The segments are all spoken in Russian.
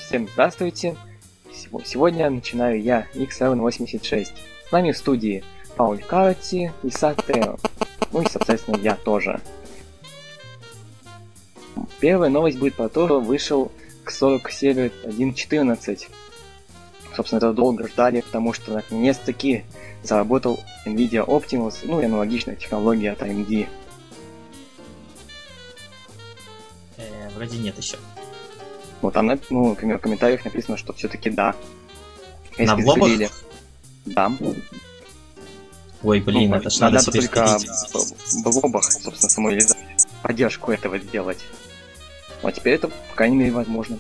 Всем здравствуйте. Сегодня начинаю я, X786. С нами в студии Пауль Карти и Сатео. Ну и, соответственно, я тоже. Первая новость будет про то, что вышел Xorg сервер 1.14. Собственно, это долго ждали, потому что наконец-таки заработал NVIDIA Optimus, ну и аналогичная технология от AMD. Вроде нет еще. Вот там, например, в комментариях написано, что все-таки да. На блобах? Да. Ой, блин, это ж надо теперь только в блобах, собственно, самой поддержку этого сделать. А теперь это, по крайней мере, возможно.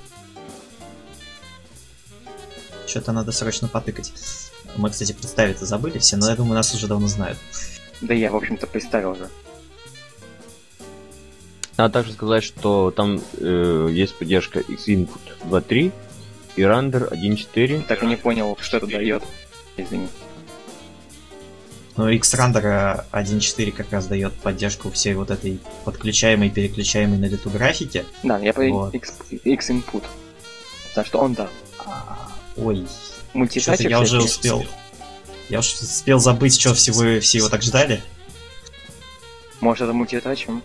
Что-то надо срочно потыкать. Мы, кстати, представиться забыли все, но я думаю, нас уже давно знают. Да я, в общем-то, представил уже. Надо также сказать, что там есть поддержка X-Input 2.3 и Render 1.4. Так и не понял, что это дает. Извини. Ну, X-Render 1.4 как раз дает поддержку всей вот этой подключаемой и переключаемой на лету графики. Да, я про вот. X-Input. За что он дал? Ой, мультитачер я уже успел. Я уже успел забыть, что все его так ждали. Может, это мультитачем?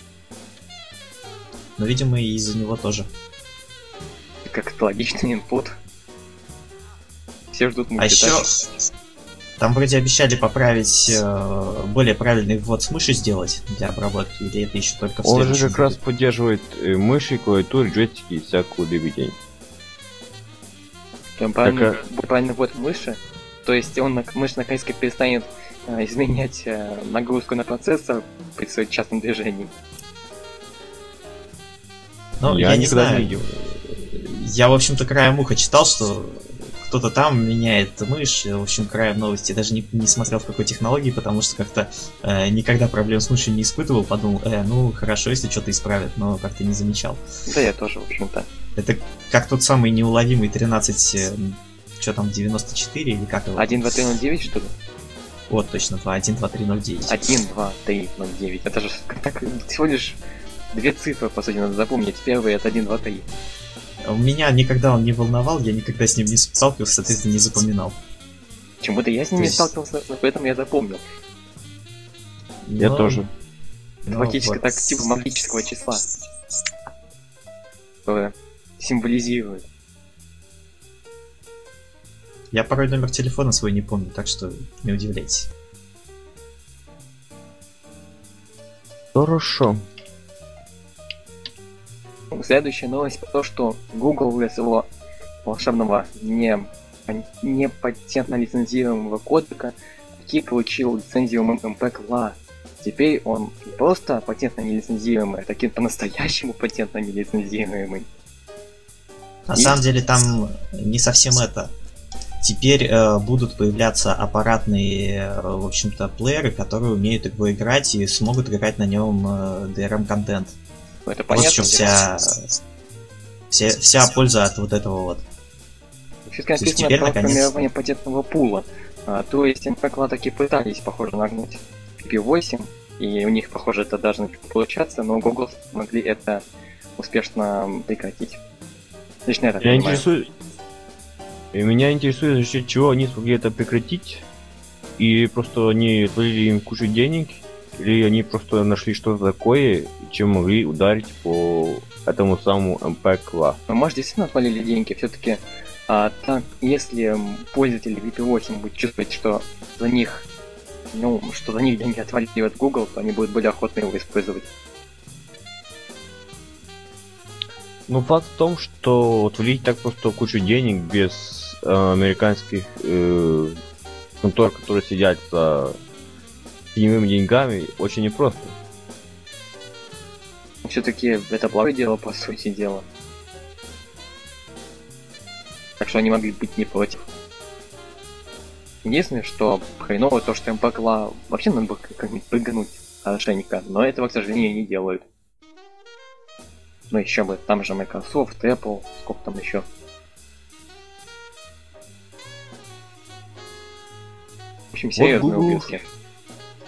Но, видимо, и из-за него тоже. Как логичный инпут. Все ждут мультитач. А еще там вроде обещали поправить более правильный ввод с мыши сделать для обработки, или это еще только в следующем? Он же как раз поддерживает мыши, клавиатуры, джойстики и всякую дребедень. Правильный ввод мыши. То есть мышь наконец-то перестанет изменять нагрузку на процессор при своем частном движении. Ну, я не знаю. Я, в общем-то, краем уха читал, что кто-то там меняет мышь. В общем, краем новости даже не смотрел, в какой технологии, потому что как-то никогда проблем с мышью не испытывал. Подумал, ну, хорошо, если что-то исправят, но как-то не замечал. Да, я тоже, в общем-то. Это как тот самый неуловимый 13... Что там, 94 или как его? 1.2.3.0.9, что ли? Вот, точно, 1.2.3.0.9. 1.2.3.0.9. Это же так всего лишь две цифры, по сути, надо запомнить. Первый это 1.2.3. Меня никогда он не волновал, я никогда с ним не сталкивался, соответственно, не запоминал. Почему-то я с ним не сталкивался, но поэтому я запомнил. Я тоже. Это фактически так, типа магического числа. Которое символизирует. Я порой номер телефона свой не помню, так что не удивляйтесь. Хорошо. Следующая новость про то, что Google из его волшебного не патентно лицензируемого кодека таки получил лицензию MPEG-LA. Теперь он не просто патентно нелицензируемый, а таки по-настоящему патентно нелицензируемый. На самом деле там не совсем это. Теперь будут появляться аппаратные, в общем-то, плееры, которые умеют его играть и смогут играть на нем DRM-контент. Это понятно. Вот в чем вся польза от вот этого вот. Вообще, конечно, написано про формирование патентного пула. То есть MPEG-LA таки пытались, похоже, нагнуть PP8, и у них, похоже, это даже начало получаться, но Google смогли это успешно прекратить. Лично я так понимаю. Меня интересует, за счет чего они смогли это прекратить, и просто они отвалили им кучу денег, или они просто нашли что-то такое, чем могли ударить по этому самому MPEG-LA. Ну, может, действительно отвалили деньги, все-таки так, если пользователи VP8 будут чувствовать, что за них деньги отваливают Google, то они будут более охотно его использовать. Ну, факт в том, что отвалить так просто кучу денег без американских контор, которые сидят за теневыми деньгами, очень непросто. Все-таки это благое дело, по сути дела. Так что они могли быть не против. Единственное, что хреново то, что MPEG-LA вообще надо бы как-нибудь прыгнуть хорошенько, но этого, к сожалению, не делают. Ну еще бы, там же Microsoft, Apple, сколько там еще. В общем, серьезные убытки.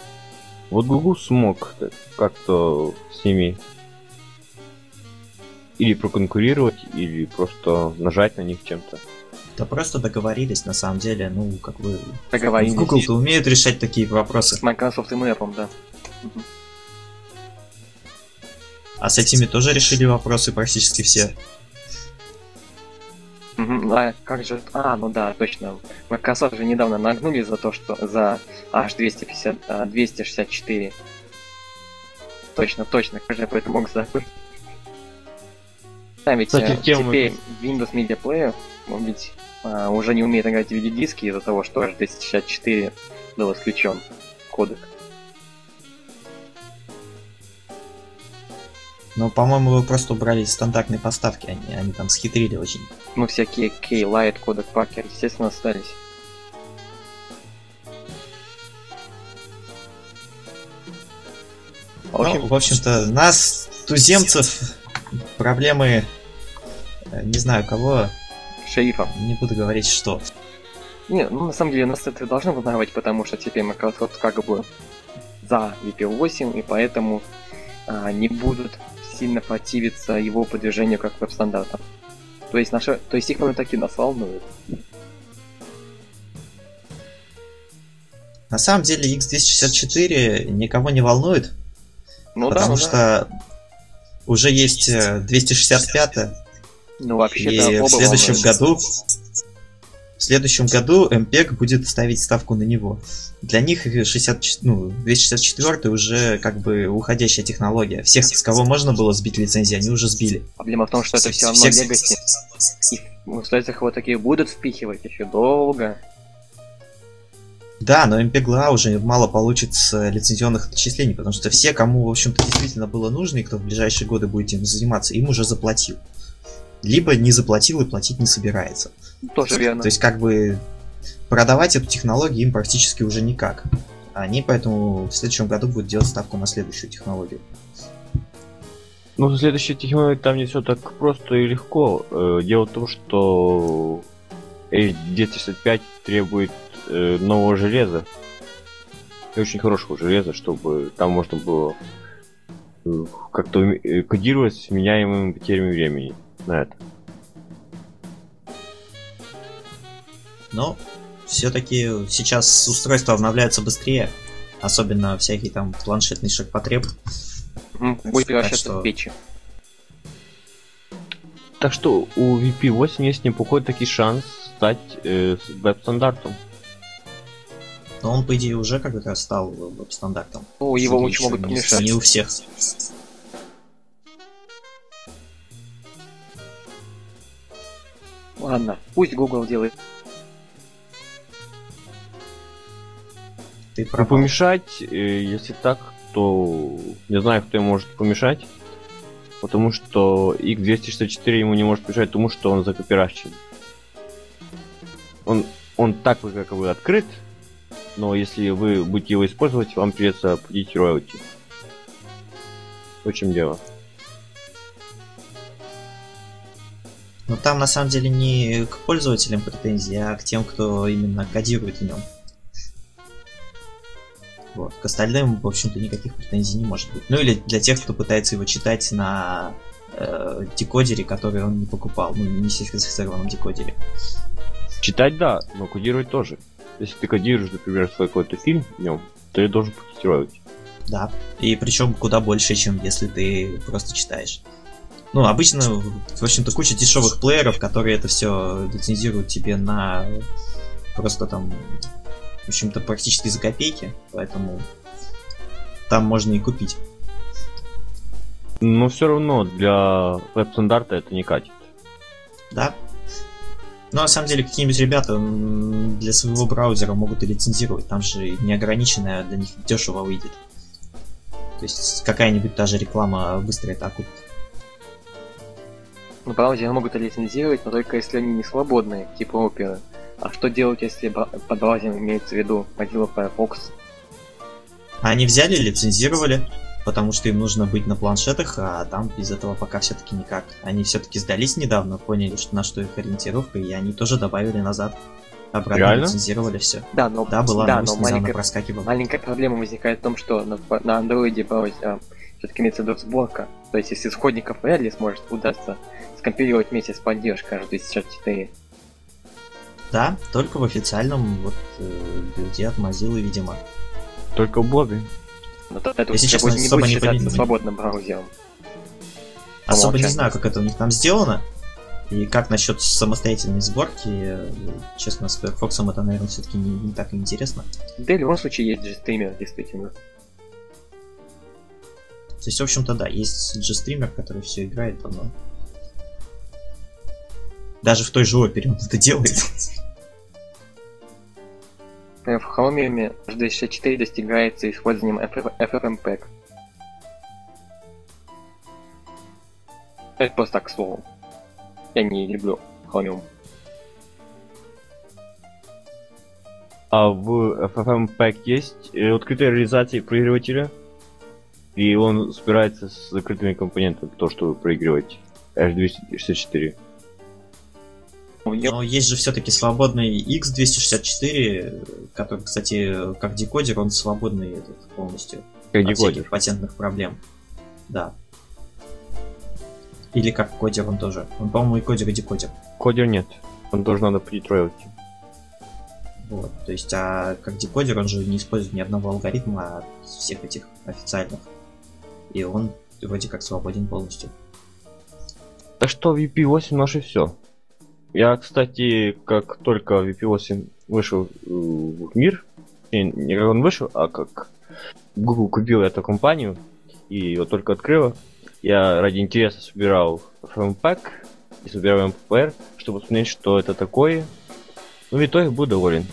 Вот Google смог как-то с ними или проконкурировать, или просто нажать на них чем-то. Да просто договорились, на самом деле, ну, как бы... Договорились. Google-то умеет решать такие вопросы. С Microsoft и Apple, да. А с этими тоже решили вопросы практически все. А как же... ну да, точно. Microsoft же недавно нагнули за то, что за H264. Точно, как же я про это мог забыть. Да, ведь Кстати, теперь Windows Media Player, он ведь уже не умеет играть в видеодиски из-за того, что H264 был исключен кодек. Ну, по-моему, вы просто убрали из стандартной поставки, они там схитрили очень. Ну, всякие K-Lite, кодек Packer, естественно, остались. В общем-то, нас, туземцев, проблемы, не знаю кого, шерифа. Не буду говорить, что. Не, ну на самом деле нас это должно волновать, потому что теперь Microsoft как бы за VP8, и поэтому не будут сильно противиться его продвижению как веб-стандартам. То есть их таки нас волнует. На самом деле X264 никого не волнует, потому что уже есть 265. Ну, вообще-то и в следующем году MPEG будет ставить ставку на него. Для них 264 уже как бы уходящая технология. Всех, с кого можно было сбить лицензии, они уже сбили. Проблема в том, что это все равно Legacy. И в условиях его такие будут впихивать еще долго. Да, но MPEG-LA уже мало получит с лицензионных отчислений, потому что все, кому, в общем-то, действительно было нужно, и кто в ближайшие годы будет этим заниматься, им уже заплатил. Либо не заплатил и платить не собирается. Тоже верно. То есть, как бы, продавать эту технологию им практически уже никак. Они поэтому в следующем году будут делать ставку на следующую технологию. Ну, следующая технология там не все так просто и легко. Дело в том, что H265 требует нового железа. И очень хорошего железа, чтобы там можно было как-то кодировать с меняемыми потерями времени на это. Но все-таки сейчас устройства обновляются быстрее, особенно всякий там планшетный ширпотреб. Будет превращаться в печи. Так что у VP8 есть неплохой таки шанс стать веб-стандартом. Но он, по идее, уже как раз стал веб-стандартом. Ну, его очень могут помешать. Не у всех. Ладно, пусть Google делает. Ты пропал. Помешать, если так, то не знаю, кто ему может помешать. Потому что X264 ему не может помешать, потому что он закопиращен. Он так как бы открыт, но если вы будете его использовать, вам придется платить роялти. В чем дело? Но там на самом деле не к пользователям претензии, а к тем, кто именно кодирует в нем. Вот. К остальным, в общем-то, никаких претензий не может быть. Ну или для тех, кто пытается его читать на декодере, который он не покупал, ну не сертифицированном декодере. Читать да, но кодировать тоже. Если ты кодируешь, например, свой какой-то фильм в нем, то ты должен платить роялти. Да. И причем куда больше, чем если ты просто читаешь. Ну, обычно, в общем-то, куча дешевых плееров, которые это все лицензируют тебе на просто там, в общем-то, практически за копейки, поэтому там можно и купить. Но все равно для веб-стандарта это не катит. Да. Ну, на самом деле, какие-нибудь ребята для своего браузера могут и лицензировать, там же неограниченная для них дешево выйдет. То есть какая-нибудь та же реклама быстро это окупит. Ну, браузеры могут лицензировать, но только если они не свободные, типа Opera. А что делать, если под браузером имеется в виду Mozilla Firefox? Они взяли и лицензировали, потому что им нужно быть на планшетах, а там без этого пока все-таки никак. Они все-таки сдались недавно, поняли, что на что их ориентировка, и они тоже добавили назад. Обратно реально? Лицензировали все. Да, была да, новость, но недавно проскакивала. маленькая проблема возникает в том, что на Android браузер все-таки имеется в виду сборка. То есть из исходников вряд ли сможет удастся скомпилировать вместе с поддержкой H264. Да, только в официальном билде от Mozilla, видимо. Только боги. Но это Если честно, не особо будет не считаться понимаю. свободным браузером. Особо не умолчанию. знаю, как это у них там сделано. И как насчет самостоятельной сборки. Честно, с Firefox это, наверное, все-таки не так интересно. Да и в любом случае есть же стример, действительно. То есть, в общем-то, да, есть G-стример, который все играет давно. Даже в той же опере он это делает. В Chromium H264 достигается использованием FFmpeg. Это просто так к слову. Я не люблю Chromium. А в FFmpeg есть открытая реализация проигрывателя? И он собирается с закрытыми компонентами, то, что вы проигрываете. H264. Но есть же все-таки свободный X264, который, кстати, как декодер, он свободный полностью. Как от декодер. всяких патентных проблем. Да. Или как кодер он тоже. Он, по-моему, и кодер, и декодер. Кодер нет. Он тоже надо платить роялти. Вот. То есть, а как декодер он же не использует ни одного алгоритма от всех этих официальных. И он вроде как свободен полностью. Так что VP8 наше все. Я, кстати, как только VP8 вышел в мир, не как он вышел, а как Google купил эту компанию и его только открыла, я ради интереса собирал FFmpeg и собирал MPR, чтобы посмотреть, что это такое. Ну, в итоге был доволен.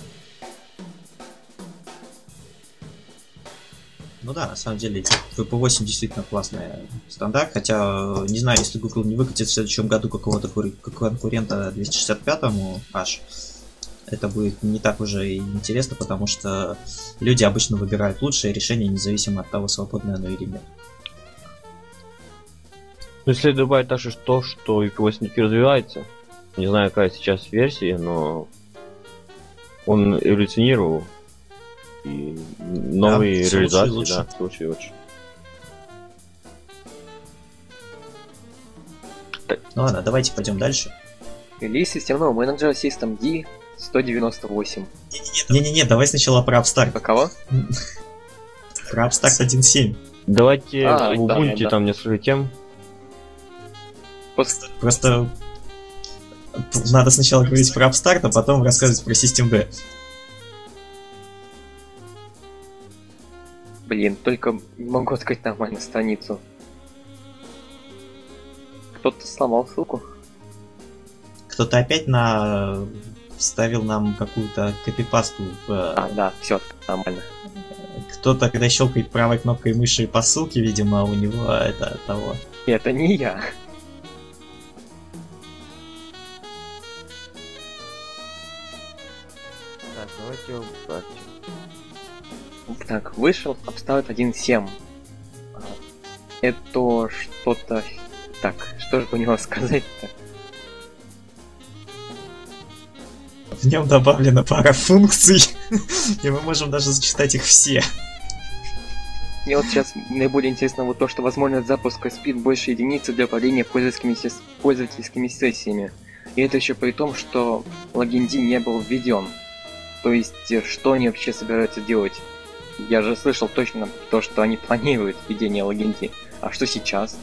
Ну да, на самом деле, VP8 действительно классный стандарт, хотя, не знаю, если Google не выкатит в следующем году какого-то конкурента 265-му аж, это будет не так уже и интересно, потому что люди обычно выбирают лучшее решение, независимо от того, свободное оно или нет. Ну, следует добавить также то, что VP8 развивается. Не знаю, какая сейчас версия, но он эволюционировал. И новые всё реализации, лучше и да, все лучше и лучше. Ну ладно, давайте пойдем дальше. Релиз системного менеджера Systemd 198. Не-не-не, давай сначала про Abstract. Каково? Про Abstract 1.7. Давайте А, в да, Ubuntu да. там несколько тем. Просто надо сначала говорить про Abstract, а потом рассказывать про Systemd. Блин, только не могу открыть нормально страницу. Кто-то сломал ссылку. Кто-то опять вставил нам какую-то копипасту в... Да, все, нормально. Кто-то, когда щелкает правой кнопкой мыши по ссылке, видимо, у него это того. Это не я. Так, давайте убрать. Так, вышел Abstract 1.7. Это что-то... Так, что же по него сказать-то? В нем добавлена пара функций, и мы можем даже зачитать их все. Мне вот сейчас наиболее интересно вот то, что возможность запуска спид больше единицы для управления пользовательскими сессиями. И это еще при том, что LoginD не был введен. То есть, что они вообще собираются делать? Я же слышал точно то, что они планируют введение LoginD. А что сейчас?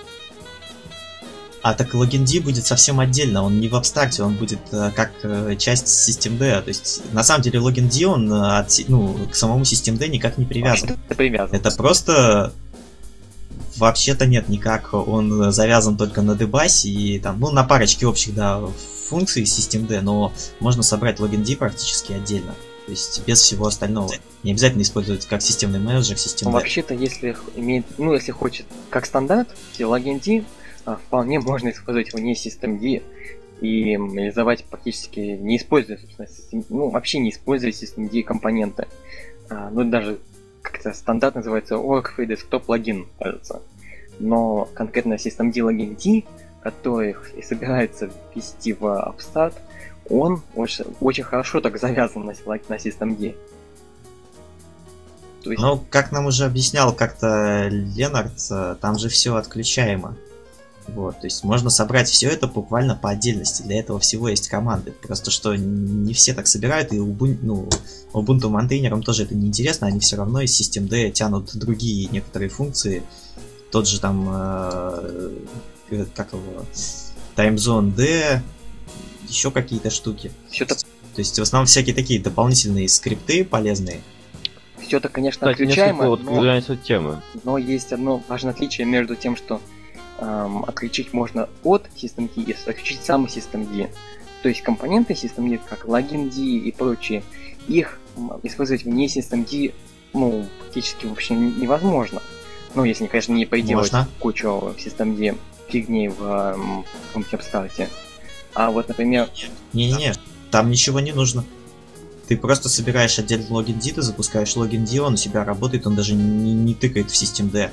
А так LoginD будет совсем отдельно, он не в абстракте, он будет как часть Systemd. То есть, на самом деле, LoginD, он к самому Systemd никак не привязан. Это привязан. Это просто... Вообще-то нет, никак. Он завязан только на дебасе и там, на парочке общих, да, функций Systemd, но можно собрать LoginD практически отдельно. То есть без всего остального. Не обязательно использовать как системный менеджер Systemd. Вообще-то, если если хочет как стандарт, LoginD вполне можно использовать вне Systemd и реализовать практически не используя, собственно, вообще не используя Systemd компоненты. Даже как-то стандарт называется Org-Free Desktop Login, кажется. Но конкретно Systemd LoginD, который и собирается ввести в Abstract, он очень хорошо так завязан на Systemd. То есть... Ну, как нам уже объяснял как-то Ленард, там же все отключаемо. Вот, то есть можно собрать все это буквально по отдельности. Для этого всего есть команды. Просто что не все так собирают, и Ubuntu монтейнерам тоже это не интересно, они все равно из systemd тянут другие некоторые функции. Тот же там, как его, timezone D, еще какие-то штуки. То есть в основном всякие такие дополнительные скрипты полезные. Все это, конечно, отключаемо, но есть одно важное отличие между тем, что отключить можно от systemd и отключить сам systemd. То есть компоненты systemd, как login D и прочие, их использовать вне systemd, практически вообще невозможно. Если, конечно, не поделать кучу systemd фигней в каком-нибудь абстракте. А вот, например... Не-не-не, там ничего не нужно. Ты просто собираешь отдельный логин D, ты запускаешь логин D, он у себя работает, он даже не тыкает в systemd.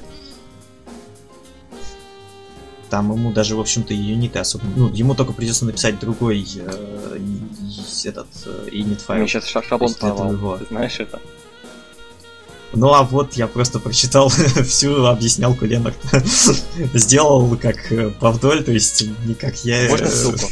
Там ему даже, в общем-то, юниты особо... ему только придется написать другой init файл. Мне сейчас шаблон порвал, ты знаешь это? Ну а вот я просто прочитал всю объяснялку Ленард. Сделал как повдоль, то есть не как я... Можно ссылку?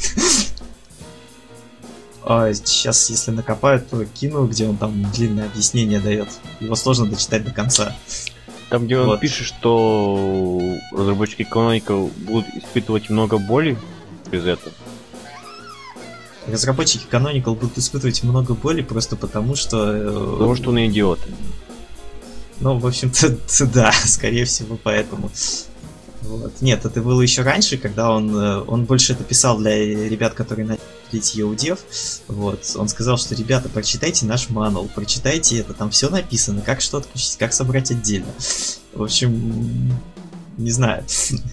Сейчас, если накопают, то кину, где он там длинное объяснение дает. Его сложно дочитать до конца. Там, где он пишет, что разработчики Canonical будут испытывать много боли без этого. Разработчики Canonical будут испытывать много боли просто потому, что... Потому что он идиот. В общем-то, да, скорее всего, поэтому. Вот. Нет, это было еще раньше, когда он больше это писал для ребят, которые начали EUDev. Вот. Он сказал, что ребята, прочитайте наш мануал, прочитайте это, там все написано, как что отключить, как собрать отдельно. В общем, не знаю.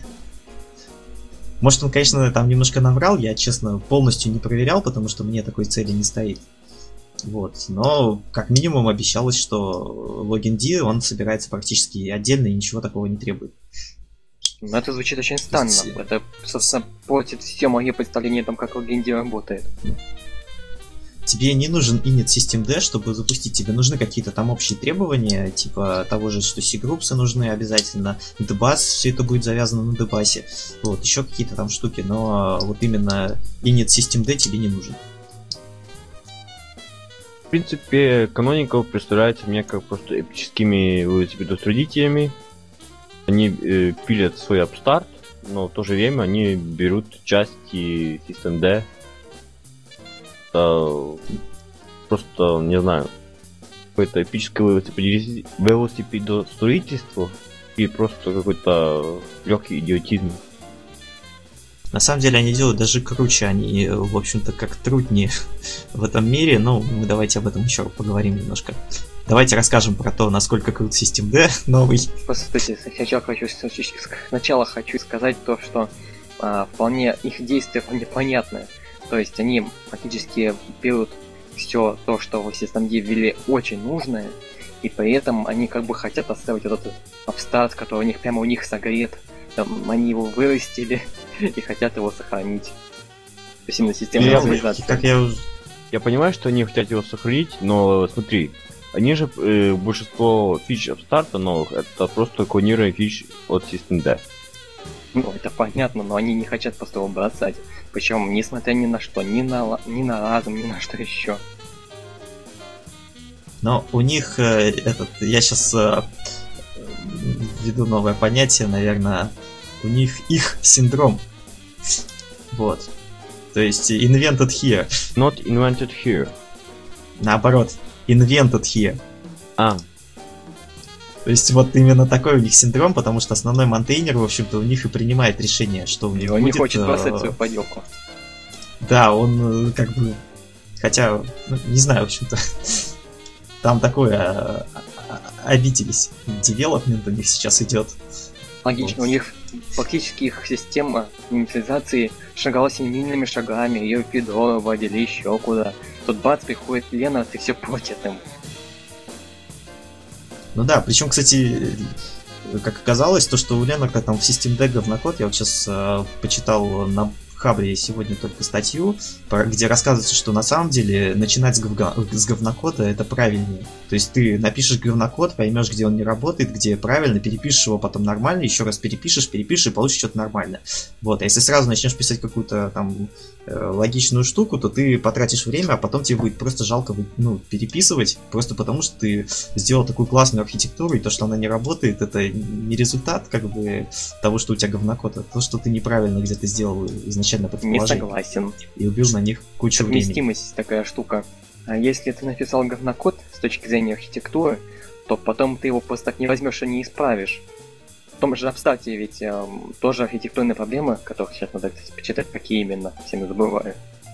Может, он, конечно, там немножко наврал, я, честно, полностью не проверял, потому что мне такой цели не стоит. Вот. Но, как минимум, обещалось, что логин D, он собирается практически отдельно и ничего такого не требует. Это звучит очень странно. Это, собственно, портит все мои представления о том, как логин D работает. Тебе не нужен init systemd, чтобы запустить. Тебе нужны какие-то там общие требования, типа того же, что C-группсы нужны обязательно, dbus, все это будет завязано на dbus. Вот, еще какие-то там штуки, но вот именно init systemd тебе не нужен. В принципе, Canonical представляется мне как просто эпическими USB-распределителями. Они пилят свой апстарт, но в то же время они берут части systemd. Просто, не знаю, какое-то эпическое велосипедостроительство и просто какой-то легкий идиотизм. На самом деле они делают даже круче, они, в общем-то, как труднее в этом мире, но мы давайте об этом еще поговорим немножко. Давайте расскажем про то, насколько крут systemd новый. Кстати, сначала хочу сказать то, что вполне их действия вполне понятны. То есть они практически берут все то, что в systemd ввели, очень нужное, и при этом они как бы хотят оставить этот апстарт, который у них прямо у них согрет. Там, они его вырастили и хотят его сохранить. То есть именно системная организация. Я понимаю, что они хотят его сохранить, но смотри, они же большинство фич апстарта новых это просто клонирование фич от systemd. Это понятно, но они не хотят просто его бросать. Причем, несмотря ни на что, ни на разум, ни на что еще. Но у них я сейчас введу новое понятие, наверное, у них их синдром. Вот. То есть invented here. Not invented here. Наоборот, invented here. То есть вот именно такой у них синдром, потому что основной монтейнер, в общем-то, у них и принимает решение, что у них будет. Он не хочет бросать свою поделку. Да, он как бы... Хотя, не знаю, в общем-то, там такое... Обиделись. Девелопмент у них сейчас идет. Логично, вот. У них фактически их система инициализации шагала семимильными шагами, ее в Федору вводили еще куда. Тут бац, приходит Ленард и все портит им. Ну да, причем, кстати, как оказалось, то, что у Ленарда там в systemd говнокод, я вот сейчас почитал Хабре сегодня только статью, где рассказывается, что на самом деле начинать с говнокода это правильнее. То есть ты напишешь говнокод, поймешь, где он не работает, где правильно, перепишешь его потом нормально, еще раз перепишешь и получишь что-то нормальное. Вот, а если сразу начнешь писать какую-то там логичную штуку, то ты потратишь время, а потом тебе будет просто жалко переписывать, просто потому что ты сделал такую классную архитектуру, и то, что она не работает, это не результат как бы того, что у тебя говнокод, а то, что ты неправильно где-то сделал изначально предположение. Не согласен. И убил на них кучу времени. Совместимость такая штука. А если ты написал говнокод с точки зрения архитектуры, то потом ты его просто так не возьмешь и не исправишь. В том же Абстракте ведь тоже архитектурные проблемы, которых сейчас надо почитать, какие именно, всеми забываю.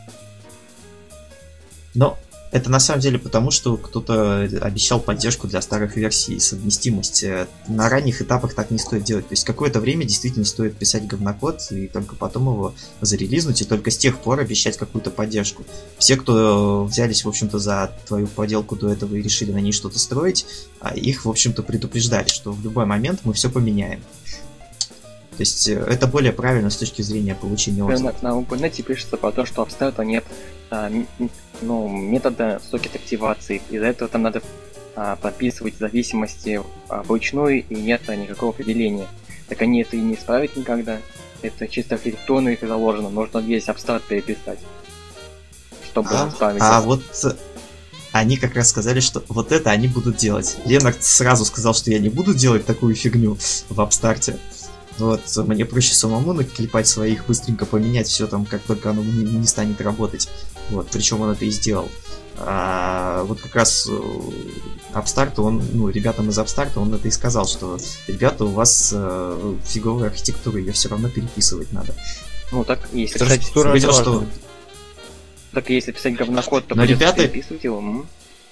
Но это на самом деле потому, что кто-то обещал поддержку для старых версий и совместимость. На ранних этапах так не стоит делать. То есть какое-то время действительно стоит писать говнокод и только потом его зарелизнуть, и только с тех пор обещать какую-то поддержку. Все, кто взялись, в общем-то, за твою поделку до этого и решили на ней что-то строить, их, в общем-то, предупреждали, что в любой момент мы все поменяем. То есть это более правильно с точки зрения получения отзывов. На интернете пишется про то, что у Абстракта нет метода сокет активации. Из-за этого там надо подписывать зависимости вручную, и нет никакого определения. Так они это и не исправят никогда. Это чисто архитектурно их заложено. Нужно весь Абстракт переписать, чтобы исправить. Вот они как раз сказали, что вот это они будут делать. Ленард сразу сказал, что я не буду делать такую фигню в Абстракте. Вот, мне проще самому наклепать своих, быстренько поменять все там, как только оно не станет работать. Вот, причем он это и сделал. Вот как раз Апстарт, ребятам из Апстарта он это и сказал, что ребята, у вас фиговая архитектура, ее все равно переписывать надо. Ну так, если писать говнокод, то ребята переписывать его.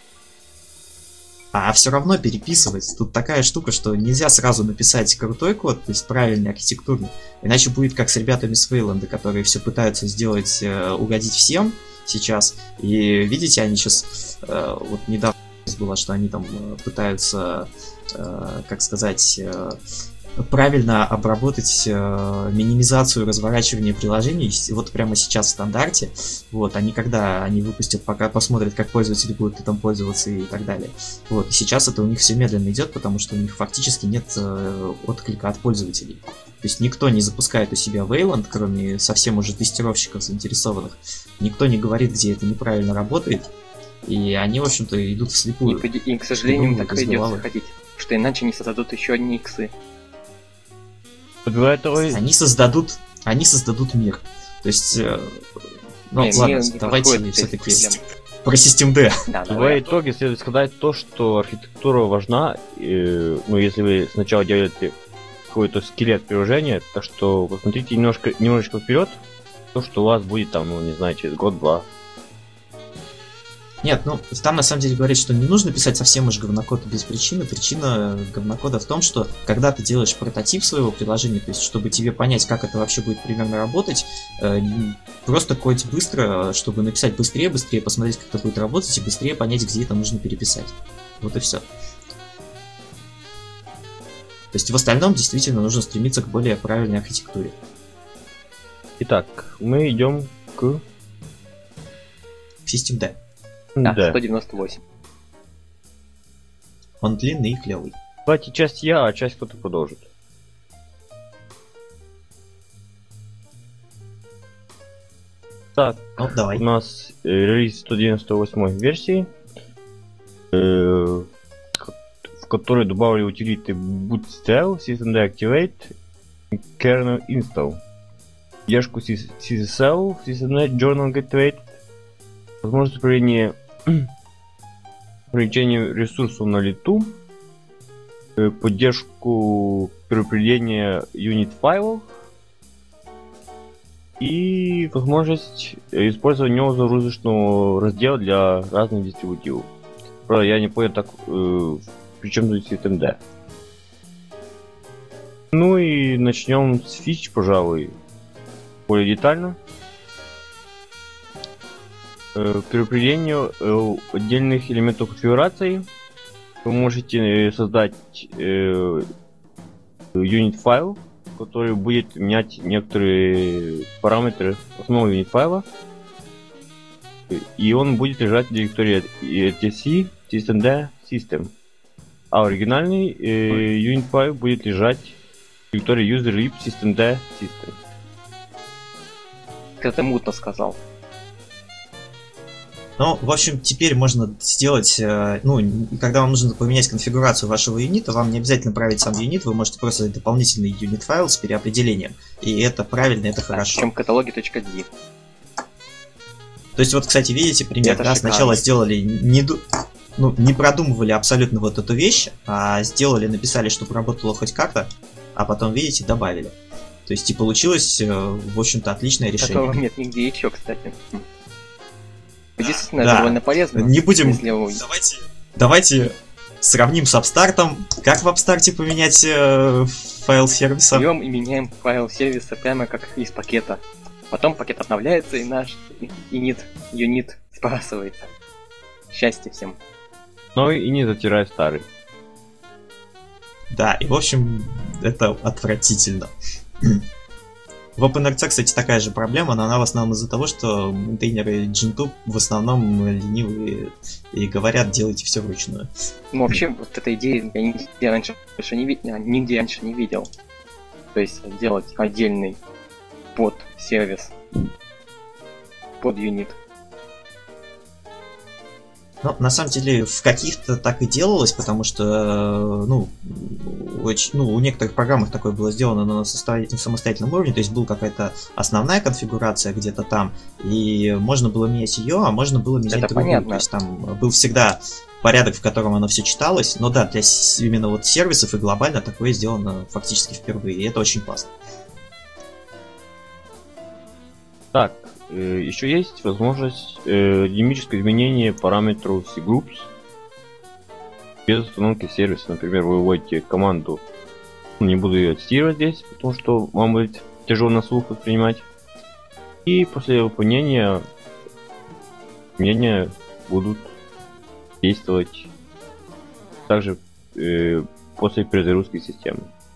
А все равно переписывать. Тут такая штука, что нельзя сразу написать крутой код, то есть правильный, архитектурный. Иначе будет как с ребятами с Вейланда, которые все пытаются сделать, угодить всем сейчас. И видите, они сейчас, вот недавно было, что они там пытаются, правильно обработать минимизацию разворачивания приложений. Вот прямо сейчас в стандарте. Вот, когда они выпустят, пока посмотрят, как пользователи будут там пользоваться и так далее. Вот, и сейчас это у них все медленно идет, потому что у них фактически нет отклика от пользователей. То есть никто не запускает у себя Wayland, кроме совсем уже тестировщиков заинтересованных. Никто не говорит, где это неправильно работает. И они, в общем-то, идут вслепую. И к сожалению, так придется ходить. Что иначе они создадут еще одни иксы. Они создадут мир. То есть, ладно, давайте все-таки про System D. В итоге следует сказать то, что архитектура важна. Если вы сначала делаете какой-то скелет приложения, так что посмотрите немножечко вперед, то, что у вас будет там, через год-два. Нет, там на самом деле говорят, что не нужно писать совсем уж говнокод без причины. Причина говнокода в том, что когда ты делаешь прототип своего приложения, то есть чтобы тебе понять, как это вообще будет примерно работать, просто кодить быстро, чтобы написать быстрее, посмотреть, как это будет работать, и быстрее понять, где это нужно переписать. Вот и все. То есть в остальном действительно нужно стремиться к более правильной архитектуре. Итак, мы идем к System D. Да, 198. Он длинный и клевый. Давайте часть я, а часть кто-то продолжит. Так, давай. У нас релиз 198 версии, в которой добавили утилиты bootstrap, systemd activate, kernel install, поддержку SysSL, systemd journal activate, возможность управления ограничением ресурсов на лету, поддержку переопределения юнит файлов и возможность использования нового загрузочного раздела для разных дистрибутивов. Правда, я не понял так, при чем тут Systemd. И начнем с фич, пожалуй, более детально. Переопределению отдельных элементов конфигурации вы можете создать юнит файл, в который будет менять некоторые параметры основного юнит файла, и он будет лежать в директории etc systemd system. А оригинальный юнит файл будет лежать в директории user.lib systemd system. Ты это мутно сказал. Ну, в общем, теперь можно сделать, когда вам нужно поменять конфигурацию вашего юнита, вам не обязательно править сам юнит, вы можете просто дать дополнительный юнит файл с переопределением. И это правильно, это хорошо. Чем каталоги.d. То есть вот, кстати, видите пример, Это да, шикарно. сначала сделали, не продумывали абсолютно вот эту вещь, а написали, чтобы работало хоть как-то, а потом, видите, добавили. То есть и получилось, в общем-то, отличное решение. Такого нет нигде еще, кстати. Действительно, Да. это довольно полезно. Не будем... Если вы- Давайте сравним с апстартом. Как в апстарте поменять файл сервиса? Берем и меняем файл сервиса прямо как из пакета. Потом пакет обновляется, и наш юнит сбрасывается. Счастья всем. Но и не затирай старый. Да, и в общем, это отвратительно. В OpenRC, кстати, такая же проблема, но она в основном из-за того, что мейнтейнеры Gentoo в основном ленивые и говорят, делайте все вручную. Ну, вообще, вот эта идея я нигде раньше не видел. То есть делать отдельный под сервис, под юнит. Но на самом деле в каких-то так и делалось, потому что у некоторых программах такое было сделано на самостоятельном уровне, то есть была какая-то основная конфигурация где-то там, и можно было менять ее, а можно было менять Это другую. понятно. То есть там был всегда порядок, в котором оно все читалось, но да, для именно вот сервисов и глобально такое сделано фактически впервые, и это очень классно. Так, еще есть возможность динамического изменения параметров cgroups без установки сервиса. Например, вы вводите команду, не буду ее цитировать здесь, потому что вам будет тяжело на слух воспринимать. И после выполнения изменения будут действовать также после перезагрузки системы.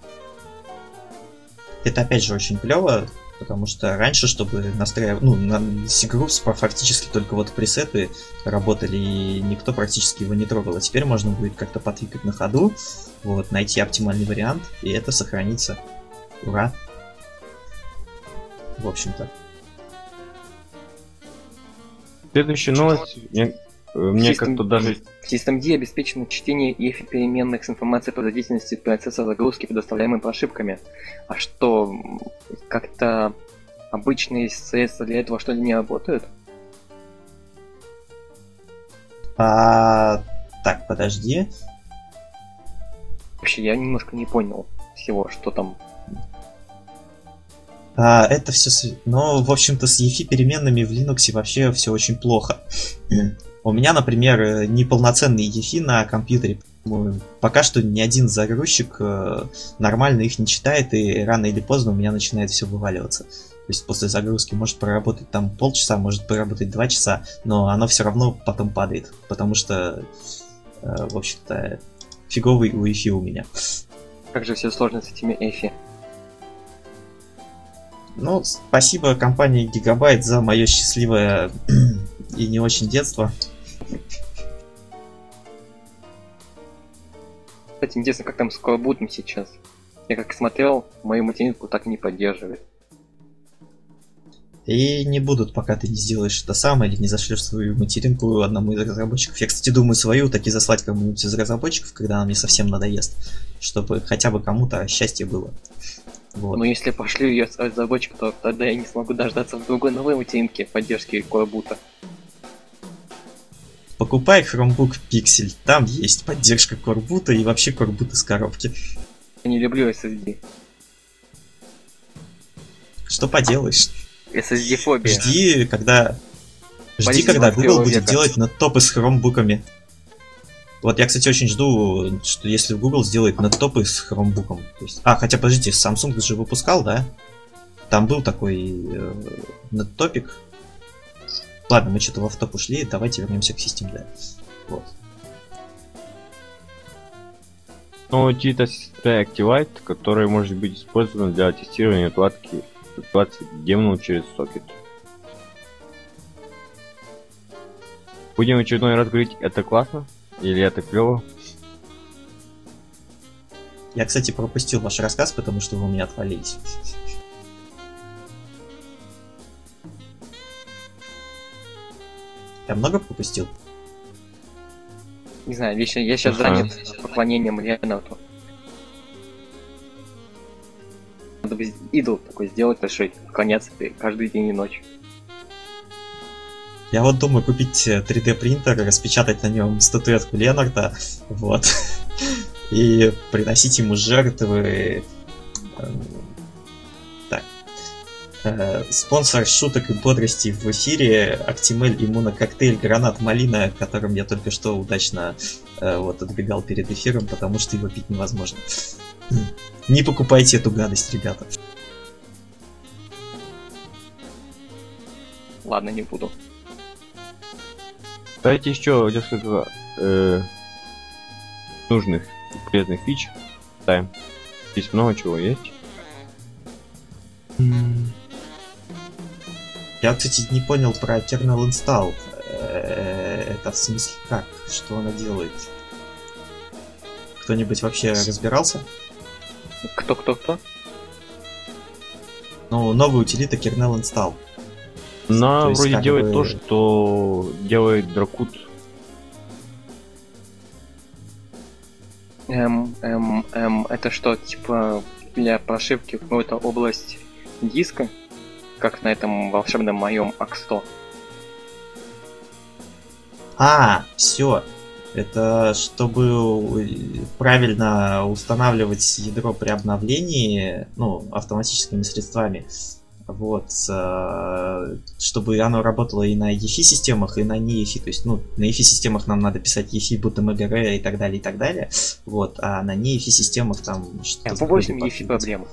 Это опять же очень клево, потому что раньше, чтобы настраивать, на cgroups фактически только вот пресеты работали, и никто практически его не трогал. А теперь можно будет как-то потвикать на ходу, вот, найти оптимальный вариант, и это сохранится. Ура! В общем-то. Следующая новость, мне как-то даже... В systemd обеспечено чтение EFI переменных с информацией по задействованности процесса загрузки, предоставляемой по ошибками. А что, как-то обычные CS для этого что ли не работают? Так, подожди. Вообще, я немножко не понял всего, что там. Это все... Ну, в общем-то, с EFI переменными в Linux вообще все очень плохо. У меня, например, неполноценный EFI на компьютере. Пока что ни один загрузчик нормально их не читает, и рано или поздно у меня начинает все вываливаться. То есть после загрузки может проработать там полчаса, может проработать 2 часа, но оно все равно потом падает, потому что, в общем-то, фиговый EFI у меня. Как же все сложно с этими EFI? Ну, спасибо компании Gigabyte за мое счастливое и не очень детство. Кстати, интересно, как там с Coreboot'ом сейчас. Я как смотрел, мою материнку так и не поддерживает. И не будут, пока ты не сделаешь это сам или не зашлешь свою материнку одному из разработчиков. Я, кстати, думаю свою таки заслать кому-нибудь из разработчиков, когда она мне совсем надоест, чтобы хотя бы кому-то счастье было. Вот. Но если пошлю ее с разработчика, то тогда я не смогу дождаться в другой новой материнке поддержки Coreboot'а. Покупай Chromebook Pixel, там есть поддержка Coreboot'а и вообще Coreboot из коробки. Я не люблю SSD. Что поделаешь? SSD-фобия. Жди, когда Болезнь Google 21 будет века. делать неттопы с хромбуками. Вот я, кстати, очень жду, что если Google сделает неттопы с хромбуком. То есть... хотя, подождите, Samsung же выпускал, да? Там был такой неттопик. Ладно, мы что-то в автоп ушли, давайте вернемся к системе. Вот. Но утилита Activate, которая может быть использована для тестирования отладки 20 демонов через сокет. Будем в очередной раз говорить, это классно или это клево? Я, кстати, пропустил ваш рассказ, потому что вы у меня отвалились. Я много пропустил? Не знаю, я сейчас занят поклонением Ренату. Надо бы идол такой сделать, решить, конец каждый день и ночь. Я вот думаю купить 3D принтер, распечатать на нем статуэтку Ленарда, вот, и приносить ему жертвы. Так. Спонсор шуток и бодрости в эфире Актимель иммунококтейль Гранат Малина, которым я только что удачно вот отбегал перед эфиром, потому что его пить невозможно. Не покупайте эту гадость, ребята. Ладно, не буду. Дайте еще несколько нужных и полезных фич. Да. Здесь много чего есть. Я, кстати, не понял про kernel install. Это в смысле как? Что она делает? Кто-нибудь вообще разбирался? Кто? Ну, новая утилита kernel install. Она То есть, вроде как делает бы- то, что делает Дракут. Это что, типа, для прошивки в какую-то область диска? Как на этом волшебном моем АК-100. Все. Это чтобы правильно устанавливать ядро при обновлении, ну, автоматическими средствами. Вот, чтобы оно работало и на EFI системах, и на не EFI. То есть, ну, на EFI системах нам надо писать EFI, BTMGR и так далее, и так далее. Вот, а на не EFI системах там что-то... По 8 вроде EFI проблемы.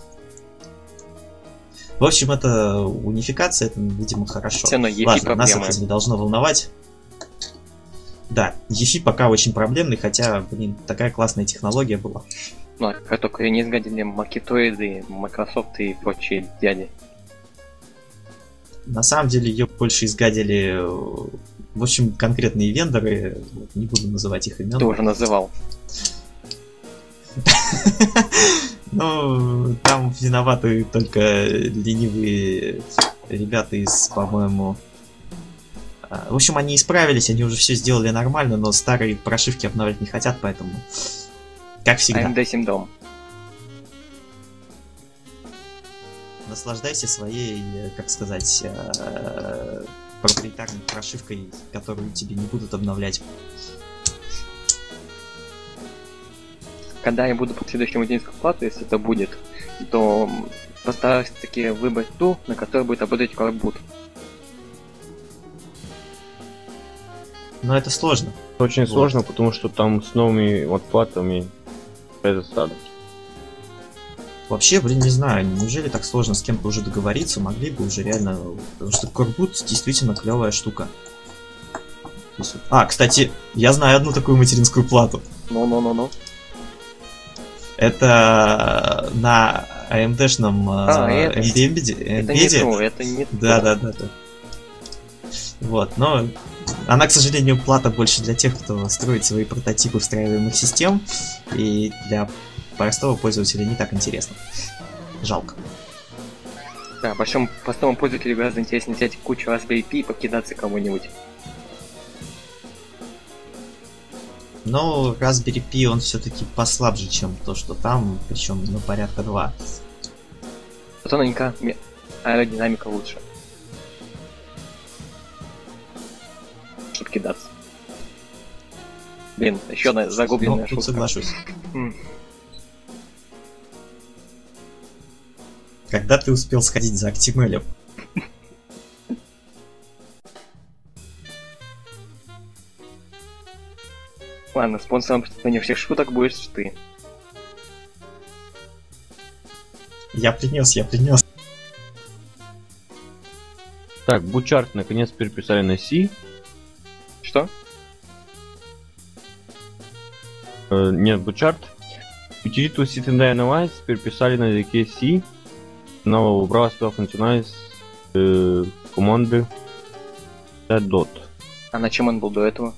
В общем, это унификация, это, видимо, хорошо. Все равно EFI Ладно, нас проблемы. это не должно волновать. Да, EFI пока очень проблемный, хотя, блин, такая классная технология была. Ну, как только не сгодили макетоиды, Microsoft и прочие дяди. На самом деле ее больше изгадили, в общем, конкретные вендоры, вот, не буду называть их имен. Ты уже называл. Ну, там виноваты только ленивые ребята из, по-моему... В общем, они исправились, они уже все сделали нормально, но старые прошивки обновлять не хотят, поэтому... Как всегда. AMD Syndrome. Наслаждайся своей, как сказать, проприетарной прошивкой, которую тебе не будут обновлять. Когда я буду по следующему материнскую плату, если это будет, то постараюсь таки выбрать ту, на которой будет работать Coreboot. Но это сложно. Это очень Вот. сложно, потому что там с новыми отплатами засада. Вообще, блин, не знаю, неужели так сложно с кем-то уже договориться, могли бы уже реально... Потому что Coreboot действительно клевая штука. То есть вот- кстати, я знаю одну такую материнскую плату. Ну. Это на AMD-шном это- Это не то, Embedded. это не то. Да. Вот, но она, к сожалению, плата больше для тех, кто строит свои прототипы встраиваемых систем, и для простого пользователя не так интересно. Жалко. Да, простому пользователю гораздо интереснее взять кучу Raspberry Pi и покидаться кому-нибудь. Но Raspberry Pi, он все-таки послабже, чем то, что там, причем на порядка 2. Зато наверняка аэродинамика лучше. Чтоб кидаться. Блин, еще одна загубленная Ну, тут шутка. соглашусь. М. Когда ты успел сходить за Актимелем? Ладно, спонсором представления всех шуток будешь ты. Я принес. Так, Бучарт наконец переписали на C. Что? Нет, Бучарт. Утилиту Citadel теперь писали на языке C, но убрал сюда функциональность команды .dot. А на чем он был до этого?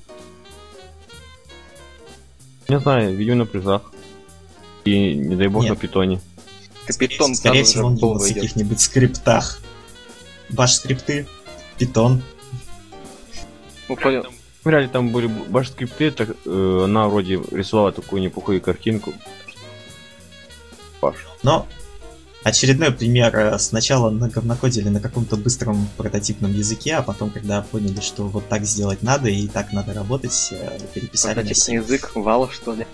Не знаю, видимо на призах. И не дай бог Нет. на питоне. Ты питон Скорее сразу же всего, он в был голову в идет. каких-нибудь скриптах. Баш скрипты, питон. Ну, понял. В реале там были баш скрипты, так, она вроде рисовала такую неплохую картинку. Баш. Но очередной пример. Сначала наговнокодили на каком-то быстром прототипном языке, а потом, когда поняли, что вот так сделать надо и так надо работать, переписали на Прототипный C. язык, вал, что ли?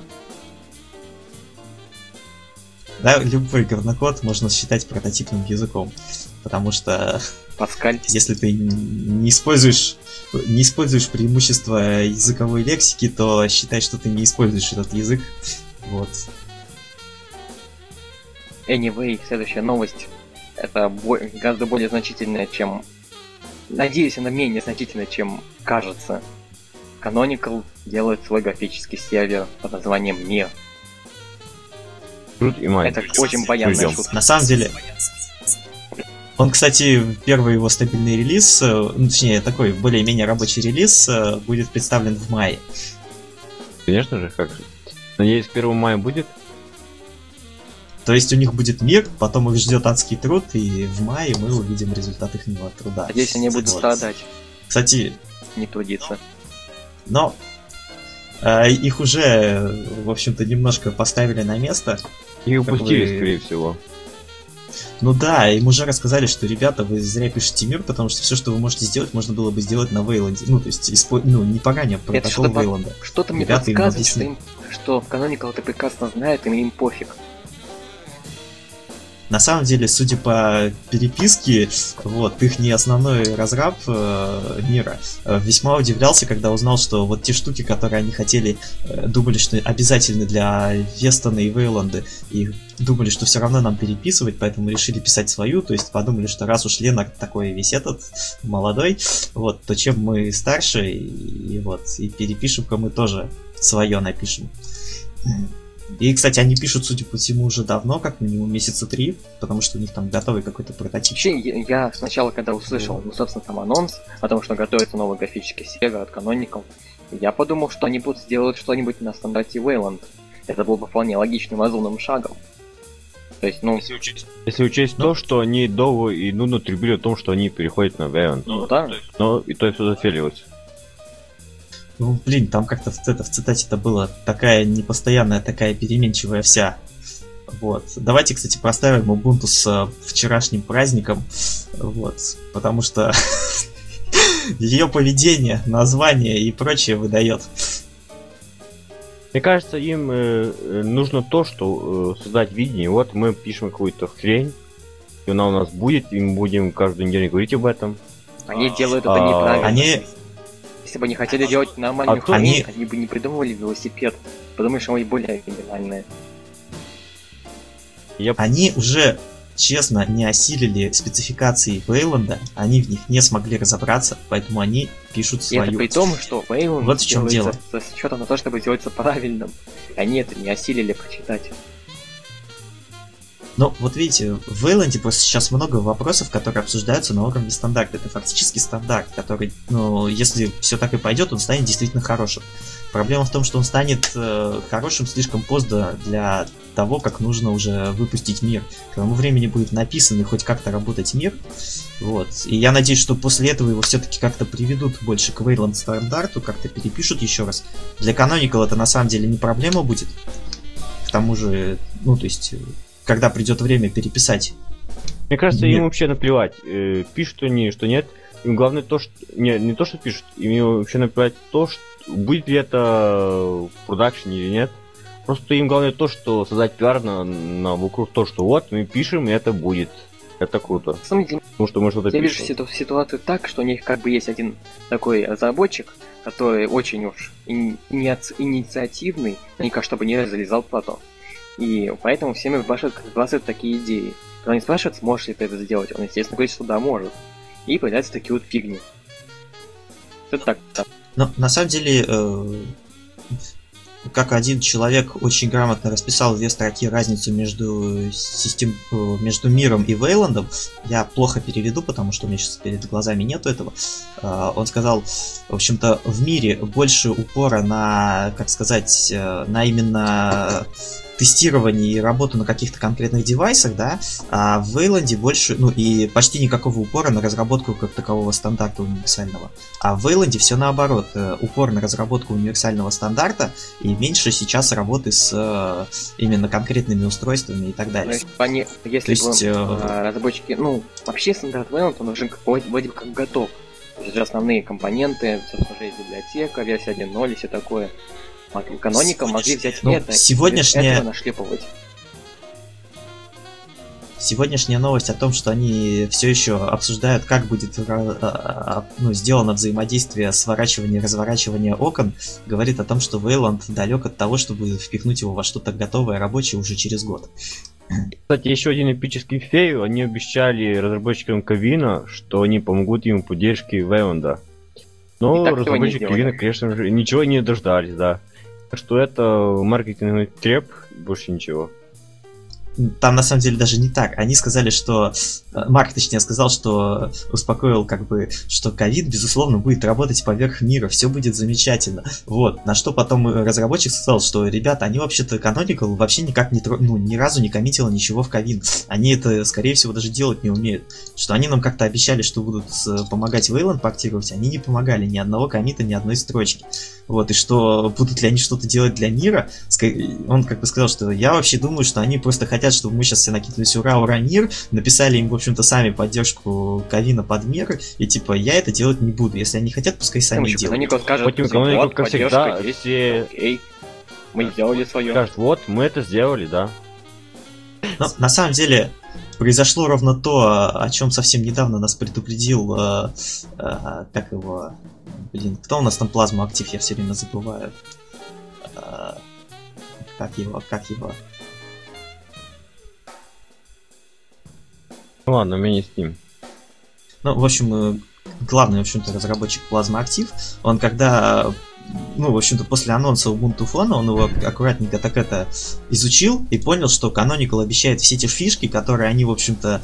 Да, любой говнокод можно считать прототипным языком. Потому что Паскаль. если ты не используешь преимущества языковой лексики, то считай, что ты не используешь этот язык. Вот. Anyway, следующая новость. Это гораздо более значительная, чем... Надеюсь, она менее значительная, чем кажется. Canonical делает свой графический сервер под названием Mir. Крут и май. Это очень баянная Ждём. шутка. На самом деле, он, кстати, первый его стабильный релиз, ну, точнее, такой более-менее рабочий релиз, будет представлен в мае. Конечно же, как же. Надеюсь, 1 мая будет. То есть у них будет мир, потом их ждет адский труд, и в мае мы увидим результат их труда. Надеюсь, они будут Вот. страдать, Кстати, не трудиться. но их уже, в общем-то, немножко поставили на место. И упустили, вы- скорее всего. Ну да, им уже рассказали, что, ребята, вы зря пишете мир, потому что все, что вы можете сделать, можно было бы сделать на Вейланде. Ну, то есть, не поганя протокол что-то Вейланда. Что-то мне Ребята им подсказывает, что, объяснили. что в Canonical это прекрасно знают, и им пофиг. На самом деле, судя по переписке, вот, их не основной разраб мира весьма удивлялся, когда узнал, что вот те штуки, которые они хотели, думали, что обязательны для Вестона и Вейланда, и думали, что все равно нам переписывать, поэтому решили писать свою, то есть подумали, что раз уж Ленар такой весь этот молодой, вот, то чем мы старше, и вот, и перепишем-ка мы тоже свое напишем. И, кстати, они пишут, судя по всему, уже давно, как минимум месяца 3, потому что у них там готовый какой-то прототип. Вообще, я сначала, когда услышал, собственно, там анонс о том, что готовится новый графический сервер от Canonical, я подумал, что они будут делать что-нибудь на стандарте Wayland. Это было бы вполне логичным и разумным шагом. То есть, ну, Если учесть то, что они долго и нудно трубили о том, что они переходят на Вейланд. ну да. Но и то все зафейлилось. Ну, блин, там как-то в цитате-то было такая непостоянная, такая переменчивая вся. Вот. Давайте, кстати, проставим Ubuntu с вчерашним праздником. Вот. Потому что ее поведение, название и прочее выдает. Мне кажется, им нужно то, что создать видение. Вот мы пишем какую-то хрень, и она у нас будет, и мы будем каждую неделю говорить об этом. Они делают это неправильно. Они... Если бы они хотели делать нормальную хрень, они- они бы не придумывали велосипед. Потому что они более оригинальные. Они уже, честно, не осилили спецификации Вейланда, они в них не смогли разобраться, поэтому они пишут И это свою. при том, что Wayland Вот в чем делается с счетом на то, чтобы сделаться правильным. Они это не осилили прочитать. Но вот видите, в Вейланде просто сейчас много вопросов, которые обсуждаются на уровне стандарта. Это фактически стандарт, который, ну, если все так и пойдет, он станет действительно хорошим. Проблема в том, что он станет хорошим слишком поздно для того, как нужно уже выпустить мир. К тому времени будет написан и хоть как-то работать мир. Вот. И я надеюсь, что после этого его все-таки как-то приведут больше к Wayland стандарту, как-то перепишут еще раз. Для Canonical это на самом деле не проблема будет. К тому же, ну, то есть, когда придет время переписать. Мне кажется, Нет. им вообще наплевать, пишут они, что нет. Им главное то, что... Не то, что пишут, им вообще наплевать то, что будет ли это в продакшене или нет. Просто им главное то, что создать пиар на вокруг то, что вот, мы пишем, и это будет. Это круто. На самом деле, Потому что мы что-то я вижу пишем. ситуацию так, что у них как бы есть один такой разработчик, который очень уж инициативный, но никак чтобы не залезал в плато. И поэтому всеми вбрасывают такие идеи. Когда они спрашивают, сможешь ли ты это сделать, он, естественно, говорит, что да, может. И появляются такие вот фигни. Это так. Но на самом деле как один человек очень грамотно расписал в 2 строки разницу между миром и Вейландом. Я плохо переведу, потому что у меня сейчас перед глазами нету этого. Он сказал, в общем-то, в мире больше упора на, как сказать, на именно тестирование и работу на каких-то конкретных девайсах, да, а в Вейланде больше, ну и почти никакого упора на разработку как такового стандарта универсального. А в Вейланде все наоборот, упор на разработку универсального стандарта и меньше сейчас работы с именно конкретными устройствами и так далее. Если бы разработчики, ну, вообще стандарт Wayland, он уже вроде как готов. То есть основные компоненты, собственно, есть библиотека, версия 1.0 и все такое. Canonical могли взять это и нашлепывать. Сегодняшняя новость о том, что они все еще обсуждают, как будет сделано взаимодействие сворачивания и разворачивания окон, говорит о том, что Wayland далек от того, чтобы впихнуть его во что-то готовое, рабочее уже через год. Кстати, еще один эпический фейл. Они обещали разработчикам Кавина, что они помогут им в поддержке Wayland. Но разработчики Кавина, конечно же, ничего не дождались, да. Так что это маркетинговый треп, больше ничего. Там на самом деле даже не так. Они сказали, что... Марк, точнее, сказал, что успокоил, как бы, что ковид, безусловно, будет работать поверх мира, все будет замечательно. Вот. На что потом разработчик сказал, что, ребята, они вообще-то Canonical вообще никак не ни разу не коммитило ничего в ковид. Они это, скорее всего, даже делать не умеют. Что они нам как-то обещали, что будут помогать Wayland портировать, они не помогали ни одного коммита, ни одной строчки. Вот, и что будут ли они что-то делать для мира, он как бы сказал, что я вообще думаю, что они просто хотят, чтобы мы сейчас все накинулись ура мир, написали им, в общем-то, сами поддержку Кавина под мир, и типа, я это делать не буду, если они хотят, пускай сами делают. Canonical, как всегда, все... Окей, мы сделали свое. Скажут, вот, мы это сделали, да. Но на самом деле, произошло ровно то, о чем совсем недавно нас предупредил, как его... Блин, кто у нас там плазму актив, я все время забываю. Как его? Ну ладно, у меня не с ним. Ну, в общем, главный, в общем-то, разработчик Plasma Active, он когда, ну, в общем-то, после анонса Ubuntu Phone, он его аккуратненько так это изучил и понял, что Canonical обещает все те фишки, которые они, в общем-то,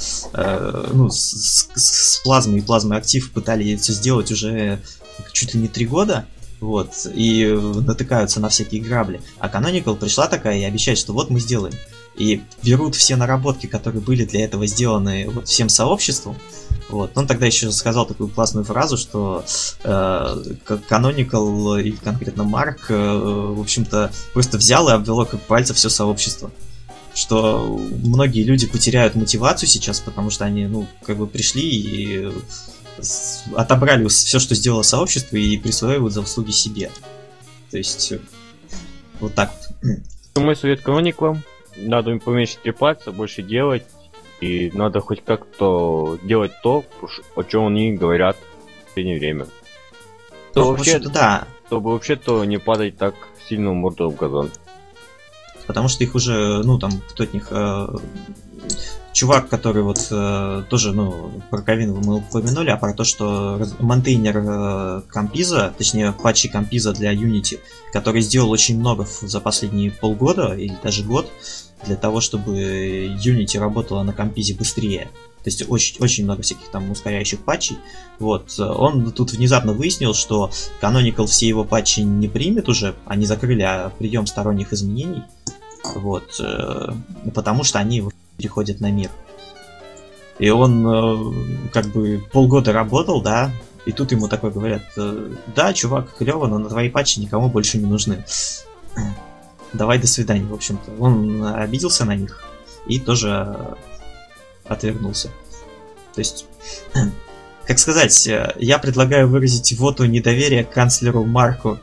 с Plasma и Plasma Active пытались сделать уже чуть ли не 3 года, вот, и натыкаются на всякие грабли. А Canonical пришла такая и обещает, что вот мы сделаем. И берут все наработки, которые были для этого сделаны вот всем сообществом. Вот. Он тогда еще сказал такую классную фразу, что Canonical и конкретно Марк, в общем-то, просто взял и обвело как пальца все сообщество. Что многие люди потеряют мотивацию сейчас, потому что они, ну, как бы пришли и отобрали все, что сделало сообщество, и присваивают заслуги себе. То есть, вот так вот. Мой совет Canonical: надо им поменьше трепаться, больше делать, и надо хоть как-то делать то, о чем они говорят в последнее время. Ну, вообще-то да. Чтобы вообще-то не падать так сильно в морду в газон. Потому что их уже, ну, там, кто от них... чувак, который вот тоже, ну, про Кавин мы упомянули, а про то, что монтейнер Компиза, точнее, патчи Компиза для Unity, который сделал очень много за последние полгода или даже год для того, чтобы Unity работала на Компизе быстрее. То есть очень много всяких там ускоряющих патчей. Вот. Он тут внезапно выяснил, что Canonical все его патчи не примет уже, они закрыли прием сторонних изменений. Вот. Потому что они переходят на мир. И он как бы полгода работал, да, и тут ему такое говорят: да, чувак, клево, но на твои патчи никому больше не нужны. Давай, до свидания, в общем-то. Он обиделся на них и тоже отвернулся. То есть, как сказать, я предлагаю выразить воту недоверия канцлеру Марку.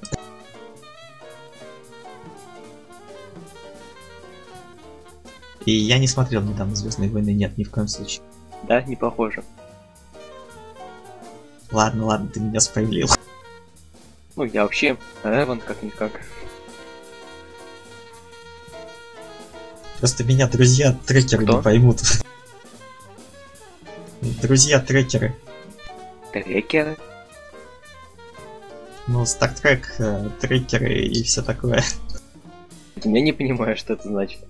И я не смотрел недавно «Звездные войны», нет, ни в коем случае. Да, не похоже. Ладно, ты меня спойлил. Ну, я вообще Эван как-никак. Просто меня друзья-трекеры не поймут. Друзья-трекеры. Трекеры? Ну, Star Trek, трекеры и все такое. Я не понимаю, что это значит.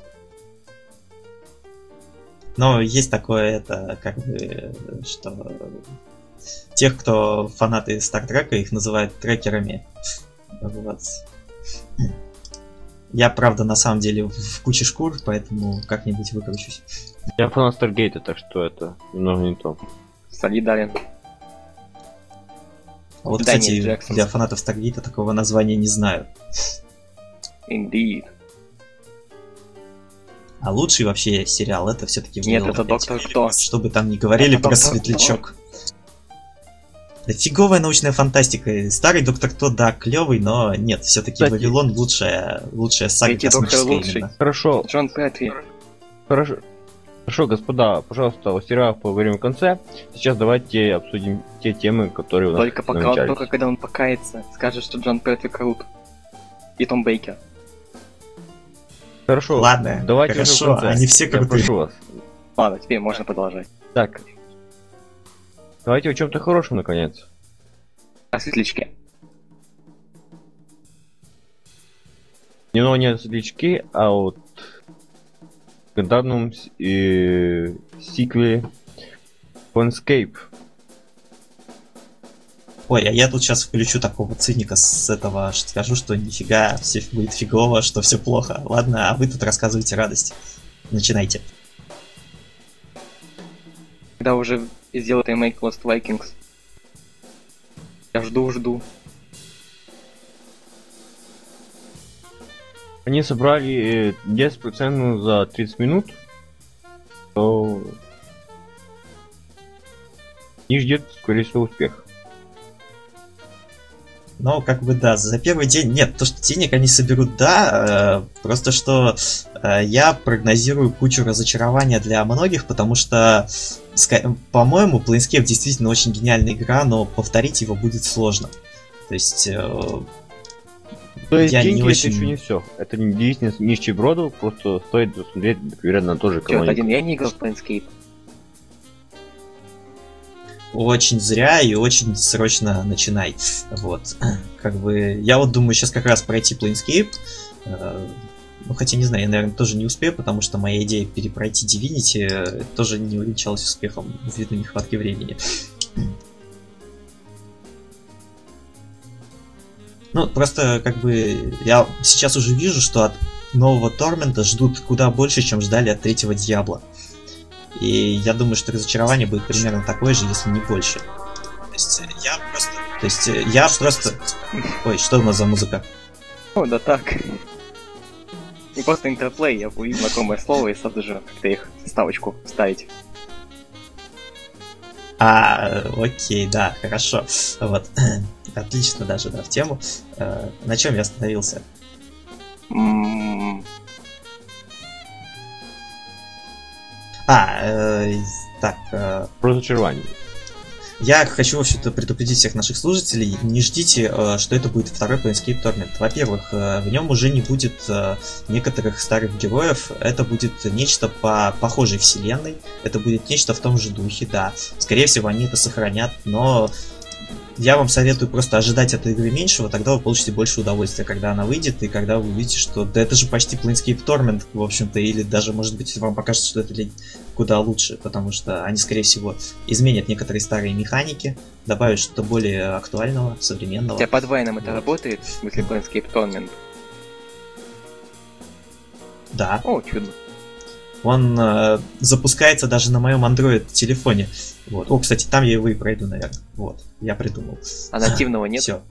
Но есть такое, это как бы, что тех, кто фанаты Star Trek, их называют трекерами. Вот. Я, правда, на самом деле в куче шкур, поэтому как-нибудь выкручусь. Я фанат Старгейта, так что это немного не то. Солидарен. Вот, Дэниел кстати, Джексон. для фанатов Старгейта такого названия не знаю. Indeed. А лучший вообще сериал это все-таки Нет, это Доктор Кто. Что бы там ни говорили Это про Доктор Светлячок. Да фиговая научная фантастика. Старый Доктор Кто, да, клевый, но нет, все-таки Кстати, Вавилон лучшая сага Третий Доктор космическая лучший. именно. Хорошо, Джон Петри. хорошо, господа, пожалуйста, о сериалах поговорим в конце. Сейчас давайте обсудим те темы, которые у нас Только пока, намечались. только когда он покается, скажет, что Джон Петри крут. И Том Бейкер. Хорошо, Ладно, давайте хорошо, уже в конце. они все Я крутые. прошу вас. Ладно, теперь можно продолжать. Так, давайте о чем-то хорошем, наконец. О Светлячке. Не о Светлячке, а вот недавнем сиквеле Planescape. Ой, а я тут сейчас включу такого циника с этого, что скажу, что нифига, все будет фигово, что все плохо. Ладно, а вы тут рассказывайте радость. Начинайте. Когда уже сделают ремейк Lost Vikings. Я жду. Они собрали 10% за 30 минут, то их ждет, скорее всего, успех. Ну, как бы да, за первый день... Нет, то, что денег они соберут, да, просто что я прогнозирую кучу разочарования для многих, потому что, по-моему, Planescape действительно очень гениальная игра, но повторить его будет сложно. То есть... То есть я деньги не это очень... еще не все. Это действительно нищеброду, просто стоит посмотреть, вероятно, тоже Чё, кого-нибудь. один я не играл в Planescape. Очень зря и очень срочно начинай. Вот. Как бы, я вот думаю сейчас как раз пройти Planescape. Ну, хотя не знаю, я, наверное, тоже не успею, потому что моя идея перепройти Divinity тоже не увенчалась успехом ввиду нехватки времени. Ну, просто, как бы, я сейчас уже вижу, что от нового Тормента ждут куда больше, чем ждали от третьего Диабло. И я думаю, что разочарование будет примерно такое же, если не больше. То есть я просто... Ой, что у нас за музыка? О, да так. Не просто интерплей, я увидел знакомое слово и сразу же как-то их ставочку ставить. Окей, да, хорошо. Вот. Отлично даже, да, в тему. На чем я остановился? Так. Про разочарование. Я хочу, в общем-то, предупредить всех наших слушателей. Не ждите, что это будет второй Planescape Torment. Во-первых, в нем уже не будет некоторых старых героев. Это будет нечто по похожей вселенной. Это будет нечто в том же духе, да. Скорее всего, они это сохранят, но я вам советую просто ожидать от игры меньшего, тогда вы получите больше удовольствия, когда она выйдет, и когда вы увидите, что да это же почти Planescape Torment, в общем-то, или даже, может быть, вам покажется, что это куда лучше, потому что они, скорее всего, изменят некоторые старые механики, добавят что-то более актуального, современного. У тебя под Вайном это работает, в смысле Planescape Torment? Да. О, чудно. Он запускается даже на моем Android-телефоне. Вот. О, кстати, там я его и пройду, наверное. Вот, я придумал. А нативного нет? Все.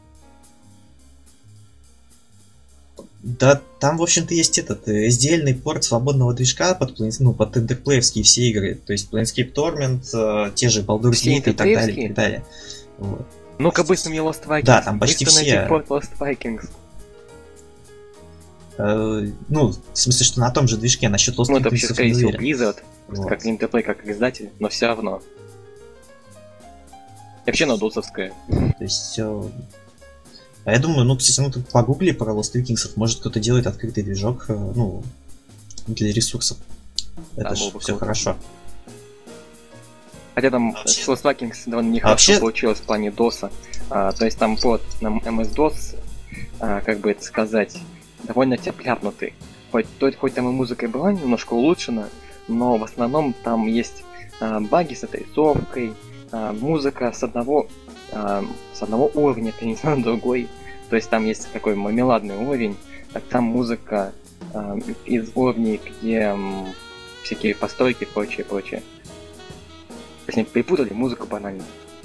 Да, там, в общем-то, есть этот SDL-ный порт свободного движка под интерплеевские все игры. То есть Planescape Torment, те же Baldur's Все Gate и так далее, и интерплеевские? так далее. Вот. Ну-ка быстро мне Lost Vikings. Да, там почти быстро все. найти порт Lost Vikings. Ну, в смысле, что на том же движке, насчет Lost Ну, это вообще, Vikings скорее не всего, уверен. Blizzard. Вот. Как интерплей, как издатель, но все равно. Вообще нодосовская. То есть, а я думаю, кстати, ты погугли про Lost Vikings, может кто-то делает открытый движок, для ресурсов. Это Да, же было бы все круто. хорошо. Хотя там Вообще- с Lost Vikings довольно нехорошо вообще- получилось в плане доса. То есть там под на MS-DOS, как бы это сказать, довольно тяпляпнутый. Хоть там и музыка и была немножко улучшена, но в основном там есть баги с отрисовкой, музыка с одного уровня перенесена на другой. То есть там есть такой мармеладный уровень, а там музыка из уровней, где всякие постройки и прочее. То есть они перепутали музыку банально.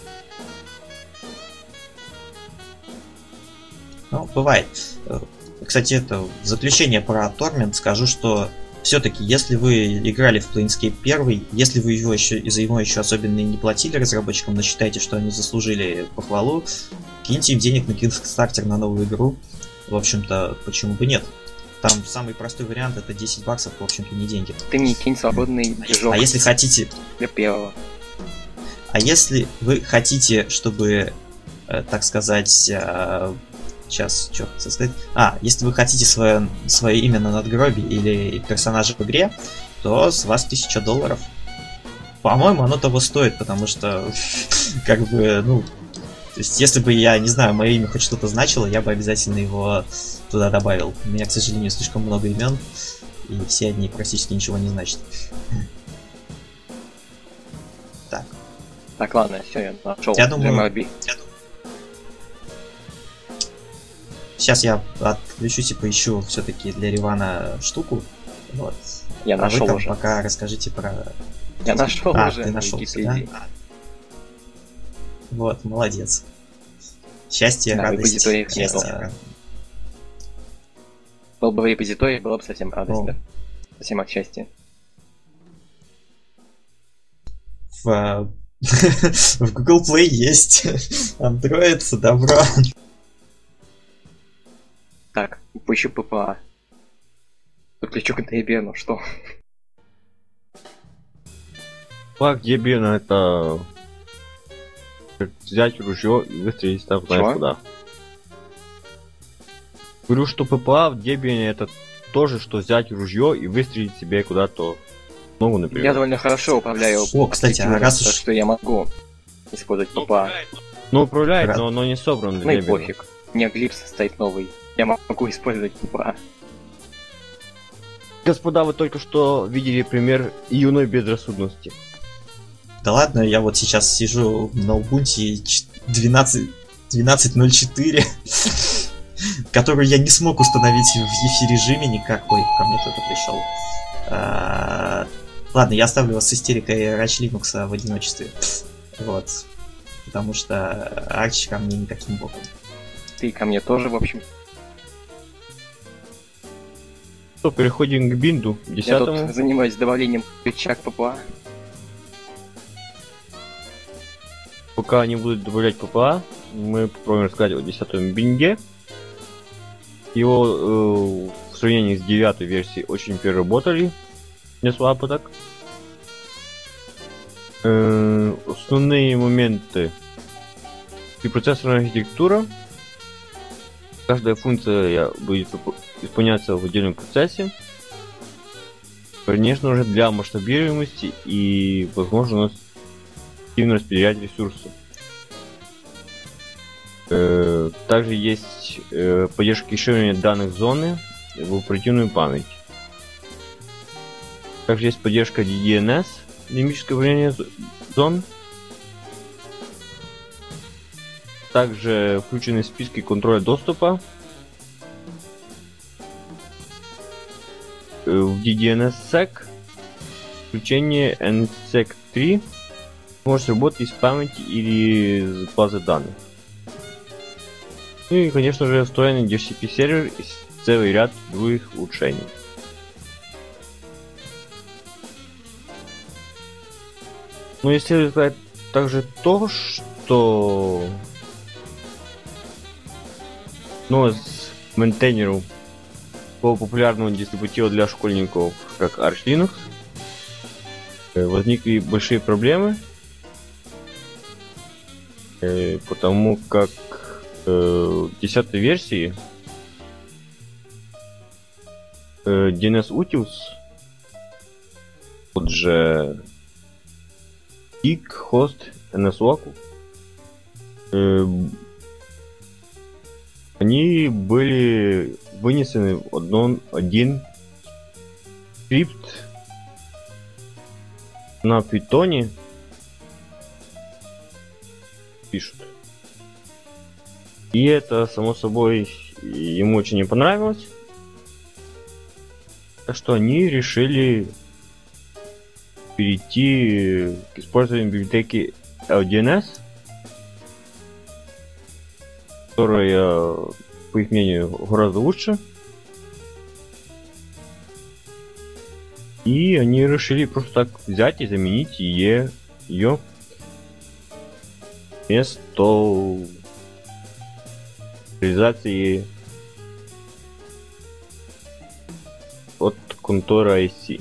Ну, бывает. Кстати, это в заключение про Torment скажу, что все-таки, если вы играли в Planescape 1, если вы его еще из-за него еще особенно и не платили разработчикам, но считаете, что они заслужили похвалу, киньте им денег на Kickstarter на новую игру. В общем-то, почему бы нет? Там самый простой вариант — это 10 баксов, в общем-то, не деньги. Ты мне кинь свободный движок. А если хотите... Для первого. А если вы хотите, чтобы, так сказать... Сейчас, что хочу сказать? Если вы хотите свое имя на надгробие или персонажа в игре, то с вас $1000. По-моему, оно того стоит, потому что, как бы, то есть, если бы я, не знаю, мое имя хоть что-то значило, я бы обязательно его туда добавил. У меня, к сожалению, слишком много имен, и все одни практически ничего не значат. Так. Так, ладно, все, я нашел. Я думаю... Сейчас я отключусь и поищу все-таки для Ривана штуку. Вот. Я нашел вы уже. Пока расскажите про... Я нашел уже. Ты нашел, да? Вот, молодец. Счастье, радость. Счастье. Был бы в репозитории, было бы совсем радость, да? Совсем от счастья. В Google Play есть. Android, добро. Так, поищу ППА. Подключу к Debian, что? Как Debian — это взять ружье и выстрелить там знаешь куда. Говорю, что ППА в Debian — это тоже, что взять ружье и выстрелить себе куда-то в ногу, например. Я довольно хорошо управляю. Кстати, раз уж... что я могу использовать ППА. Управляет, но не собран для Debian. и пофиг. У меня Глипс стоит новый. Я могу использовать ППА. Господа, вы только что видели пример юной безрассудности. Да ладно, я вот сейчас сижу на Ubuntu 12.04, которую я не смог установить в EFI режиме никак. Ой, ко мне кто-то пришел. Ладно, я оставлю вас с истерикой Arch Linux в одиночестве. Вот. Потому что Arch ко мне никаким боком. Ты ко мне тоже, в общем. Переходим к бинду 10-му. Я тут занимаюсь добавлением ключа к ППА. Пока они будут добавлять ППА, мы попробуем рассказать о 10-м бинде. Его в сравнении с 9-й версией очень переработали. Не слабо так. Основные моменты. И процессорная архитектура. Каждая функция будет исполняться в отдельном процессе. Конечно же, для масштабируемости и возможность активно распределять ресурсы. Также есть поддержка кэширования данных зоны в оперативную память. Также есть поддержка DNS, динамическое управление зон. Также включены списки контроля доступа. В DNSSEC включение NSEC 3 может работать из памяти или из базы данных. Ну и, конечно же, встроенный DHCP сервер и целый ряд других улучшений. Но и следует сказать также то, что с мейнтейнером по популярному дистрибутиву для школьников, как Arch Linux, возникли большие проблемы, потому как в 10-й версии DNS Utils, тот же Geek, Host, NSWAC, они были вынесены в один скрипт на питоне пишут. И это, само собой, ему очень не понравилось. Так что они решили перейти к использованию библиотеки LDNS, которая, по их мнению, гораздо лучше. И они решили просто так взять и заменить ее вместо реализации от конторы IC.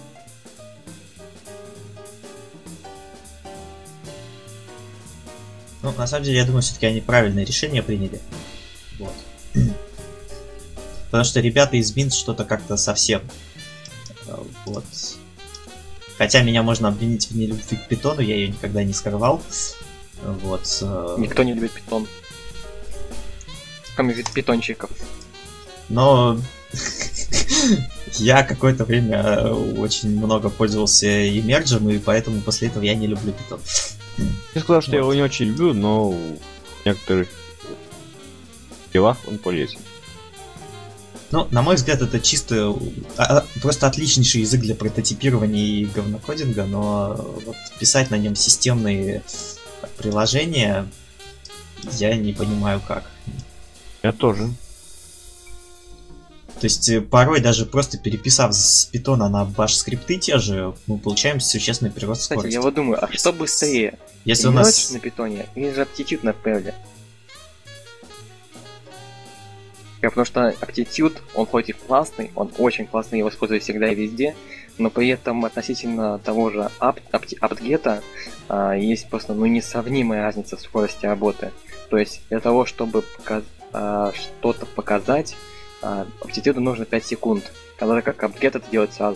Ну, на самом деле, я думаю, все-таки они правильное решение приняли. Вот. Потому что ребята из Mint что-то как-то совсем... Вот. Хотя меня можно обвинить в нелюбви к питону, я ее никогда не скрывал. Вот. Никто не любит питон. Кроме питончиков. Но я какое-то время очень много пользовался имерджем, и поэтому после этого я не люблю питон. Я сказал, что я его не очень люблю, но в некоторых делах он полезен. Ну, на мой взгляд, это чисто просто отличнейший язык для прототипирования и говнокодинга, но вот писать на нем системные приложения я не понимаю как. Я тоже. То есть порой даже просто переписав с питона на баш скрипты те же, мы получаем существенный прирост скорости. Кстати, я вот думаю, а что быстрее? Если у нас на питоне или же Aptitude на Perl? Потому что Aptitude, он хоть и классный, он очень классный, его использую всегда и везде, но при этом относительно того же apt-get есть просто несравнимая разница в скорости работы. То есть для того, чтобы что-то показать, Aptitude нужно 5 секунд, когда как apt-get это делать сразу.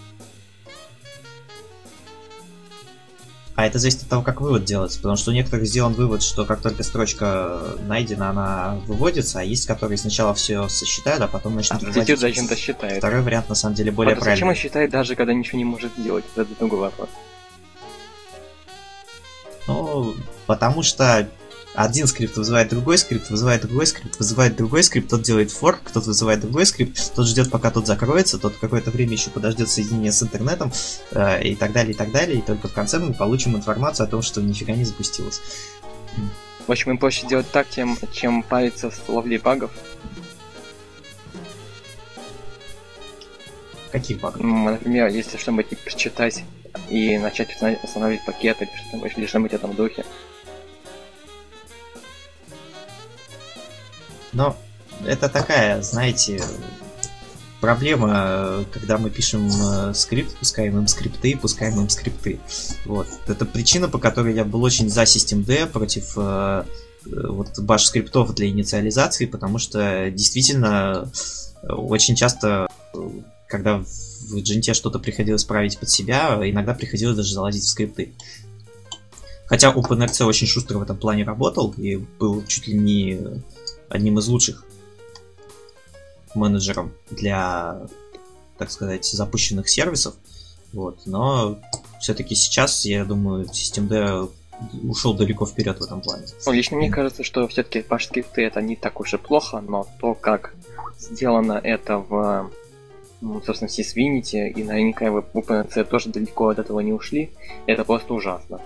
А это зависит от того, как вывод делается, потому что у некоторых сделан вывод, что как только строчка найдена, она выводится, а есть, которые сначала все сосчитают, а потом начнут выводить. Aptitude зачем-то считает. Второй вариант, на самом деле, более правильный. Зачем он считает, даже когда ничего не может сделать? Это другой вопрос. Ну, потому что один скрипт вызывает другой скрипт, вызывает другой скрипт, вызывает другой скрипт, тот делает форк, тот вызывает другой скрипт, тот ждет, пока тот закроется, тот какое-то время еще подождет соединение с интернетом, и так далее, и только в конце мы получим информацию о том, что нифига не запустилось. В общем, им проще делать так, чем париться с ловлей багов. Каких багов? Например, если что-нибудь не прочитать и начать устанавливать пакеты или что-нибудь в этом духе. Но это такая, знаете, проблема, когда мы пишем скрипт, пускаем им скрипты. Вот. Это причина, по которой я был очень за Systemd против вот баш скриптов для инициализации, потому что действительно очень часто, когда в Джинте что-то приходилось править под себя, иногда приходилось даже залазить в скрипты. Хотя OpenRC очень шустро в этом плане работал и был чуть ли не одним из лучших менеджером для, так сказать, запущенных сервисов. Вот. Но все-таки сейчас, я думаю, Systemd ушел далеко вперед в этом плане. Ну, лично мне кажется, что все-таки баш-скрипты это не так уж и плохо, но то, как сделано это в, собственно, Sysvinity, и наверняка в OpenRC тоже далеко от этого не ушли, это просто ужасно.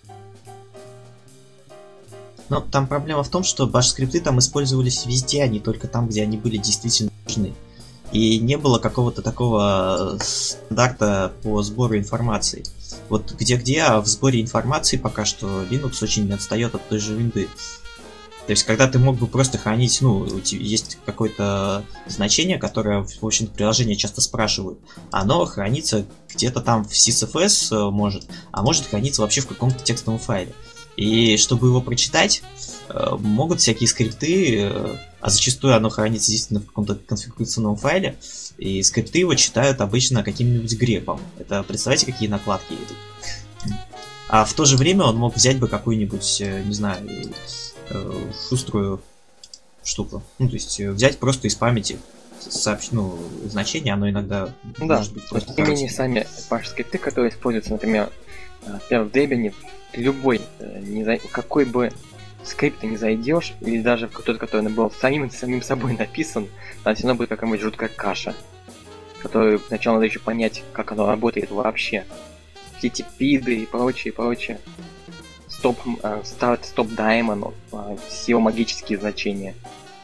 Но там проблема в том, что баш-скрипты там использовались везде, а не только там, где они были действительно нужны. И не было какого-то такого стандарта по сбору информации. Вот где-где, а в сборе информации пока что Linux очень отстает от той же винды. То есть, когда ты мог бы просто хранить, есть какое-то значение, которое, в общем-то, приложения часто спрашивают. Оно хранится где-то там в SysFS может, а может храниться вообще в каком-то текстовом файле. И чтобы его прочитать, могут всякие скрипты, а зачастую оно хранится действительно в каком-то конфигурационном файле, и скрипты его читают обычно каким-нибудь грепом. Это, представляете, какие накладки идут. А в то же время он мог взять бы какую-нибудь, не знаю, шуструю штуку. Ну, то есть взять просто из памяти значение, оно иногда может быть просто тем не менее, сами ваши скрипты, которые используются, например, в Debian, любой, какой бы скрипт ты не зайдешь, или даже в какой-то, который был самим собой написан, там все равно будет какая-нибудь жуткая каша, которую сначала надо еще понять, как оно работает вообще. Все эти пиды и прочее. Старт, стоп даймон, все его магические значения.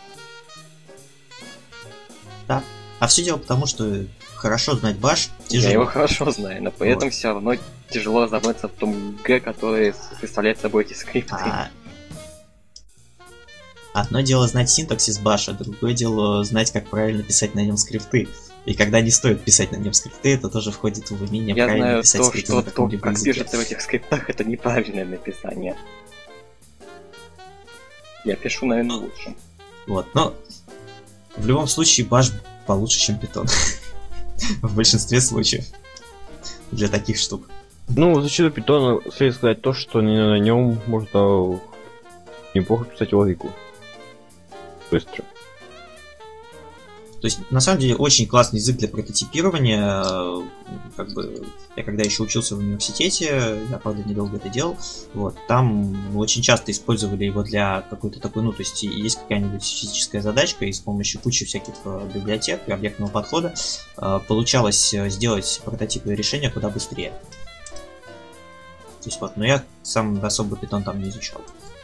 Да. А все дело потому, что хорошо знать баш тяжело. Я его хорошо знаю, но при этом все равно тяжело разобраться в том Г, который представляет собой эти скрипты. Одно дело знать синтаксис баша, другое дело знать, как правильно писать на нем скрипты. И когда не стоит писать на нем скрипты, это тоже входит в умение правильно писать скрипты на каком-либо как языке. пишется в этих скриптах, это неправильное написание. Я пишу, наверное, лучше. Вот, но в любом случае баш получше, чем питон. В большинстве случаев. Для таких штук. Ну, в защиту питона следует сказать то, что на нем можно неплохо писать логику. Быстро. То есть, на самом деле, очень классный язык для прототипирования. Как бы, я когда еще учился в университете, я, правда, недолго это делал, вот, там очень часто использовали его для какой-то такой, ну, то есть, есть какая-нибудь физическая задачка, и с помощью кучи всяких библиотек и объектного подхода получалось сделать прототипы решения куда быстрее. То есть, вот, но я сам особо питон там не изучал.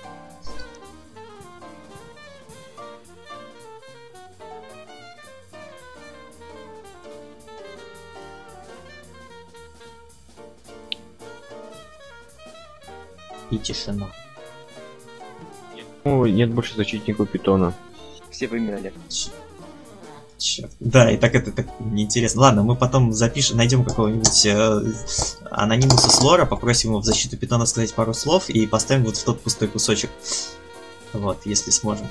И тишина. Ну, нет больше защитников питона. Все вымерли. Черт. Да, и так это так неинтересно. Ладно, мы потом запишем, найдем какого-нибудь анонимуса с лора, попросим его в защиту питона сказать пару слов и поставим вот в тот пустой кусочек. Вот, если сможем.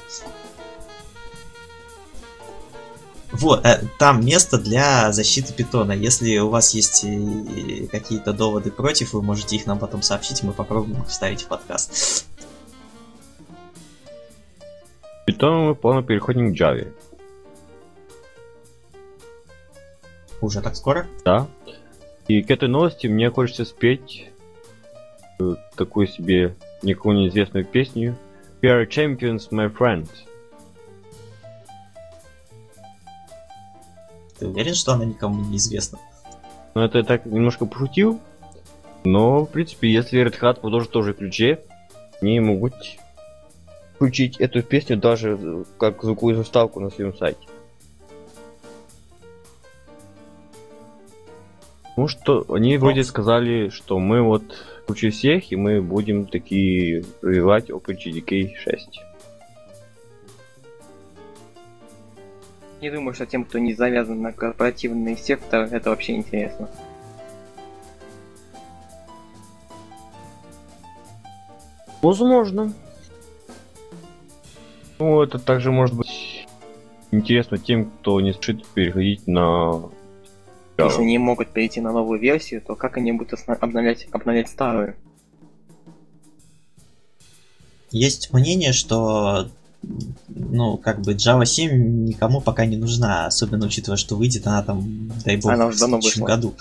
Вот, там место для защиты питона. Если у вас есть какие-то доводы против, вы можете их нам потом сообщить, мы попробуем их вставить в подкаст. Питон мы плавно переходим к Java. Уже так скоро? Да. И к этой новости мне хочется спеть такую себе никому неизвестную песню We are champions, my friend. Ты уверен, что она никому не известна? Ну, это я так немножко пошутил. Но, в принципе, если Red Hat продолжит тоже в ключе, они могут включить эту песню даже как звуковую заставку на своем сайте. Ну что, они вроде сказали, что мы вот круче всех, и мы будем такие развивать OpenJDK 6. Не думаю, что тем, кто не завязан на корпоративный сектор, это вообще интересно. Возможно. Ну, это также может быть интересно тем, кто не спешит переходить на... Если не могут перейти на новую версию, то как они будут обновлять старую? Есть мнение, что ну, как бы Java 7 никому пока не нужна, особенно учитывая, что выйдет она там, дай бог, она уже в давно следующем вышла. году.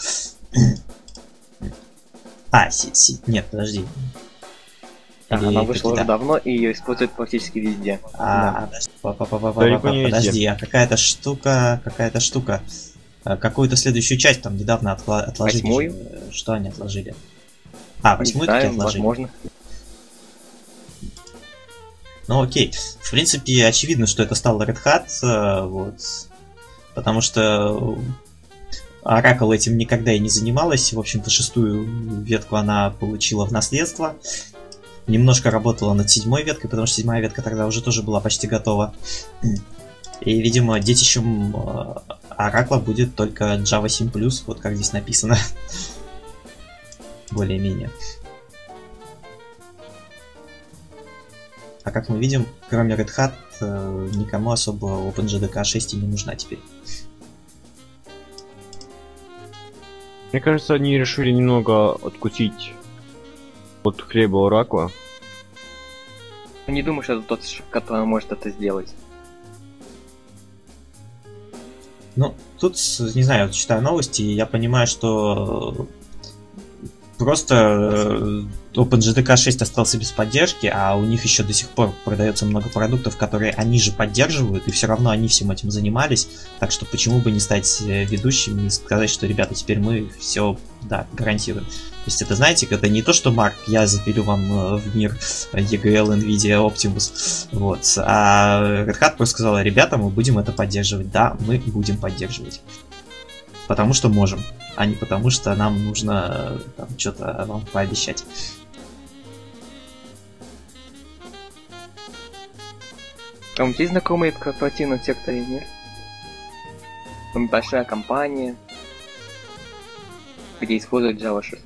Нет, подожди. Она вышла уже давно и ее используют практически везде. Подожди, а какая-то штука. Какую-то следующую часть там недавно отложили. 8-ю? Что они отложили? 8-ю таки отложили. Возможно. Ну окей. В принципе, очевидно, что это стало Red Hat, вот. Потому что Oracle этим никогда и не занималась. В общем-то, 6-ю ветку она получила в наследство. Немножко работала над 7-й веткой, потому что 7-я ветка тогда уже тоже была почти готова. И, видимо, детищем Oracle будет только Java 7+, вот как здесь написано. Более-менее. А как мы видим, кроме Red Hat, никому особо OpenJDK 6 и не нужна теперь. Мне кажется, они решили немного откусить от хлеба Oracle. Не думаю, что это тот, который может это сделать. Ну, тут, не знаю, вот читаю новости, и я понимаю, что просто OpenJDK 6 остался без поддержки, а у них еще до сих пор продается много продуктов, которые они же поддерживают, и все равно они всем этим занимались. Так что почему бы не стать ведущим и сказать, что, ребята, теперь мы все, да, гарантируем. То есть это, знаете, это не то, что Марк, я запилю вам в мир EGL, NVIDIA, Optimus, вот, а Red Hat просто сказала, ребята, мы будем это поддерживать. Да, мы будем поддерживать. Потому что можем, а не потому что нам нужно там что-то вам пообещать. А у тебя есть знакомые в корпоративном секторе, нет? Там большая компания, где используют Java 6.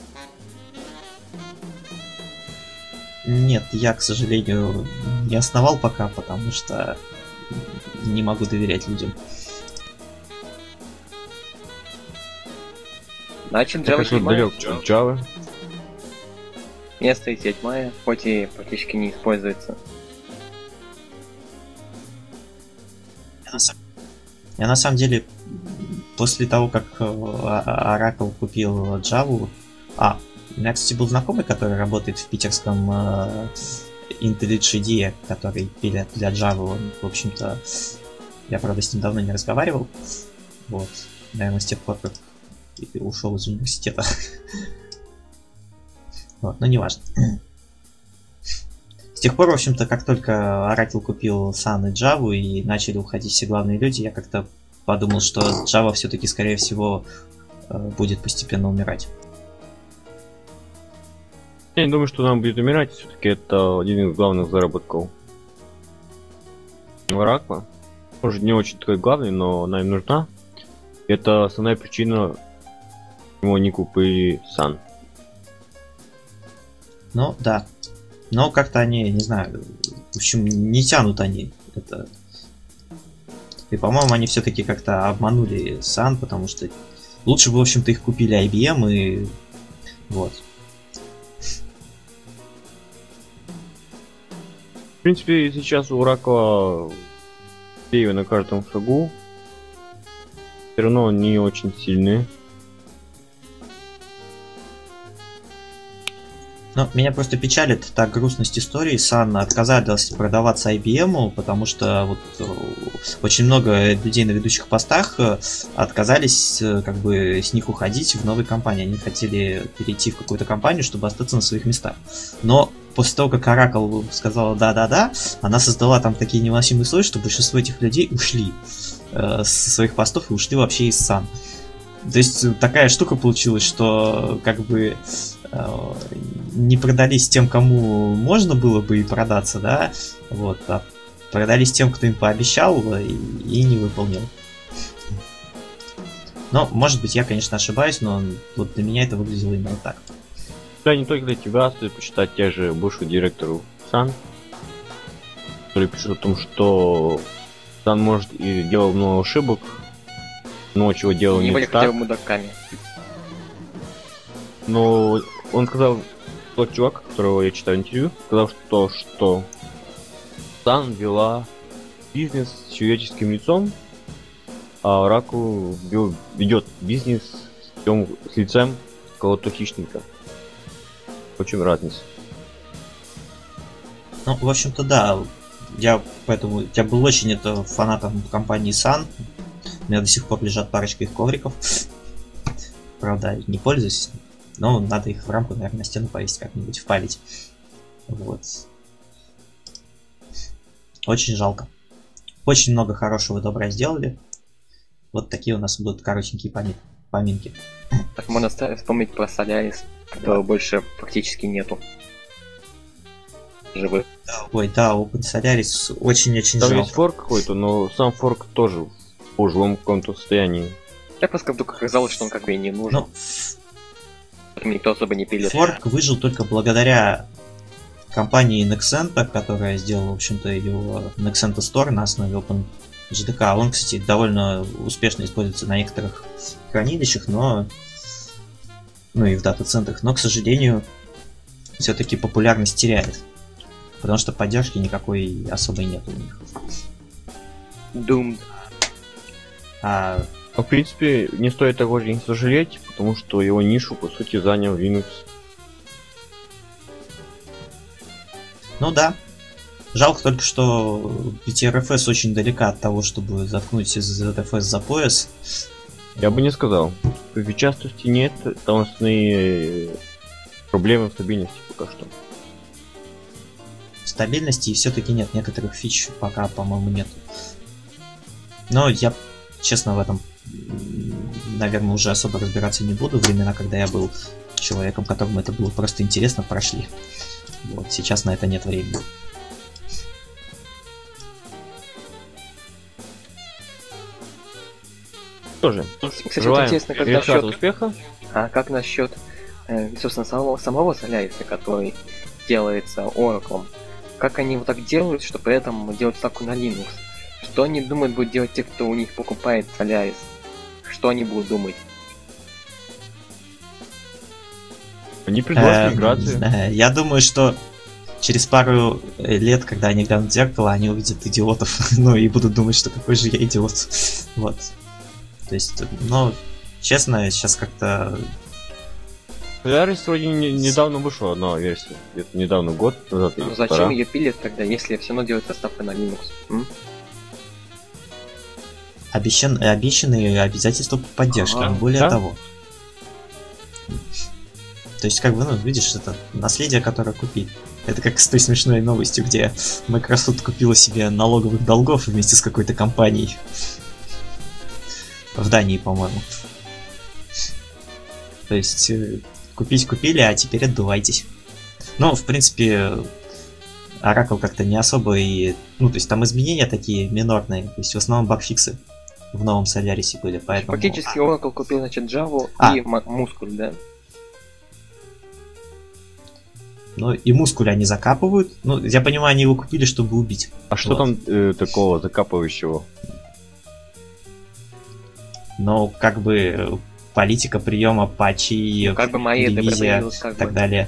Нет, я, к сожалению, не основал пока, потому что не могу доверять людям. Значит, Я Java хочу 7 далек от Java. место и 7, хоть и практически не используется. Я на самом деле после того, как Oracle купил Java... у меня, кстати, был знакомый, который работает в питерском IntelliJ IDEA, который пилит для Java. Он, в общем-то, я, правда, с ним давно не разговаривал. Вот. Наверное, с тех пор, как ушел из университета. Вот, но неважно. С тех пор, в общем-то, как только Oracle купил Sun и Java и начали уходить все главные люди, я как-то подумал, что Java все-таки, скорее всего, будет постепенно умирать. Я не думаю, что нам будет умирать, все-таки это один из главных заработков Oracle. Может, не очень такой главный, но она им нужна. Это основная причина, почему они купили Sun. Ну, да. Но как-то они, не знаю, в общем, не тянут они это. И, по-моему, они все-таки как-то обманули Sun, потому что лучше бы, в общем-то, их купили IBM и вот. В принципе, сейчас у Oracle сейвы на каждом шагу. Все равно не очень сильные. Но меня просто печалит та грустность истории. Sun отказались продаваться IBM, потому что вот очень много людей на ведущих постах отказались как бы с них уходить в новые компании. Они хотели перейти в какую-то компанию, чтобы остаться на своих местах. Но после того, как Oracle сказала да-да-да, она создала там такие невыносимые условия, что большинство этих людей ушли со своих постов и ушли вообще из Sun. То есть такая штука получилась, что как бы не продались тем, кому можно было бы и продаться, да, вот, а продались тем, кто им пообещал и не выполнил. Но, может быть, я, конечно, ошибаюсь, но вот для меня это выглядело именно так. Да, не только для тебя, стоит почитать тех же бывших директоров Sun, которые пишут о том, что Sun, может, и делал много ошибок, но чего делал не не были так. хотя бы мудаками. Но он сказал, тот чувак, которого я читаю интервью, сказал, что Sun вела бизнес с человеческим лицом, а Oracle ведет бизнес с лицем кого-то хищника. Очень разница. Ну, в общем-то, да. Я был очень фанатом компании Sun. У меня до сих пор лежат парочка их ковриков. Правда, не пользуюсь. Но надо их в рамку, наверное, на стену повесить как-нибудь, впалить. Вот. Очень жалко. Очень много хорошего и добра сделали. Вот такие у нас будут коротенькие поминки. Так можно вспомнить про Solaris, которого больше практически нету. Живых. Ой, да, Open Solaris очень-очень жалко. Там есть форк какой-то, но сам форк тоже в жилом каком-то состоянии. Я просто вдруг оказалось, что он как бы и не нужен. Никто особо не пилит. Форк выжил только благодаря компании Nexenta, которая сделала, в общем-то, его Nexenta Store на основе OpenJDK. Он, кстати, довольно успешно используется на некоторых хранилищах, но и в дата-центрах, но, к сожалению, все-таки популярность теряет. Потому что поддержки никакой особой нет у них. Doomed. А В принципе, не стоит того же не сожалеть, потому что его нишу, по сути, занял Linux. ну да. Жалко только, что PTRFS очень далека от того, чтобы заткнуть ZFS за пояс. Я бы не сказал. В частности нет, там основные проблемы в стабильности пока что. Стабильности и все-таки нет, некоторых фич пока, по-моему, нет. Но я, честно, в этом, наверное, уже особо разбираться не буду. Времена, когда я был человеком, которому это было просто интересно, прошли. Вот, сейчас на это нет времени. Тоже. Кстати, вот Желаем интересно, как результата насчет, успеха. как насчет, собственно, самого Solaris, который делается Oracle. Как они вот так делают, что при этом делать ставку на Linux? Что они думают будут делать те, кто у них покупает Solaris? Что они будут думать? Они предложат миграцию. Я думаю, что через пару лет, когда они глянут в зеркало, они увидят идиотов, ну и будут думать, что какой же я идиот. Вот. То есть, ну, честно, сейчас как-то... Solaris вроде недавно вышла одна версия. Где-то недавно, год назад. Ну зачем ее пилят тогда, если все равно делается ставка на Linux? Обещанные обязательства по поддержке, Ага, более да? того. То есть, как бы, ну, видишь, это наследие, которое купили. Это как с той смешной новостью, где Microsoft купила себе налоговых долгов вместе с какой-то компанией. В Дании, по-моему. То есть, купить купили, а теперь отдувайтесь. Ну, в принципе, Oracle как-то не особо и... Ну, то есть, там изменения такие минорные. То есть, в основном багфиксы в новом Solaris были, поэтому... Фактически Oracle купил, значит, Java и Muscle, да? Ну, и Muscle они закапывают. Ну, я понимаю, они его купили, чтобы убить. А что Вот. там такого закапывающего? Но как бы политика приема патчей, Ну, как бы мои это ревизия прибавилось, как и так бы. далее.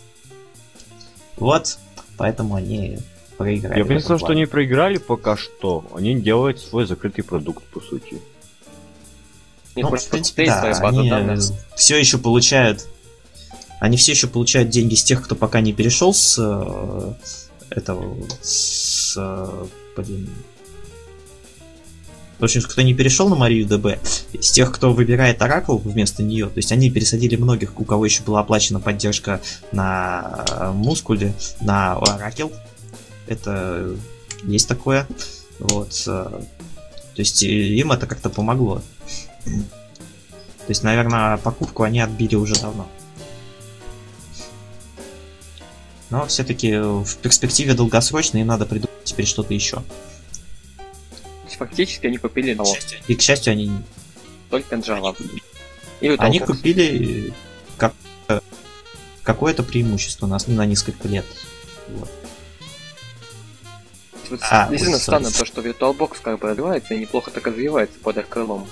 Вот, поэтому они проиграли. Я в этом pensал, что плане. они проиграли пока что. Они делают свой закрытый продукт, по сути. У них Ну, просто в принципе, стоит да, своя база они данных. все еще получают. Они все еще получают деньги с тех, кто пока не перешел с этого. Блин. В общем, кто не перешел на MariaDB, с тех, кто выбирает Oracle вместо нее, то есть они пересадили многих, у кого еще была оплачена поддержка на Muscle, на Oracle. Это есть такое. Вот. То есть им это как-то помогло. То есть, наверное, покупку они отбили уже давно. Но все-таки в перспективе долгосрочной им надо придумать теперь что-то еще. То есть фактически они купили И, к счастью, они только Java. И вот Они Outbox. купили какое-то преимущество на несколько лет. Вот. Вот А, действительно вот, странно sorry. то, что VirtualBox как бы развивается и неплохо так развивается под их крылом.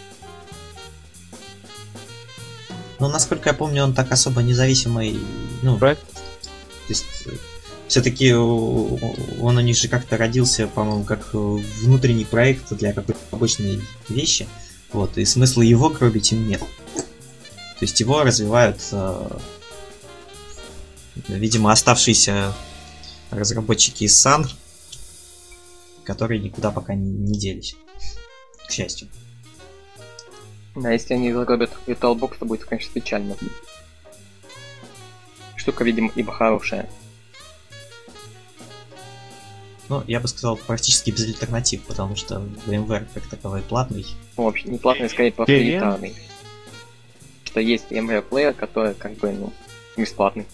Ну, насколько я помню, он так особо независимый. Ну, Проект? то есть, все-таки он у них же как-то родился, по-моему, как внутренний проект для какой-то обычной вещи. Вот, и смысла его гробить им нет. То есть его развивают, видимо, оставшиеся разработчики из Sun, которые никуда пока не делись. К счастью. А если они загробят VirtualBox, то будет, конечно, печально. Штука, видимо, ибо хорошая. Ну, я бы сказал, практически без альтернатив, потому что VMware как таковой платный. Ну, вообще, не платный, скорее, просто унитарный. Что есть VMware Player, который, как бы, ну, бесплатный.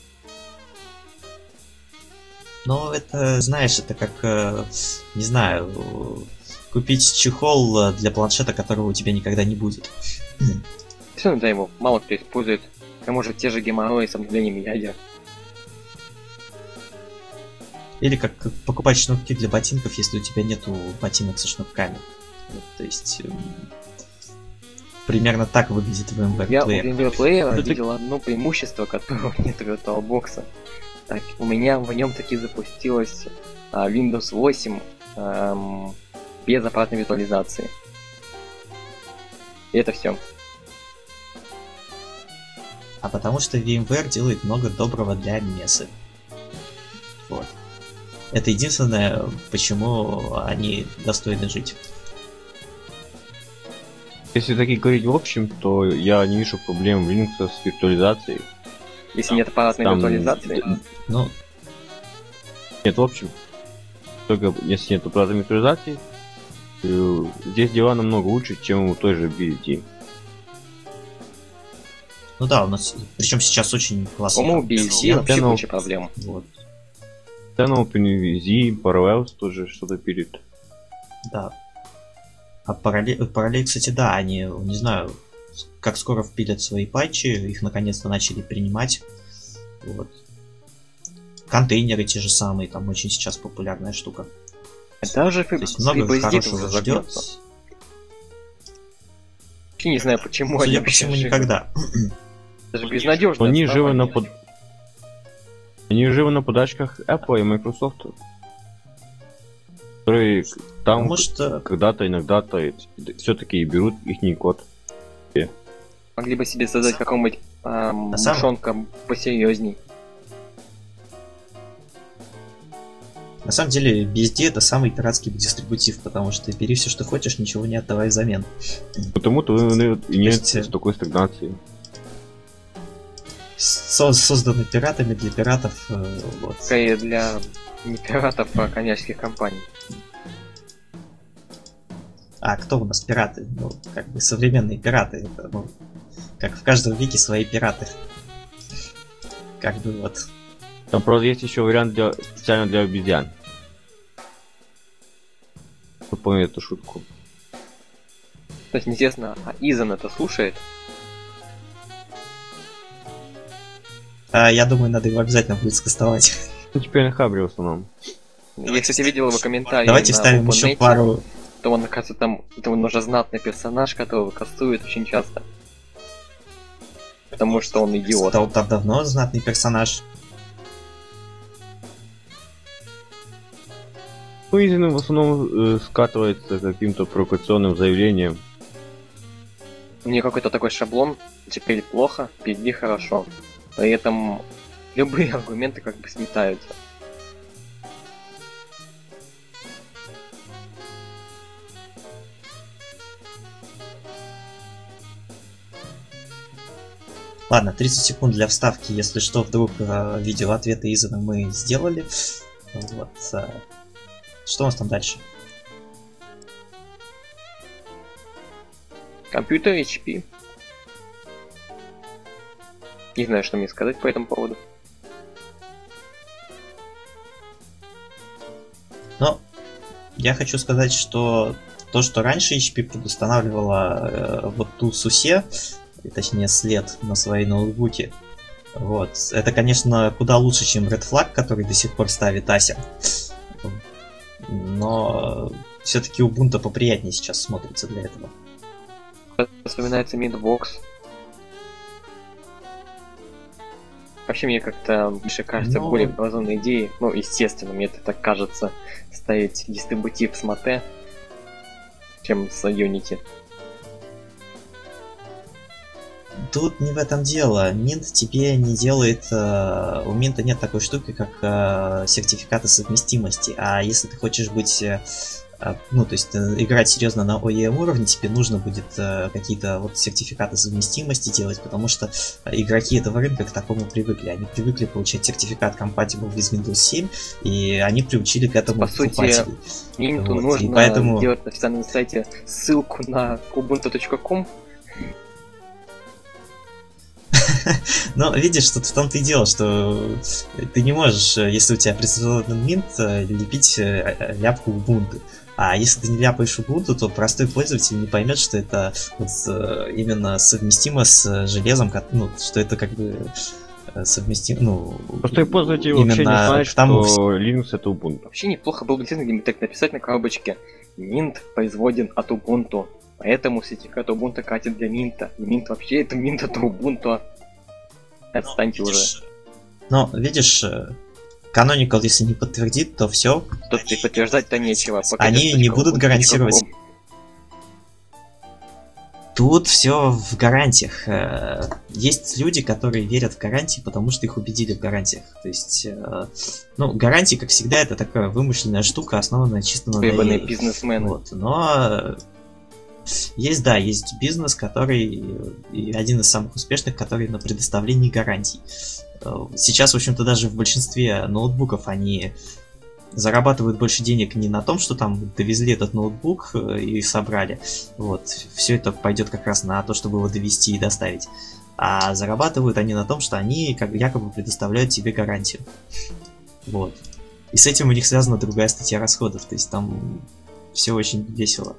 Но это, знаешь, это как, не знаю, купить чехол для планшета, которого у тебя никогда не будет. Все равно, да, его мало кто использует. К тому же те же геморрои с обновлением ядер. Или как покупать шнурки для ботинков, если у тебя нету ботинок со шнурками. Вот, то есть, примерно так выглядит VMware Я у Player. VMware Player видел одно преимущество, которого нет у VirtualBox. Так, у меня в нем таки запустилась Windows 8 без аппаратной виртуализации. И это все. А потому что VMware делает много доброго для месы. Вот. Это единственное, почему они достойны жить. Если таки говорить в общем, то я не вижу проблем в Linux с виртуализацией. Если нет аппаратной Там- виртуализации. Ну, Нет, в общем. Только если нет аппаратной виртуализации, здесь дела намного лучше, чем у той же BSD. ну да, у нас. Причем сейчас очень классно. По-моему, BSD вообще ну, куча проблем. Вот, Там OpenVZ, Parallels тоже что-то пилит. да. А параллель, кстати, да, они, не знаю, как скоро впилят свои патчи, их наконец-то начали принимать. Вот. Контейнеры те же самые, там очень сейчас популярная штука. Даже То есть много FreeBSD хорошего уже ждет. загнется. Вообще не знаю, почему они Судя по вообще всему, живы. никогда. Даже безнадежно. Они живы на Они живы на подачках Apple и Microsoft. Которые там Может, когда-то, иногда-то все-таки берут их код. Могли бы себе создать какого-нибудь самом- мышонка посерьезней. на самом деле, BSD это самый пиратский дистрибутив, потому что бери все, что хочешь, ничего не отдавай взамен. Потому-то и нет есть- такой стагнации. Созданы пиратами для пиратов. Вот. Скорее для не пиратов, а коммерческих компаний. А кто у нас пираты? Ну, как бы современные пираты. Это, ну, как в каждом веке свои пираты. Как бы вот. Там, правда, есть еще вариант специально для обезьян. Кто помнит эту шутку? То есть, неизвестно, а Изан это слушает? Я думаю, надо его обязательно будет скастовать. Ну, теперь на Хабре в основном. Я, кстати, видел его комментарий Давайте на вставим еще OpenNet, пару. то он, оказывается, там, это он уже знатный персонаж, которого кастует очень часто. Потому что он идиот. Стал там давно знатный персонаж. Ну, Изин в основном скатывается каким-то провокационным заявлением. У нее какой-то такой шаблон, теперь плохо, впереди хорошо. При этом любые аргументы как бы сметаются. Ладно, 30 секунд для вставки, если что, вдруг видео ответы Изана мы сделали. Вот. Что у нас там дальше? Компьютер HP. Не знаю, что мне сказать по этому поводу. Но я хочу сказать, что то, что раньше HP предустанавливала вот ту SUSE, точнее след на свои ноутбуки, вот, это, конечно, куда лучше, чем Red Flag, который до сих пор ставит Acer. Но все-таки Ubuntu поприятнее сейчас смотрится для этого. Вспоминается Mintbox. Вообще мне как-то больше кажется Ну, более разумной идеей, ну, естественно, мне это так кажется, ставить дистрибутив с Mate, чем с Unity. Тут не в этом дело. Mint тебе не делает... у Mint нет такой штуки, как сертификаты совместимости. А если ты хочешь быть... ну, то есть играть серьезно на OEM уровне, тебе нужно будет какие-то вот сертификаты совместимости делать, потому что игроки этого рынка к такому привыкли. Они привыкли получать сертификат Compatible with Windows 7, и они приучили к этому По сути, покупателей. Минту Вот, нужно и поэтому- делать на официальном сайте ссылку на ubuntu.com. Но видишь, тут в том-то и дело, что ты не можешь, если у тебя присутствует Mint, лепить ляпку Ubuntu. А если ты не ляпаешь Ubuntu, то простой пользователь не поймет, что это вот именно совместимо с железом, ну, что это как бы совместимо, ну... Простой пользователь вообще не именно знает, к тому, что Linux это Ubuntu. Вообще неплохо было бы действительно где-нибудь так написать на коробочке. Mint производен от Ubuntu. Поэтому сертификат Ubuntu катит для Mint. И Mint вообще это Mint от Ubuntu. Отстаньте уже. Но, видишь, Canonical, если не подтвердит, то все. Тут и подтверждать-то нечего. Они не будут гарантировать. Тут все в гарантиях. Есть люди, которые верят в гарантии, потому что их убедили в гарантиях. То есть, гарантии, как всегда, это такая вымышленная штука, основанная чисто на доверии. Бизнесмены. Вот. Но есть бизнес, который и один из самых успешных, который на предоставлении гарантий. Сейчас, в общем-то, даже в большинстве ноутбуков они зарабатывают больше денег не на том, что там довезли этот ноутбук и собрали. Вот. Все это пойдет как раз на то, чтобы его довести и доставить. А зарабатывают они на том, что они якобы предоставляют тебе гарантию. Вот. И с этим у них связана другая статья расходов. То есть там все очень весело.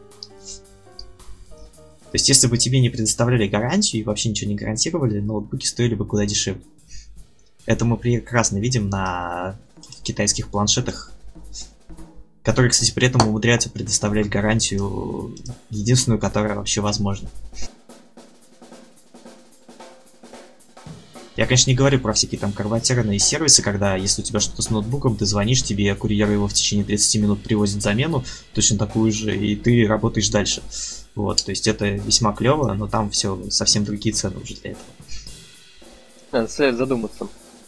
То есть если бы тебе не предоставляли гарантию и вообще ничего не гарантировали, ноутбуки стоили бы куда дешевле. Это мы прекрасно видим на китайских планшетах, которые, кстати, при этом умудряются предоставлять гарантию, единственную, которая вообще возможна. Я, конечно, не говорю про всякие там конвертированные сервисы, когда, если у тебя что-то с ноутбуком, ты звонишь, тебе курьер его в течение 30 минут привозит замену, точно такую же, и ты работаешь дальше. Вот, то есть это весьма клево, но там все совсем другие цены уже для этого. Надо стоит задуматься.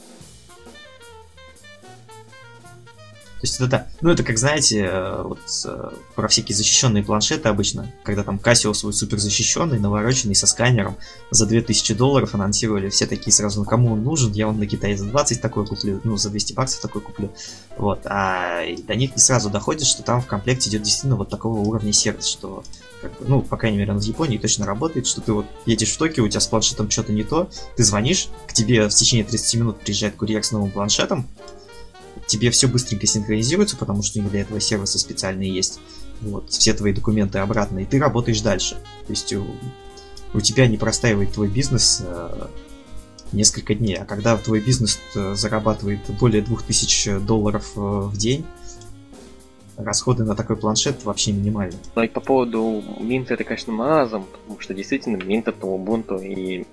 То есть это как, знаете, про всякие защищенные планшеты обычно, когда там Casio свой супер защищенный, навороченный, со сканером, за $2000 анонсировали, все такие сразу, ну кому он нужен, я вон на Китае за 20 такой куплю, за $200 такой куплю. Вот, а до них не сразу доходит, что там в комплекте идет действительно вот такого уровня сервис, что, по крайней мере, он в Японии точно работает, что ты вот едешь в Токио, у тебя с планшетом что-то не то, ты звонишь, к тебе в течение 30 минут приезжает курьер с новым планшетом, тебе все быстренько синхронизируется, потому что у них для этого сервисы специальные есть. Вот, все твои документы обратно, и ты работаешь дальше. То есть у тебя не простаивает твой бизнес несколько дней. А когда твой бизнес зарабатывает более $2000 в день, расходы на такой планшет вообще минимальны. Но и по поводу Mint это, конечно, маразм, потому что действительно Mint это Ubuntu и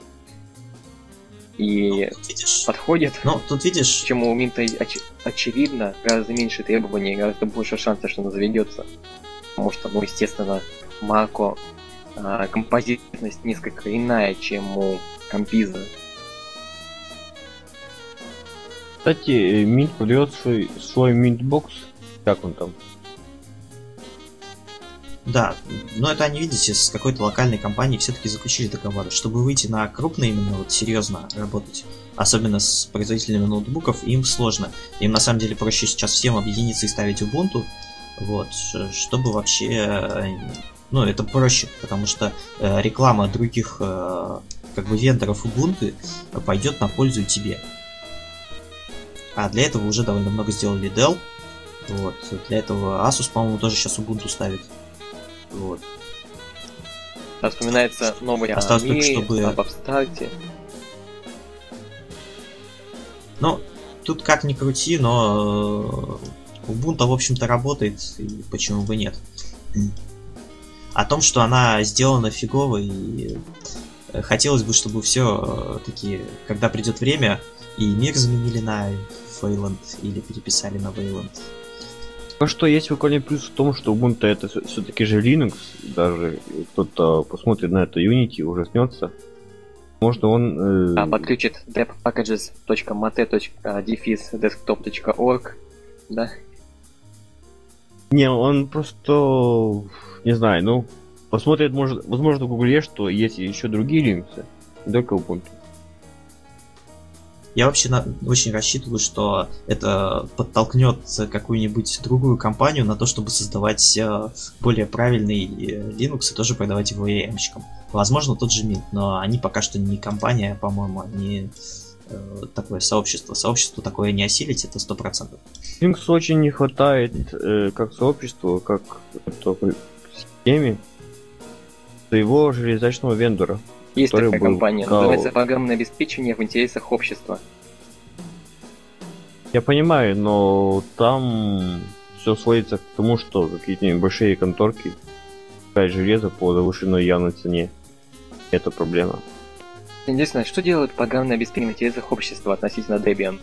видишь, подходит. Тут видишь, чему у Минта очевидно гораздо меньше требований, гораздо больше шансов, что она заведется. Потому что, естественно, Мако композитность несколько иная, чем у Компиза. Кстати, Mint продает свой Mintbox. Как он там? Да, но это они, видите, с какой-то локальной компанией все-таки заключили договоры. Чтобы выйти на крупные, именно вот серьезно работать, особенно с производителями ноутбуков, им сложно. Им на самом деле проще сейчас всем объединиться и ставить Ubuntu, вот, чтобы вообще, это проще, потому что реклама других вендоров Ubuntu пойдет на пользу тебе. А для этого уже довольно много сделали Dell. Вот, для этого Asus, по-моему, тоже сейчас Ubuntu ставит. Вот. Вспоминается новый осталось только, чтобы об старте. Тут как ни крути, но Ubuntu, в общем-то, работает, и почему бы нет. О том, что она сделана фигово, и хотелось бы, чтобы все таки, когда придет время, и мир заменили на Wayland или переписали на Wayland. Что есть прикольный плюс в том, что Ubuntu это все-таки же Linux, даже кто-то посмотрит на это Unity, ужаснется. Может он... подключит deppackages.mate.desktop.org, да? Не, он просто... Не знаю, посмотрит, возможно, в Гугле, что есть еще другие Linux, не только Ubuntu. Я вообще очень рассчитываю, что это подтолкнет какую-нибудь другую компанию на то, чтобы создавать более правильный Linux и тоже продавать его EM-щикам. Возможно, тот же Mint, но они пока что не компания, по-моему, они такое сообщество. Сообщество такое не осилить, это 100%. Linux очень не хватает как сообществу, как в системе своего железячного вендора. Есть такая компания, называется программное обеспечение в интересах общества. Я понимаю, но там все сводится к тому, что какие-то большие конторки покупают железо по завышенной явной цене. Это проблема. Интересно, что делает программное обеспечение в интересах общества относительно Debian?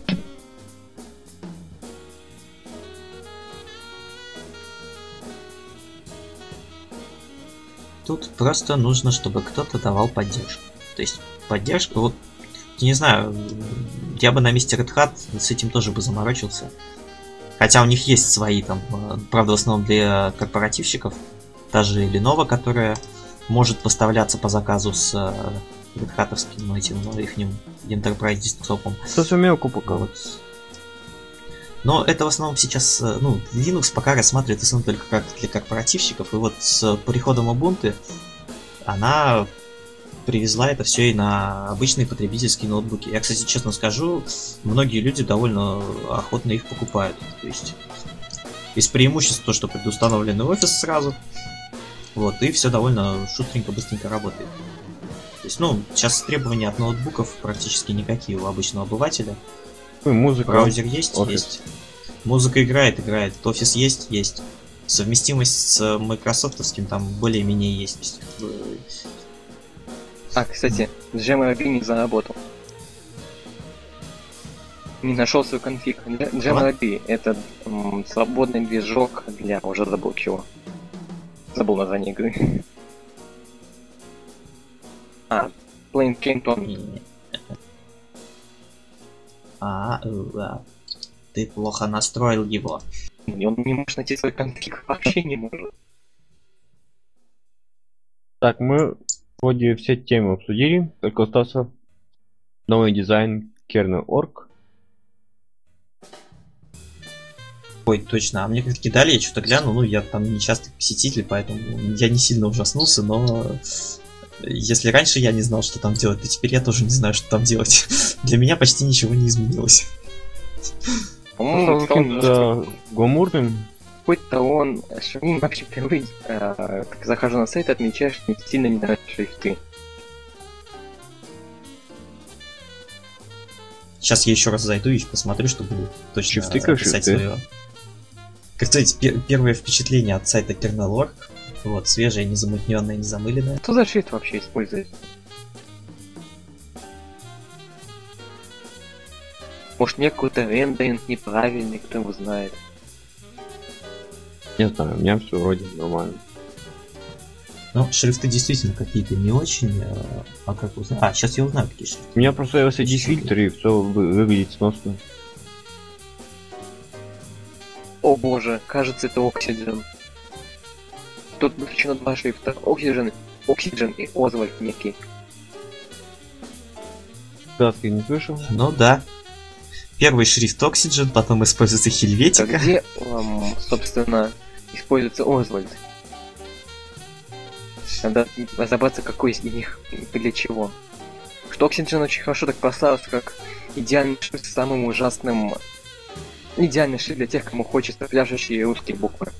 Тут просто нужно, чтобы кто-то давал поддержку. То есть поддержка, вот, не знаю, я бы на месте Red Hat с этим тоже бы заморочился. Хотя у них есть свои там, правда, в основном для корпоративщиков. Та же Lenovo, которая может поставляться по заказу с Red Hat-овским этим, ихним Enterprise десктопом. Совсем пока. Вот. Но это в основном сейчас, ну, Linux пока рассматривает в основном только как для корпоративщиков, и вот с приходом Ubuntu она привезла это все и на обычные потребительские ноутбуки. Я, кстати, честно скажу, многие люди довольно охотно их покупают. То есть из преимуществ то, что предустановленный офис сразу, вот, и все довольно шустренько, быстренько работает. То есть, ну, сейчас требования от ноутбуков практически никакие у обычного обывателя. Музыка. Браузер есть? Office. Есть. Музыка играет. Офис есть? Совместимость с майкрософтовским там более-менее есть. А, кстати, Jamrabi не заработал. Не нашел свой конфиг. Jamrabi — это свободный движок для... Уже забыл чего. Забыл название игры. Plain Jane Tommy. Ты плохо настроил его. И он не может найти свой конфиг. Вообще не может. Так, мы вроде все темы обсудили, только остался новый дизайн kernel.org. Ой, точно, а мне как кидали, я что-то глянул, ну я там не частый посетитель, поэтому я не сильно ужаснулся, но если раньше я не знал, что там делать, то теперь я тоже не знаю, что там делать. Для меня почти ничего не изменилось. Каким-то гламурным. Хоть-то он... Вообще впервые, как захожу на сайт, отмечаю, что мне сильно не нравятся шрифты. Сейчас я еще раз зайду и посмотрю, чтобы точно описать свое. Как сказать, первое впечатление от сайта kernel.org. Вот, свежее, незамутненное, незамыленное. Что за шрифт вообще использует? Может, мне какой-то рендеринг неправильный, кто его знает. Не знаю, у меня все вроде нормально. Ну, шрифты действительно какие-то не очень, а как узнать? А, сейчас я узнаю, какие шрифты. У меня просто LCD фильтр, и все выглядит сносно. О боже, кажется, это Oxygen. Тут включено два шрифта. Oxygen и Oswald некий. Да, ты не слышал? Ну да. Первый шрифт Oxygen, потом используется Helvetica. Где, собственно, используется Oswald? Надо разобраться, какой из них для чего. Что Oxygen очень хорошо так прославился, как идеальный шрифт с самым ужасным... Идеальный шрифт для тех, кому хочется пляшущие русские буквы.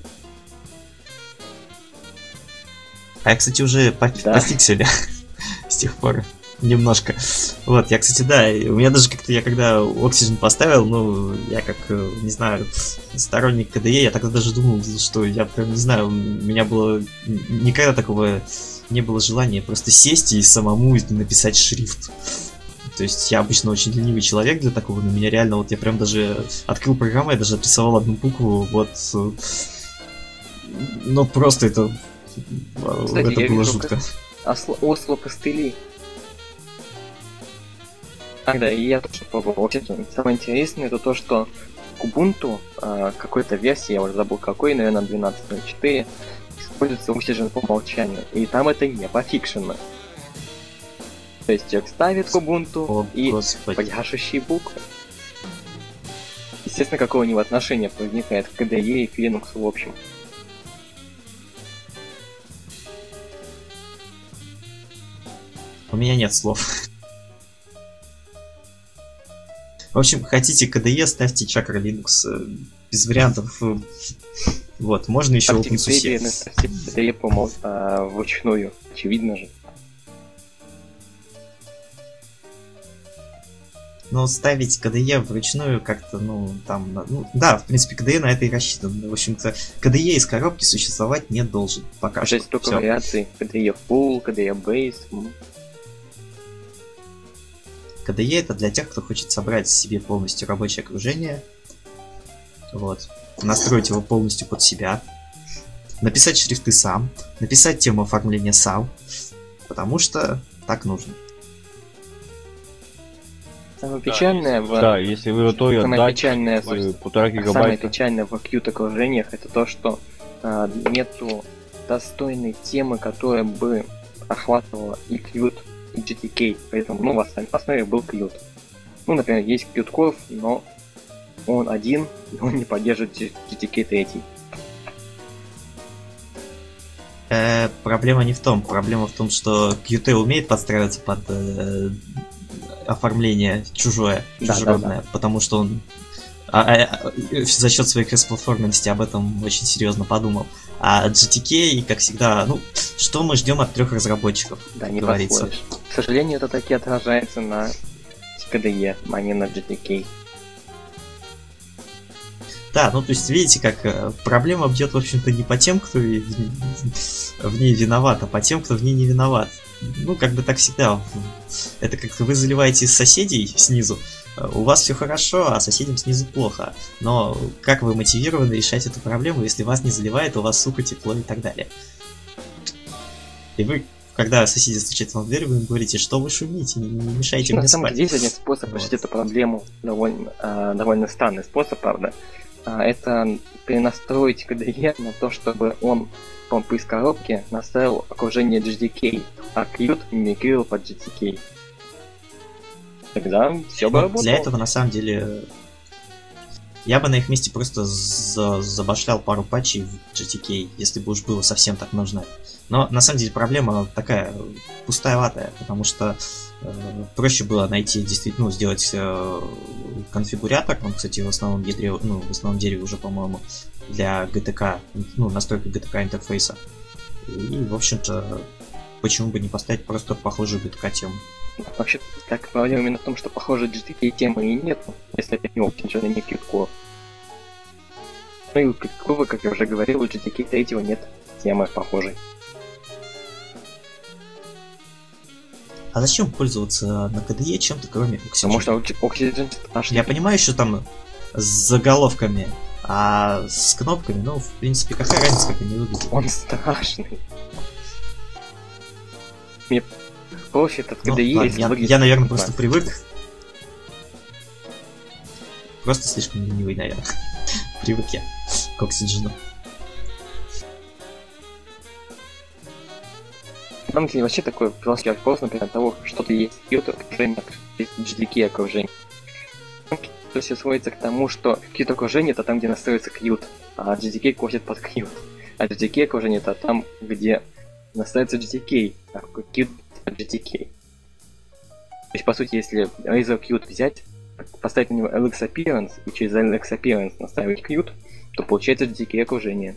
А я, кстати, уже пофиксили с тех пор. Немножко. Вот, я, кстати, да, у меня даже как-то, я когда Oxygen поставил, ну, я как, не знаю, сторонник KDE, я тогда даже думал, что я прям, не знаю, у меня было никогда такого не было желания просто сесть и самому написать шрифт. То есть я обычно очень ленивый человек для такого, но меня реально, вот я прям даже открыл программу, я даже отрисовал одну букву, вот, ну, просто это, кстати, это было жутко. Осло костыли. Да, и я тоже пробовал. Вообще, самое интересное это то, что к Ubuntu какой-то версии, я уже забыл какой, наверное, 12.04, используется Oxygen по умолчанию. И там это не пофикшено. То есть человек ставит к Ubuntu и пляшущие буквы. Естественно, какого у него отношения возникает к KDE и к Linux в общем. У меня нет слов. В общем, хотите KDE, ставьте Chakra Linux. Без вариантов. Вот, можно еще OpenSUSE. Ставьте KDE вручную. Очевидно же. Но ставить KDE вручную как-то, ну, там, ну, да, в принципе, KDE на это и рассчитан. В общем-то, KDE из коробки существовать не должен. Пока что. Есть только вариации. KDE Full, KDE Base. KDE это для тех, кто хочет собрать себе полностью рабочее окружение. Вот. Настроить его полностью под себя. написать шрифты сам, написать тему оформления сам, потому что так нужно. Самое печальное Да, если вы готовы самое отдать печальное, 1,5 самое гигабайта, печальное в Qt окружениях это то, что нету достойной темы, которая бы охватывала и Qt, и GTK. Поэтому, в основе был Qt. Например, есть Qt-Core, но он один, и он не поддерживает GTK 3. Проблема не в том. Проблема в том, что Qt умеет подстраиваться под оформление чужеродное, потому что он за счет своей кросс-платформенности об этом очень серьезно подумал. А GTK, как всегда, что мы ждем от 3 разработчиков, да, не говорится. подходишь. К сожалению, это таки отражается на KDE, а не на GTK. Да, то есть видите, как проблема бьет, в общем-то, не по тем, кто в ней виноват, а по тем, кто в ней не виноват. Как бы так всегда. Это как вы заливаете соседей снизу, у вас все хорошо, а соседям снизу плохо. Но как вы мотивированы решать эту проблему, если вас не заливает, у вас сухо, тепло и так далее? И вы, когда соседи стучат вам в дверь, вы им говорите, что вы шумите, не мешайте мне спать. Есть один способ решить эту проблему, довольно странный способ, правда. Это перенастроить KDE на то, чтобы он по поисковке настроил окружение GTK, а Qt мимикрировал под GTK. Тогда все бы работало. Для этого, на самом деле, я бы на их месте просто забашлял пару патчей в GTK, если бы уж было совсем так нужно. Но, на самом деле, проблема такая пустоватая, потому что проще было найти, действительно, сделать конфигуратор, он, кстати, в основном ядре, в основном дереве уже, по-моему, для GTK, настройка GTK интерфейса. И, в общем-то, почему бы не поставить просто похожую GTK тему? Вообще, так проблема именно в том, что похожей GTK темы и нет, если это не Optgen, не Qt-Core. И как я уже говорил, у GTK 3 нет темы похожей. А зачем пользоваться на KDE чем-то, кроме Oxygen? Потому что Oxygen страшный. Я понимаю, что там с заголовками, а с кнопками, в принципе, какая разница, как они выглядят? Он страшный. Мне проще от KDE, если выглядит... Я, наверное, просто привык. Просто слишком ленивый, наверное. Привык я к Oxygen. На самом деле, вообще такой философский вопрос, например, того, что-то есть Qt окружение, есть GTK окружение. То все сводится к тому, что Qt окружение это там, где настроится Qt, а GTK косит под Qt. А GTK окружение это там, где настраивается GTK, а Qt под GTK. То есть, по сути, если Razor Qt взять, поставить на него LX Appearance и через LX Appearance настраивать Qt, то получается GTK окружение.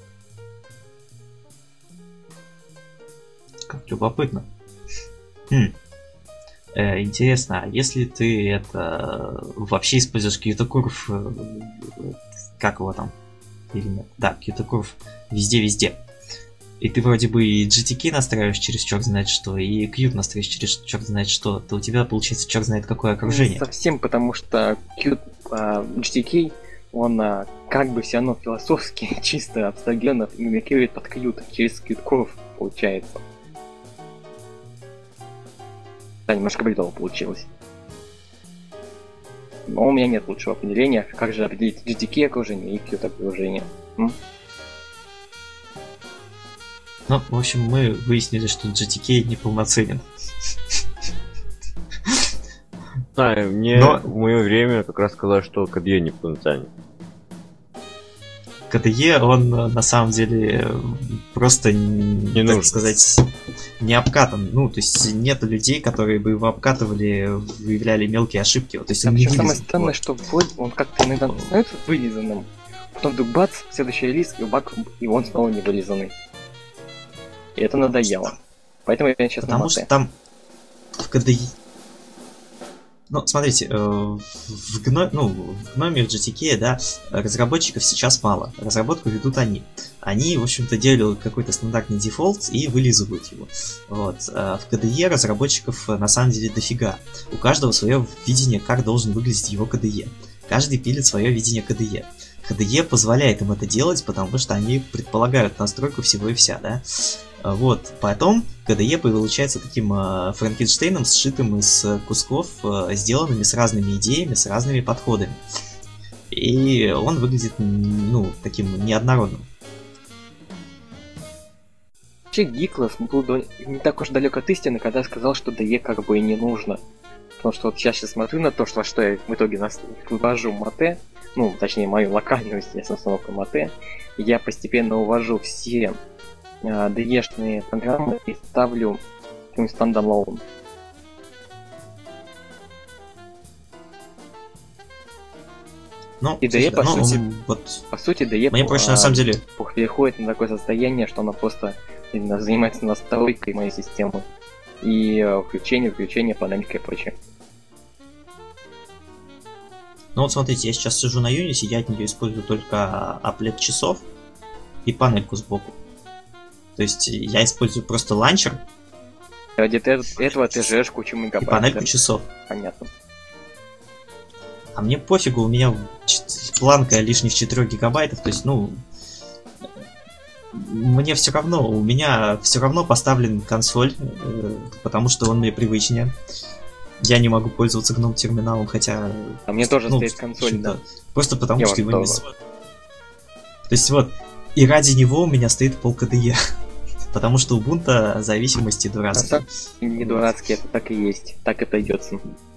Как любопытно. Интересно, а если ты это вообще используешь Qt-Curve, как его там? Или нет? Да, Qt-Curve везде-везде. И ты вроде бы и GTK настраиваешь через черт знает что, и Qt настраиваешь через черт знает что, то у тебя получается черт знает какое окружение. Не совсем, потому что GTK, он как бы все равно философски, чисто абстрагенно мимикрирует под Qt, через Qt-Curve получается. Да, немножко бредово получилось. Но у меня нет лучшего определения, как же определить GTK окружение и Qt окружение. В общем, мы выяснили, что GTK неполноценен. Мне в мое время как раз сказали, что KDE неполноценен. KDE, он на самом деле просто, так сказать, не обкатан. То есть нет людей, которые бы его обкатывали, выявляли мелкие ошибки. То есть он не самое странное, что он как-то иногда становится вылизанным, потом вдруг бац, следующий релиз, и он снова не вылизанный. И это надоело. Поэтому я сейчас Потому что там в KDE... смотрите, в GNOME, в GTK, да, разработчиков сейчас мало. Разработку ведут они. Они, в общем-то, делают какой-то стандартный дефолт и вылизывают его. В KDE разработчиков на самом деле дофига. У каждого свое видение, как должен выглядеть его KDE. Каждый пилит свое видение KDE. KDE позволяет им это делать, потому что они предполагают настройку всего и вся, да. Вот, потом KDE получается таким Франкенштейном, сшитым из кусков, сделанными с разными идеями, с разными подходами. И он выглядит, ну, таким неоднородным. Вообще Гиклас был не так уж далек от истины, когда сказал, что DE как бы и не нужно. Потому что вот я сейчас смотрю на то, что я в итоге вывожу Mate, ну, точнее, мою локальную, естественно, установку Mate, и я постепенно увожу все DE-шные программы и ставлю standalone. Ну, и DE, по сути, DE мне проще, на самом деле, переходит на такое состояние, что она просто именно занимается настройкой моей системы и включение, панелька и прочее. Ну вот смотрите, я сейчас сижу на Unity, я от нее использую только аплет часов и панельку сбоку. То есть я использую просто ланчер. Ради этого ты жрешь кучу мегабайт. И панельку часов. Понятно. А мне пофигу, у меня планка лишних 4 гигабайтов, то есть, ну, мне все равно, у меня все равно поставлен консоль, потому что он мне привычнее. Я не могу пользоваться GNOME терминалом, хотя... А мне тоже стоит консоль, да. Просто потому что его не... То есть вот, и ради него у меня стоит пол KDE. Потому что Ubuntu зависимости дурацкие. Не дурацкие, это так и есть. Так и придется.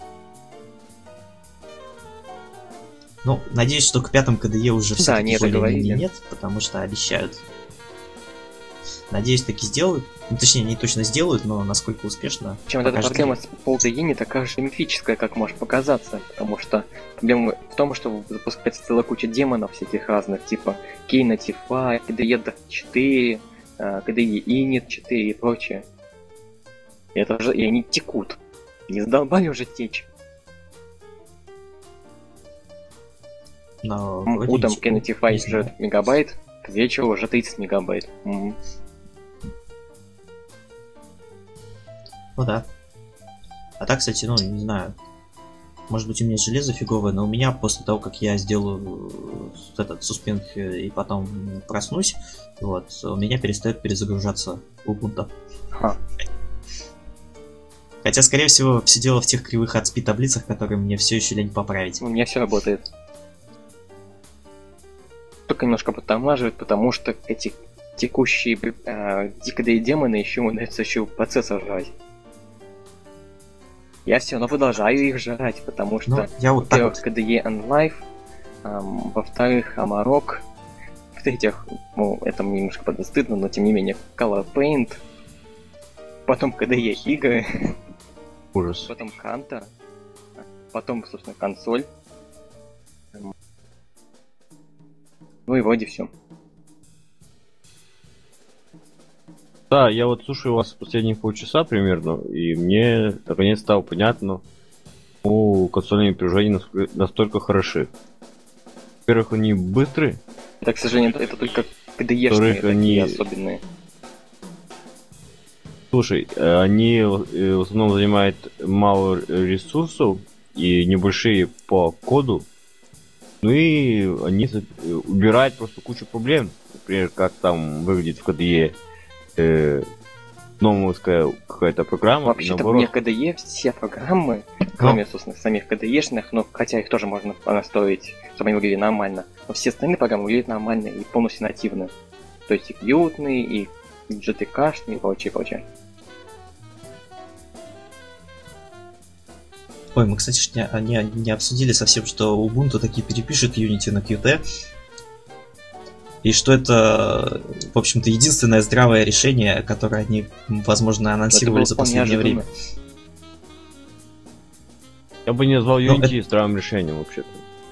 Ну, надеюсь, что к 5 KDE уже все более-менее нет, потому что обещают. Надеюсь, таки сделают. Ну, точнее, не точно сделают, но насколько успешно. Чем эта проблема с PolDE не такая же мифическая, как может показаться. Потому что проблема в том, что запускается целая куча демонов всяких разных, типа Knatify, KDE 4, KDE Init 4 и прочее. И они текут. Не задолбали уже течь. Но утром Knatify жрет мегабайт, к вечеру уже 30 мегабайт. Ну да. А так, кстати, ну, не знаю. Может быть, у меня железо фиговое, но у меня после того, как я сделаю этот суспенг и потом проснусь, вот, у меня перестает перезагружаться Ubuntu. Хотя, скорее всего, все дело в тех кривых от спи таблицах, которые мне все еще лень поправить. У меня все работает. Только немножко подтормаживает, потому что эти текущие KDE демоны еще умудряются еще процессор жрать. Я все равно продолжаю их жрать, потому что, во-первых, KDE Unlive, во-вторых, Amarok, в-третьих, ну, это мне немножко подстыдно, но тем не менее, Color Paint, потом KDE игры, ужас, потом Канта, потом, собственно, консоль. Ну и вроде все. Да, я вот слушаю вас последние полчаса примерно, и мне наконец стало понятно, почему консольные приложения настолько хороши. Во-первых, они быстрые. Да, к сожалению, это только KDE-шные такие особенные. Слушай, они в основном занимают мало ресурсов и небольшие по коду. Ну и они убирают просто кучу проблем. Например, как там выглядит в KDE новая какая-то программа. Вообще-то вне KDE все программы, кроме, собственно, самих KDE-шных, но хотя их тоже можно настроить, чтобы они выглядели нормально, но все остальные программы выглядят нормально и полностью нативно. То есть и Qt-ные, и GTK-шные, и прочее. Ой, мы, кстати, не обсудили совсем, что Ubuntu таки перепишет Unity на Qt. И что это, в общем-то, единственное здравое решение, которое они, возможно, анонсировали за последнее время. Я бы не назвал Unity здравым решением, вообще-то.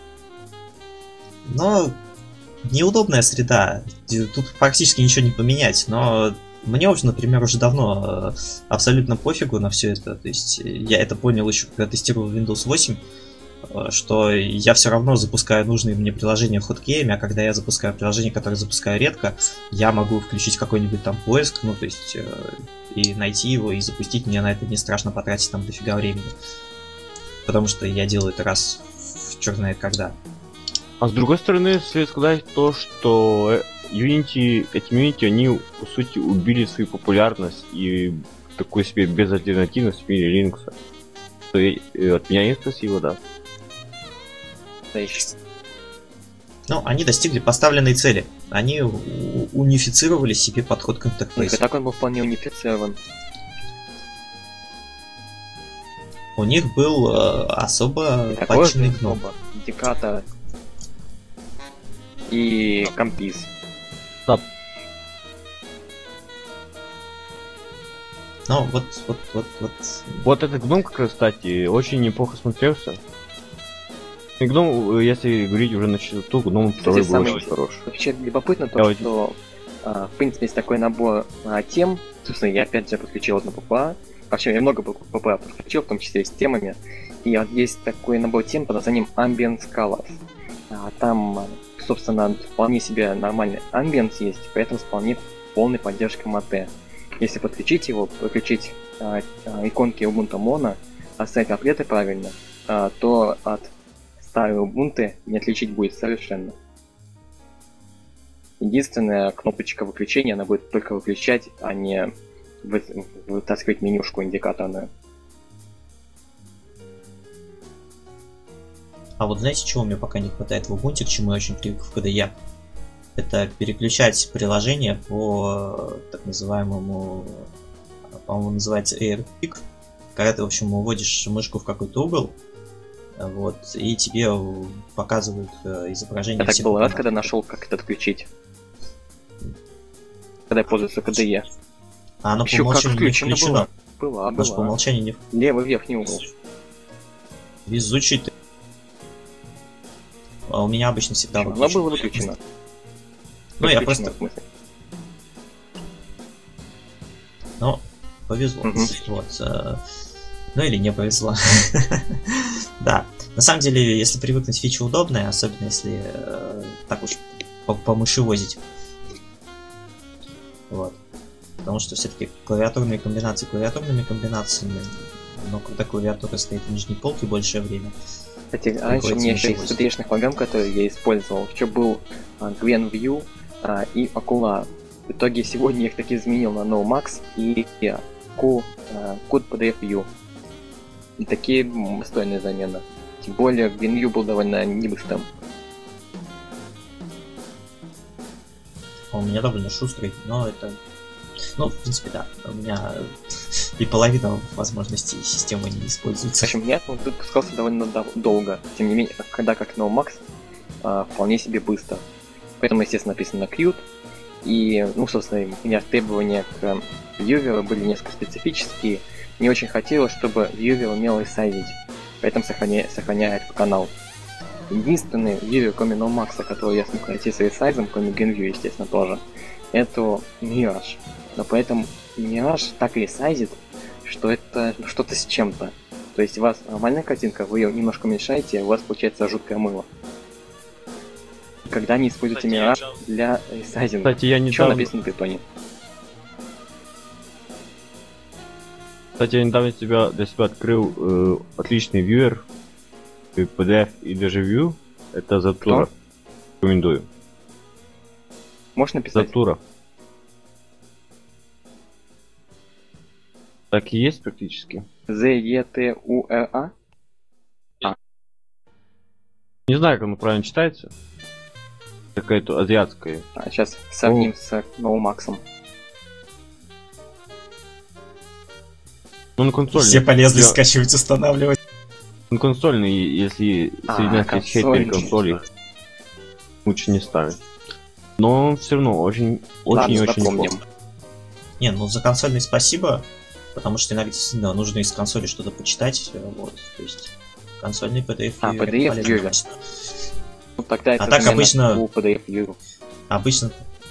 Но неудобная среда. Тут практически ничего не поменять, но мне, например, уже давно абсолютно пофигу на все это. То есть я это понял еще, когда тестировал Windows 8, что я все равно запускаю нужные мне приложения в хоткеями, а когда я запускаю приложение, которое запускаю редко, я могу включить какой-нибудь там поиск, ну то есть и найти его, и запустить. Мне на это не страшно потратить там дофига времени. Потому что я делаю это раз в черт знает когда. А с другой стороны, стоит сказать то, что Unity, эти Unity, они, по сути, убили свою популярность и такую себе безальтернативность в мире Linux. От меня им спасибо, да. Ну, они достигли поставленной цели. Они унифицировали себе подход к интерфейсу. И так он был вполне унифицирован. У них был особо патченный гном. Индикатор и компиз. Да. Ну, вот. Вот этот гном, как раз, кстати, очень неплохо смотрелся. И гном, если говорить уже на чистоту, гном второй был очень хорош. Вообще любопытно то, что в принципе есть такой набор тем. Собственно, я опять же подключил одну ППА. Вообще, я много ППА подключил, в том числе и с темами. И вот есть такой набор тем под названием Ambient Scholars. Там, собственно, вполне себе нормальный амбиент есть, поэтому вполне полной поддержкой МАТ. Если подключить его, подключить иконки Ubuntu Mono, оставить комплеты правильно, то от старой Ubuntu не отличить будет совершенно. Единственная кнопочка выключения, она будет только выключать, а не вытаскивать менюшку индикаторную. А вот знаете, чего мне пока не хватает в Ubuntu, к чему я очень привык в KDE? Это переключать приложение по так называемому, по-моему, называется AirPick, когда ты, в общем, уводишь мышку в какой-то угол, вот, и тебе показывают изображение. Я так был рад, когда нашел, как это отключить. Когда я пользуюсь KDE. А оно по умолчанию не включено. Была. По умолчанию не. Левый верхний угол. Везучий ты. А у меня обычно всегда выключено. Оно было выключено. Ну, я просто... Ну, повезло. Вот. Ну, или не повезло. Да. На самом деле, если привыкнуть, фича удобная, особенно если так уж помышевозить. Вот. Потому что все-таки клавиатурные комбинации клавиатурными комбинациями, но когда клавиатура стоит в нижней полке большее время. Кстати, раньше у меня еще из PDE-шных программ, которые я использовал, еще был GwenView и Okular. В итоге сегодня я их таки изменил на NoMax и Code PDF View. И такие достойные замены. Тем более GwenView был довольно небыстрым. У меня довольно шустрый, но это... Ну, в принципе, да. У меня и половина возможностей системы не используется. В общем, нет, он запускался довольно долго. Тем не менее, когда как NoMax, вполне себе быстро. Поэтому, естественно, написано Qt. И, ну, собственно, у меня требования к вьюверу были несколько специфические. Мне очень хотелось, чтобы вьювер умел ресайзить. Поэтому сохраняет в канал. Единственный вьювер, кроме NoMax, который я смог найти с ресайзом, кроме GenView, естественно, тоже, это Mirage. Но поэтому Mirage так ресайзит, что это что-то с чем-то. То есть у вас нормальная картинка, вы ее немножко уменьшаете, у вас получается жуткое мыло. Когда не используете Mirage для ресайзинга. Кстати, я Что написано на питоне? Кстати, я недавно для себя открыл отличный вьюер, PDF и даже View. Это Zatura. Рекомендую. Можешь написать? Zatura. Так и есть практически. Z-E-T-U-R-A? Не знаю, как оно правильно читается. Какая-то азиатская. Сейчас сравним с NoMax. Ну, на консольный. Все полезли скачивать, устанавливать. На консольный, если соединять хейтеры консоли, лучше не ставить. Но он все равно очень неплохо. Не, ну за консольный спасибо, потому что иногда действительно нужно из консоли что-то почитать. Вот, то есть консольный PDF. PDF. Ну, тогда это так обычно. PDF. Обычно.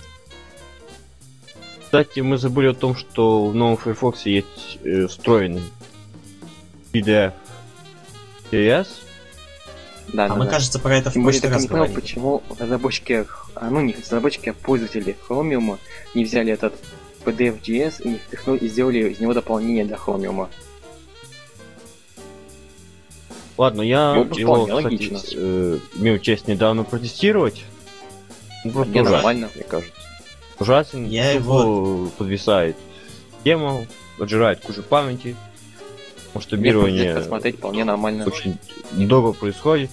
Кстати, мы забыли о том, что в новом Firefox есть встроенный PDF TS. Да, мы, кажется, про это в прошлый раз говорили. Почему разработчики, не разработчики, а пользователи Chromium не взяли этот PDF.js и не впихнули и сделали из него дополнение для Chromium. Ладно, я Ну, его, вполне кстати, логично. имел честь недавно протестировать. Ну, просто Не, ужасен, нормально. мне кажется. Ужасен, Я тупо подвисает тема, отжирает кучу памяти. Масштабирование посмотреть вполне нормально. очень недолго происходит.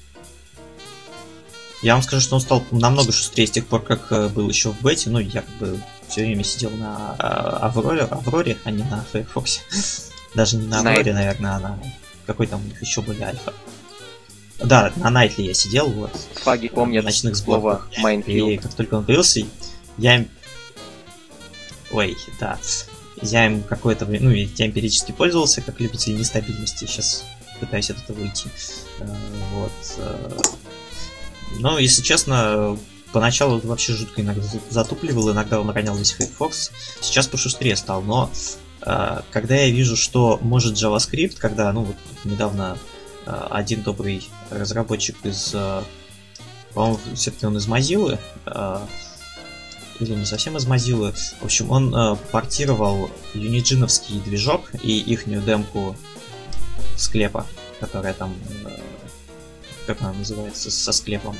Я вам скажу, что он стал намного шустрее с тех пор, как был еще в бете. Ну, я как бы все время сидел на Авроре, а не на Firefox. Даже не на Авроре, наверное, а на какой там у них еще были альфа. Да, на Найтли я сидел, вот. Фаги помнят в ночных слово сборках. И Майнфилд. как только он появился, я им... Ой, да. Я им какое-то время... Ну, я им периодически пользовался, как любитель нестабильности. Сейчас пытаюсь от этого выйти. Вот. Но, если честно, поначалу это вообще жутко иногда затупливал, иногда он ронял весь Firefox. Сейчас пошустрее стал, но когда я вижу, что может JavaScript, когда, ну, вот недавно один добрый разработчик из, по-моему, все-таки он из Mozilla, или не совсем из Mozilla, в общем, он портировал юниджиновский движок и ихнюю демку склепа, которая там, как она называется, со склепом.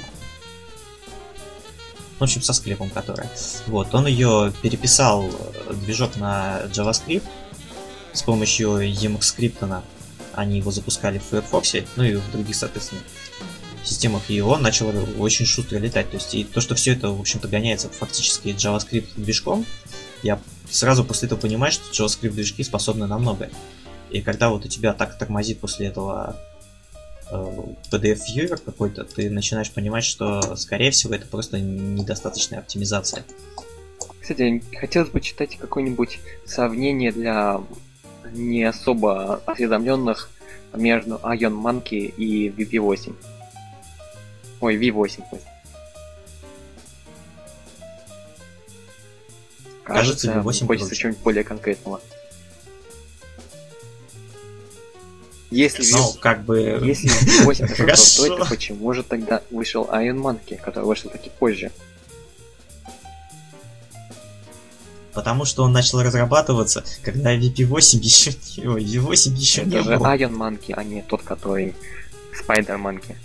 В общем, со склепом, которая. Вот, он ее переписал, движок на JavaScript с помощью Emacs-скриптона. Они его запускали в Firefox, ну и в других, соответственно, системах, и он начал очень шустро летать. То есть, и то, что все это, в общем-то, гоняется фактически JavaScript движком, я сразу после этого понимаю, что JavaScript движки способны на многое. И когда вот у тебя так тормозит после этого PDF-вьюер какой-то, ты начинаешь понимать, что, скорее всего, это просто недостаточная оптимизация. Кстати, хотелось бы читать какое-нибудь сравнение для не особо осведомленных между Ion Monkey и VP8. Ой, V8. Кажется, V8 хочется круче. чего-нибудь более конкретного. Если Ну, как бы... Если V8 такой Хорошо. крутой, то почему же тогда вышел Ion Monkey, который вышел таки позже? Потому что он начал разрабатываться, когда VP8 еще не... Ой, V8 еще не Это же был. Ion Monkey, а не тот, который Spider Monkey.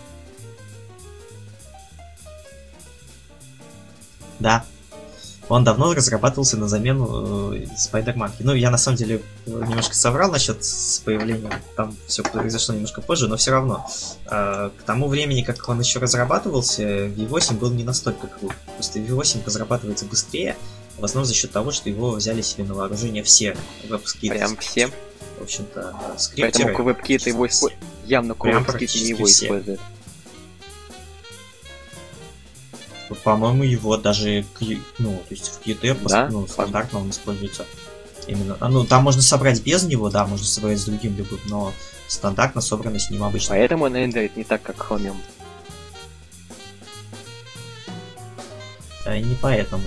Да. Он давно разрабатывался на замену Spider-Man. Ну, я на самом деле немножко соврал насчет с появлением. Там все произошло немножко позже, но все равно. К тому времени, как он еще разрабатывался, V8 был не настолько крут. Просто V8 разрабатывается быстрее, в основном за счет того, что его взяли себе на вооружение все веб-скиты. Прям все. В общем-то, скриптеры. Поэтому WebKit его использует. Явно Прям WebKit не практически его все. использует. По-моему, его даже ну, то есть в Qt Да? ну, стандартно он используется. Именно. Ну, там можно собрать без него, да, можно собрать с другим любым, но стандартно собрано с ним обычно. Поэтому он рендерит не так, как Chromium. Не поэтому.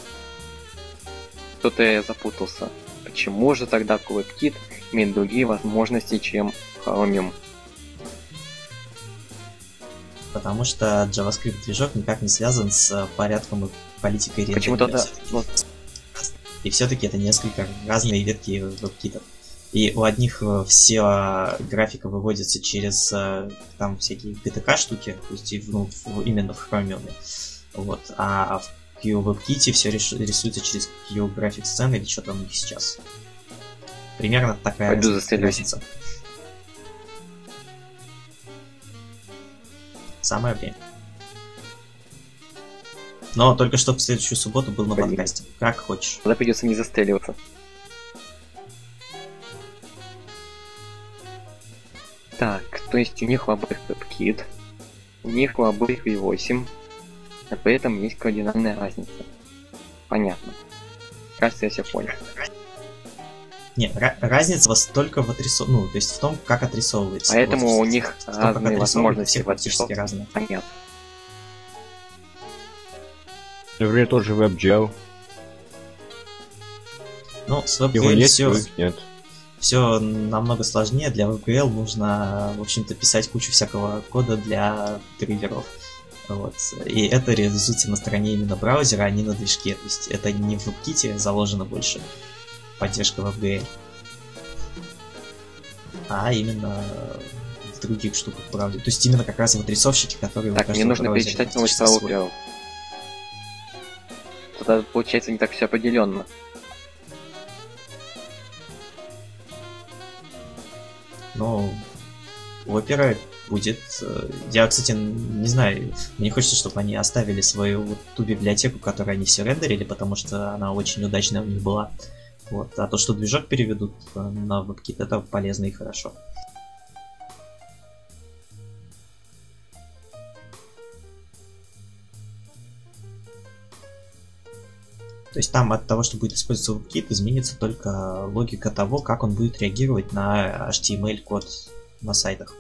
Тут я запутался. Почему же тогда WebKit имеет другие возможности, чем Chromium? Потому что JavaScript движок никак не связан с порядком и политикой Почему рендеринга. тогда... Вот, И все-таки это несколько разные ветки WebKit. И у одних все графика выводится через там всякие GTK штуки, то есть именно в Chromium. Вот. А в WebKit все рисуется через QGraphics сцены или что там у них сейчас. Примерно такая Пойду застрелюсь. разница. Самое время. Но только что в следующую субботу был на Блин. подкасте. Как хочешь. тогда придется не застреливаться. Так, то есть у них у обоих WebKit, у них у обоих V8, но при этом есть кардинальная разница. Понятно. Кажется, я все понял. Нет, разница вас только в отрисовке, то есть в том, как отрисовывается. Поэтому Вот, у них в том, как разные отрисовывается, возможности все в практически отрисовке. разные. Понятно. Например, тот же WebGL. Ну, с Его WebGL есть, все, их нет. все намного сложнее. Для WebGL нужно, в общем-то, писать кучу всякого кода для драйверов. Вот. И это реализуется на стороне именно браузера, а не на движке. То есть это не в WebKit заложено больше поддержка WebGL, а именно других штуках в браузере. То есть именно как раз в отрисовщике, которые... Так, мне нужно перечитать новость про Opera. Тогда получается не так все определенно. Но у Opera будет... Я, кстати, не знаю, мне хочется, чтобы они оставили свою вот ту библиотеку, которую они все рендерили, потому что она очень удачная у них была. Вот. А то, что движок переведут на WebKit, это полезно и хорошо. То есть там от того, что будет использоваться WebKit, изменится только логика того, как он будет реагировать на HTML-код на сайтах.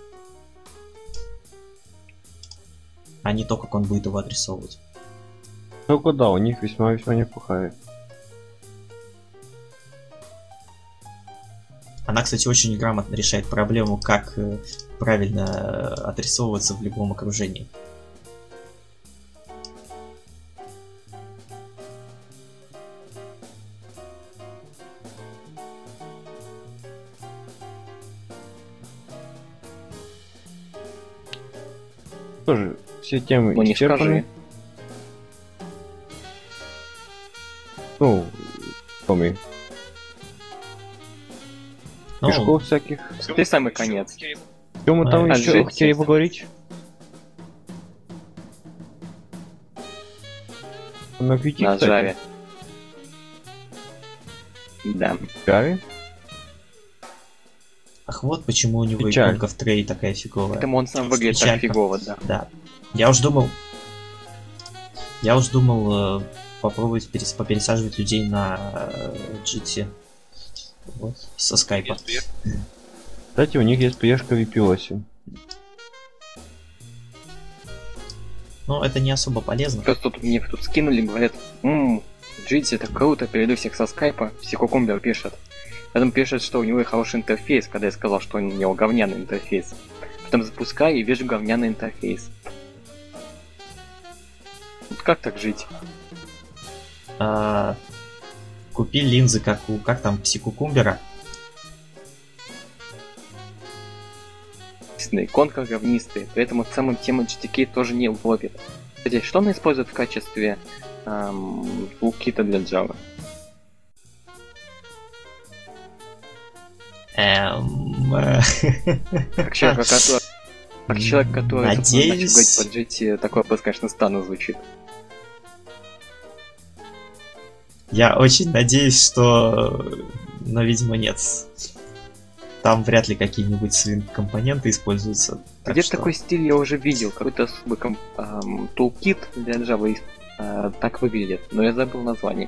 А не то, как он будет его адресовывать. Ну да, у них весьма-весьма неплохая. Она, кстати, очень грамотно решает проблему, как правильно адресовываться в любом окружении. Тоже все темы Ну не исчерпаны. скажи. Ну, Томми. Ну, Пешков всяких. Теперь самый конец. Что мы там А, еще жить, хотели естественно. поговорить? На Qt, На кстати. Java. Да. Java? ах, вот почему у него Печаль. иконка в трее такая фиговая. Поэтому он сам выглядит так Печалька. фигово, да. Да. Я уж думал попробовать попересаживать людей на GT. Вот, со скайпа. Кстати, у них есть поддержка VP8. Но это не особо полезно. Просто тут мне тут скинули, говорят, GT это круто, перейду всех со скайпа, Психокумбер пишет. Потом пишет, что у него и хороший интерфейс, когда я сказал, что у него говняный интерфейс. Потом запускаю и вижу говняный интерфейс. Вот как так жить? Купи линзы, как там, Псикукумбера. Действительно, иконка говнистая, поэтому самым тема GTK тоже не ловит. Кстати, что она использует в качестве тулкита для Java? Как человек, который Надеюсь. начал говорить по GT, такой вопрос, конечно, странно звучит. Я очень надеюсь, что... Но, видимо, нет. Там вряд ли какие-нибудь свинг-компоненты используются. Так Где-то что- такой стиль я уже видел, какой-то особый тулкит для Java так выглядит, но я забыл название.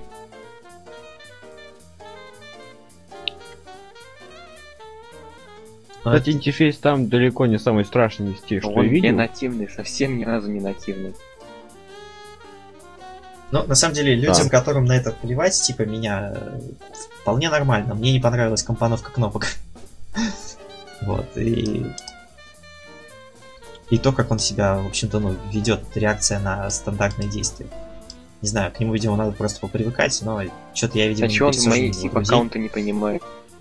Но Кстати, интерфейс там далеко не самый страшный из тех, что Он я не видел. нативный, совсем ни разу не нативный. Ну, на самом деле, людям, которым на это плевать, типа меня, вполне нормально. Мне не понравилась компоновка кнопок. Вот, и то, как он себя, в общем-то, ведет, реакция на стандартные действия. Не знаю, к нему, видимо, надо просто попривыкать, но что-то я, видимо, А чё он пересаживаю мои его в типа друзей. аккаунты не понимает?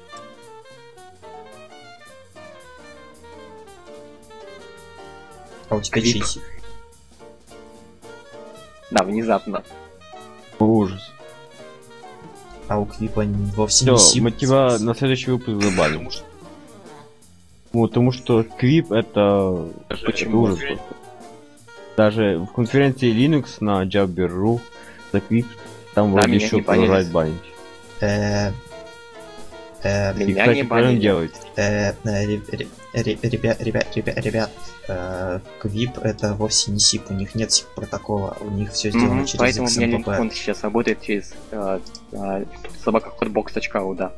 А у тебя Квик. чей сик? Да, внезапно. Ужас. А у Квипа вовсе не Все, сик. мы тебя на следующий выпуск забаним. Ну, потому что Квип это... Почему? ужас просто. Даже в конференции Linux на Jabber.ru за Квип там вроде меня еще не банили. продолжать банить. Меня И, не кстати, правильно банили. делать. Ребят, Квип это вовсе не SIP, у них нет SIP протокола, у них все сделано через Поэтому у меня XMPP. линкон сейчас работает через собака hotbox.ru, да.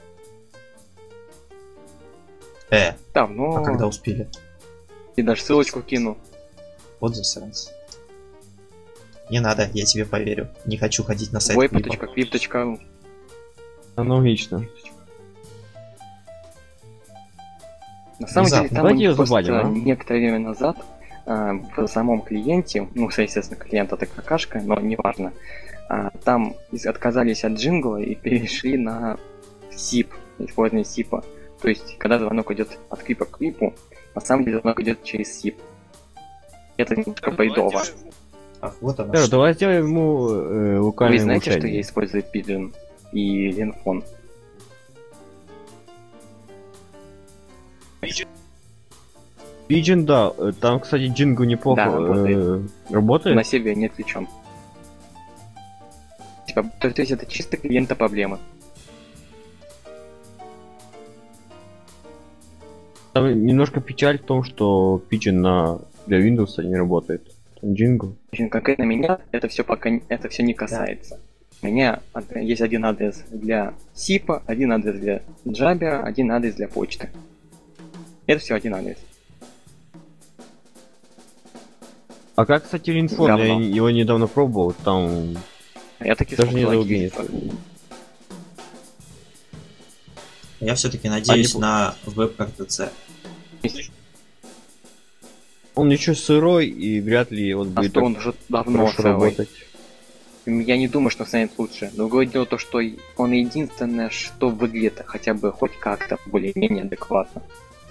Давно. А когда успели? И даже ссылочку кину. Вот засранец. Не надо, я тебе поверю. Не хочу ходить на сайт Квипа. voip.quip.ru. Аналогично. На самом деле, Внезапно. там у Давайте них её просто забаним, а? некоторое время назад в самом клиенте, ну, естественно, клиент это какашка, но неважно, там отказались от джингла и перешли на SIP, использование SIP. То есть, когда звонок идет от Квипа к Квипу, На самом деле оно идет через SIP. Это немножко байдово. Ах, вот оно. Хорошо, давай сделаем ему локальное Вы знаете, что улучшение. я использую Pigeon и Zenfone? Pigeon, да. Там, кстати, Django неплохо Да, работает. На себе не отвлечен. Типа, то есть это чисто клиента проблемы. Там немножко печаль в том, что Pigeon для Windows не работает. Там Django. Конкретно меня это все пока это все не касается. У меня есть один адрес для SIP, один адрес для Jabber, один адрес для почты. Это все один адрес. А как, кстати, Rinphone? Я Говно. его недавно пробовал, там Я таки даже не смог залогиниться. залогиниться. Я все-таки надеюсь не- на веб-RTC. Он еще сырой, и вряд ли он А будет что так он уже давно хорошо сырой. работать. Я не думаю, что станет лучше. Другое дело то, что он единственное, что выглядит хотя бы хоть как-то более-менее адекватно.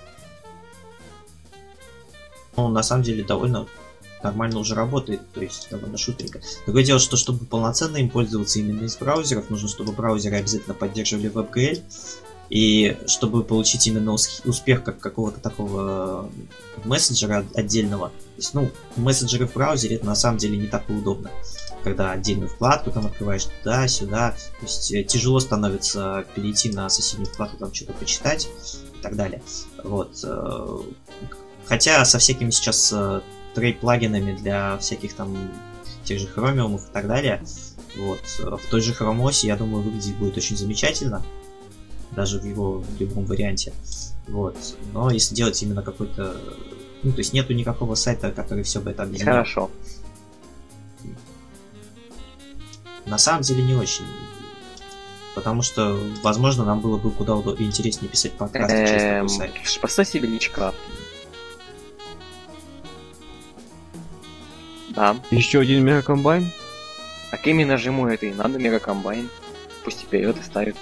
Ну, на самом деле, довольно нормально уже работает, то есть довольно шустренько. Другое дело, что чтобы полноценно им пользоваться именно из браузеров, нужно, чтобы браузеры обязательно поддерживали WebGL, и чтобы получить именно успех как какого-то такого мессенджера отдельного. То есть, ну, мессенджеры в браузере это на самом деле не так и удобно. Когда отдельную вкладку там открываешь туда-сюда, то есть тяжело становится перейти на соседнюю вкладку, там что-то почитать и так далее. Вот. Хотя со всякими сейчас трей-плагинами для всяких там тех же хромиумов и так далее, вот, в той же хромосе, я думаю, выглядеть будет очень замечательно, даже в его любом варианте. Вот. Но если делать именно какой-то... Ну, то есть нету никакого сайта, который все бы это объединял. Хорошо. На самом деле не очень. Потому что, возможно, нам было бы куда интереснее писать подкасты через такой сайт. Поставь себе личка. Да. Еще один мегакомбайн? Так именно же ему это и надо, мегакомбайн. Пусть вперед и ставит.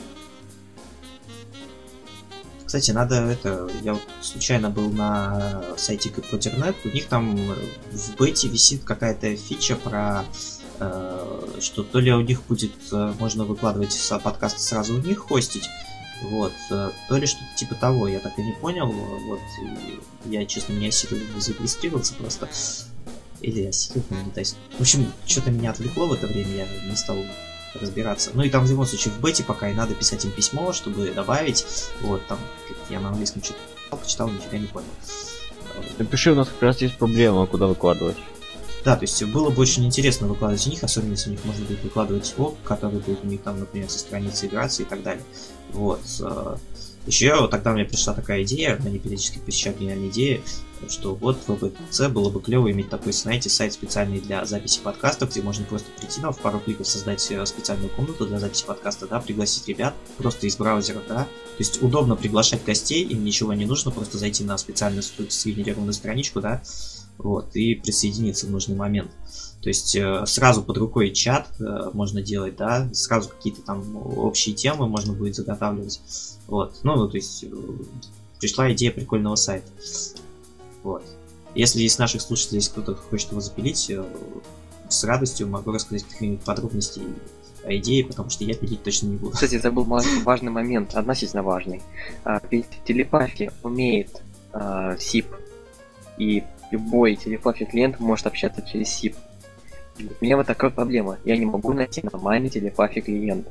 Кстати, надо это... Я вот случайно был на сайте Капотернет, у них там в бете висит какая-то фича про... что то ли у них будет... можно выкладывать подкасты сразу у них хостить, вот, то ли что-то типа того, я так и не понял, вот, и я, честно, не осилил зарегистрироваться просто. Или осилил, не то есть. В общем, что-то меня отвлекло в это время, я не стал разбираться. Ну и там в любом случае в бете пока и надо писать им письмо, чтобы добавить. Вот, там, как я на английском что-то почитал, нифига не понял. Напиши, у нас как раз есть проблема, куда выкладывать. Да, то есть было бы очень интересно выкладывать у них, особенно если у них можно будет выкладывать лог, который будет у них там, например, со страницы играться и так далее. Вот. Еще тогда мне пришла такая идея, они периодически посещают гениальные идеи, что вот в ВБЦ было бы клево иметь такой, знаете, сайт специальный для записи подкастов, где можно просто прийти, в пару кликов создать специальную комнату для записи подкаста, да, пригласить ребят просто из браузера, да. То есть удобно приглашать гостей, им ничего не нужно, просто зайти на специальную сгенерированную страничку, да, вот, и присоединиться в нужный момент. То есть сразу под рукой чат можно делать, да, сразу какие-то там общие темы можно будет заготавливать. Вот, ну, то есть пришла идея прикольного сайта. Вот. Если из наших слушателей есть кто-то хочет его запилить, с радостью могу рассказать какие-нибудь подробности о идее, потому что я пилить точно не буду. Кстати, забыл важный момент, относительно важный. Ведь телепатия умеет SIP, и любой телепатия клиент может общаться через SIP. У меня вот такая проблема. Я не могу найти нормальный телепатия клиент.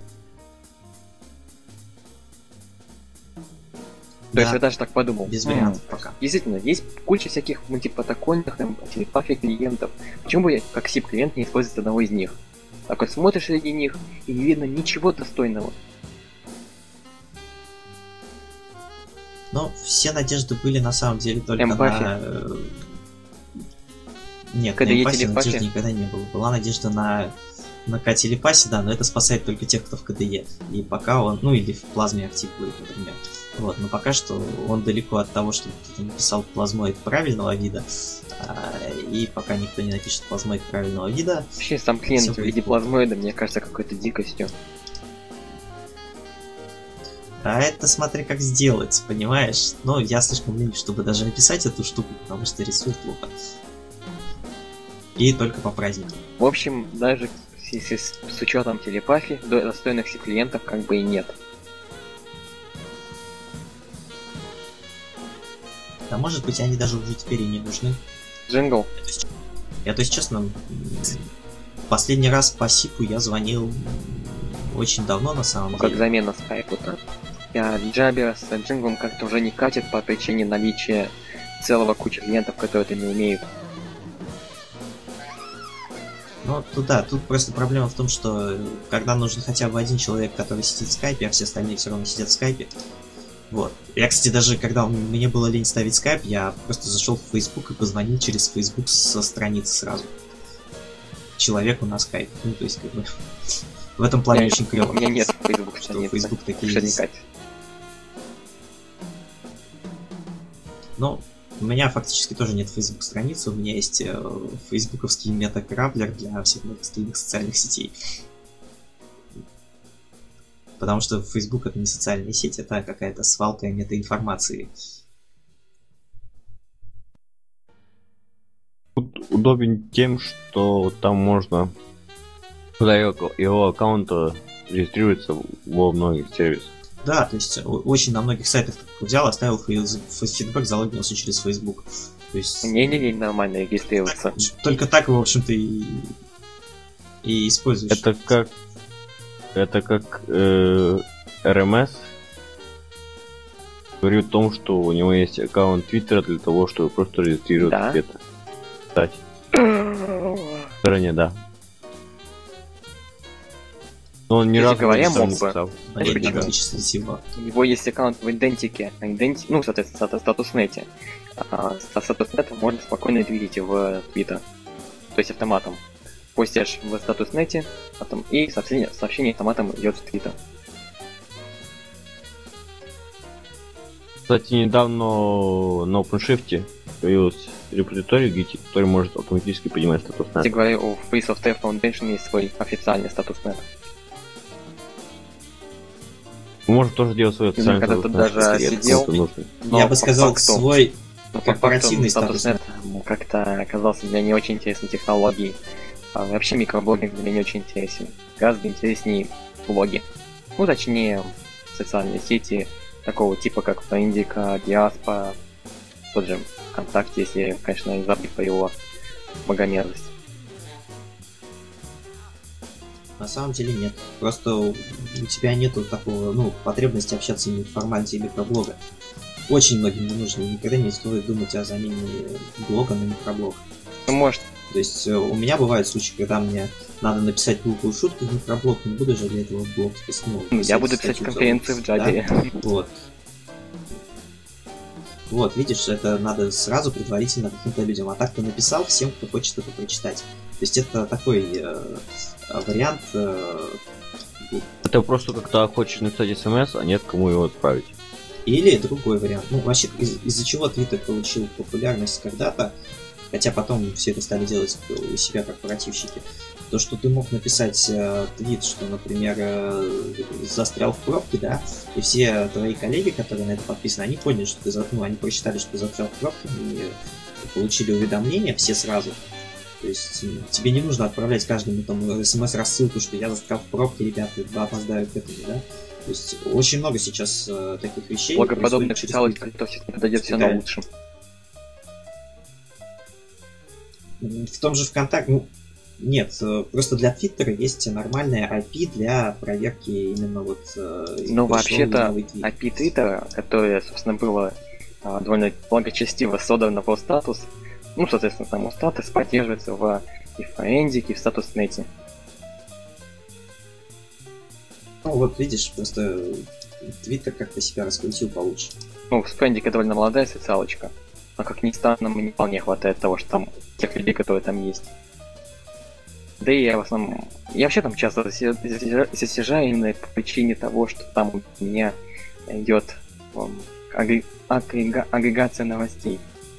То есть я даже так подумал. Без вариантов пока. Действительно, есть куча всяких мультипротокольных телепатий клиентов. Почему бы я, как SIP клиент, не использовать одного из них? Так вот смотришь среди них, и не видно ничего достойного. Но все надежды были на самом деле только Эмпафия. на... Нет, Когда на есть эмпафии телепатия. надежды никогда не было. Была надежда на К-телепасе, да, но это спасает только тех, кто в КДЕ. И пока он, ну или в плазме актив будет, например. Вот, но пока что он далеко от того, чтобы кто-то написал плазмоид правильного вида. И пока никто не напишет плазмоид правильного вида. Вообще, сам клиент Всё в виде будет. плазмоида, мне кажется, какой-то дикостью. А это смотри как сделать, понимаешь? Но я слишком ленив, чтобы даже написать эту штуку, потому что рисует плохо. И только по праздникам. В общем, даже если с учетом телепатии, достойных всех клиентов как бы и нет. Да может быть они даже уже теперь и не нужны. Джингл. Я то есть честно, последний раз по СИПу я звонил очень давно на самом деле. Как замена скайпу-то. Я Джабер с джинглом как-то уже не катит по причине наличия целого кучи клиентов, которые это не умеют. Ну, тут просто проблема в том, что когда нужен хотя бы один человек, который сидит в скайпе, а все остальные все равно сидят в скайпе. Вот. Я, кстати, даже когда мне было лень ставить скайп, я просто зашел в Facebook и позвонил через Facebook со страницы сразу человеку на скайп. Ну, то есть, как бы, в этом плане очень клево. У меня нет Facebook что Facebook такие что не есть. катит. Ну, у меня фактически тоже нет Facebook страницы, у меня есть фейсбуковский мета-краблер для всех многостранных социальных сетей. Потому что Facebook это не социальная сеть, это какая-то свалка метаинформации. Удобен тем, что там можно, когда его аккаунт регистрируется во многих сервисах. Да, то есть очень на многих сайтах взял, оставил фидбэк, залогинился через Facebook. То есть... Не, нормально регистрироваться. Только так, в общем-то, и используешь. Это как РМС говорит о том, что у него есть аккаунт Твиттера для того, чтобы просто регистрировать где-то. Кстати. В стороне, да. Но он ни разу говоря, не мог бы. написал. У него есть аккаунт в идентике, ну, соответственно, в статуснете. Со статуснетом можно спокойно двигать в Твиттер. То есть автоматом. Постишь в статуснете, и сообщение автоматом идет в Твиттер. Кстати, недавно на OpenShift появился репозиторий Git, который может автоматически поднимать статуснет. Я говорю, у Free Software Foundation есть свой официальный статуснет. Может тоже делать свой официальный статуснет. Даже сидел, я бы сказал, свой корпоративный статуснет. Как-то оказался для не очень интересной технологией. А вообще микроблогинг для меня не очень интересен. Гораздо интереснее блоги. Ну, точнее, социальные сети такого типа, как Френдика, Диаспора, тот же ВКонтакте, если, конечно, не забыть по его богомерзость. На самом деле нет. Просто у тебя нету такого, потребности общаться именно в формате микроблога. Очень многим не нужно, и никогда не стоит думать о замене блога на микроблог. Ну, может. То есть у меня бывают случаи, когда мне надо написать глупую шутку в микроблог, не буду же для этого блог писать. Я буду писать конференции в Java. Да? Вот. Вот, видишь, это надо сразу предварительно каким-то людям. А так ты написал всем, кто хочет это прочитать. То есть это такой вариант... Это просто как-то хочешь написать смс, а нет кому его отправить. Или другой вариант. Ну, вообще, из-за чего Twitter получил популярность когда-то, хотя потом все это стали делать у себя корпоративщики, то, что ты мог написать твит, что, например, застрял в пробке, да, и все твои коллеги, которые на это подписаны, они поняли, что они прочитали, что ты застрял в пробке, и получили уведомления все сразу. То есть тебе не нужно отправлять каждому там смс-рассылку, что я застрял в пробке, ребята, опоздаю к этому, да. То есть очень много сейчас таких вещей. Благоподобных социалов, кто дойдет все на лучшем. В том же ВКонтакте, нет, просто для Твиттера есть нормальная API для проверки именно вот... Ну, вообще-то, API Твиттера, которое, собственно, было довольно благочестиво создано в статус, ну, соответственно, там статус поддерживается и в Френдике, и в статуснете. Ну, вот видишь, просто Твиттер как-то себя раскрутил получше. Ну, Френдик довольно молодая социалочка, но, как ни странно, мне не вполне хватает того, что там тех людей, которые там есть. Да и я в основном... Я вообще там часто засижаю именно по причине того, что там у меня идет агрегация новостей.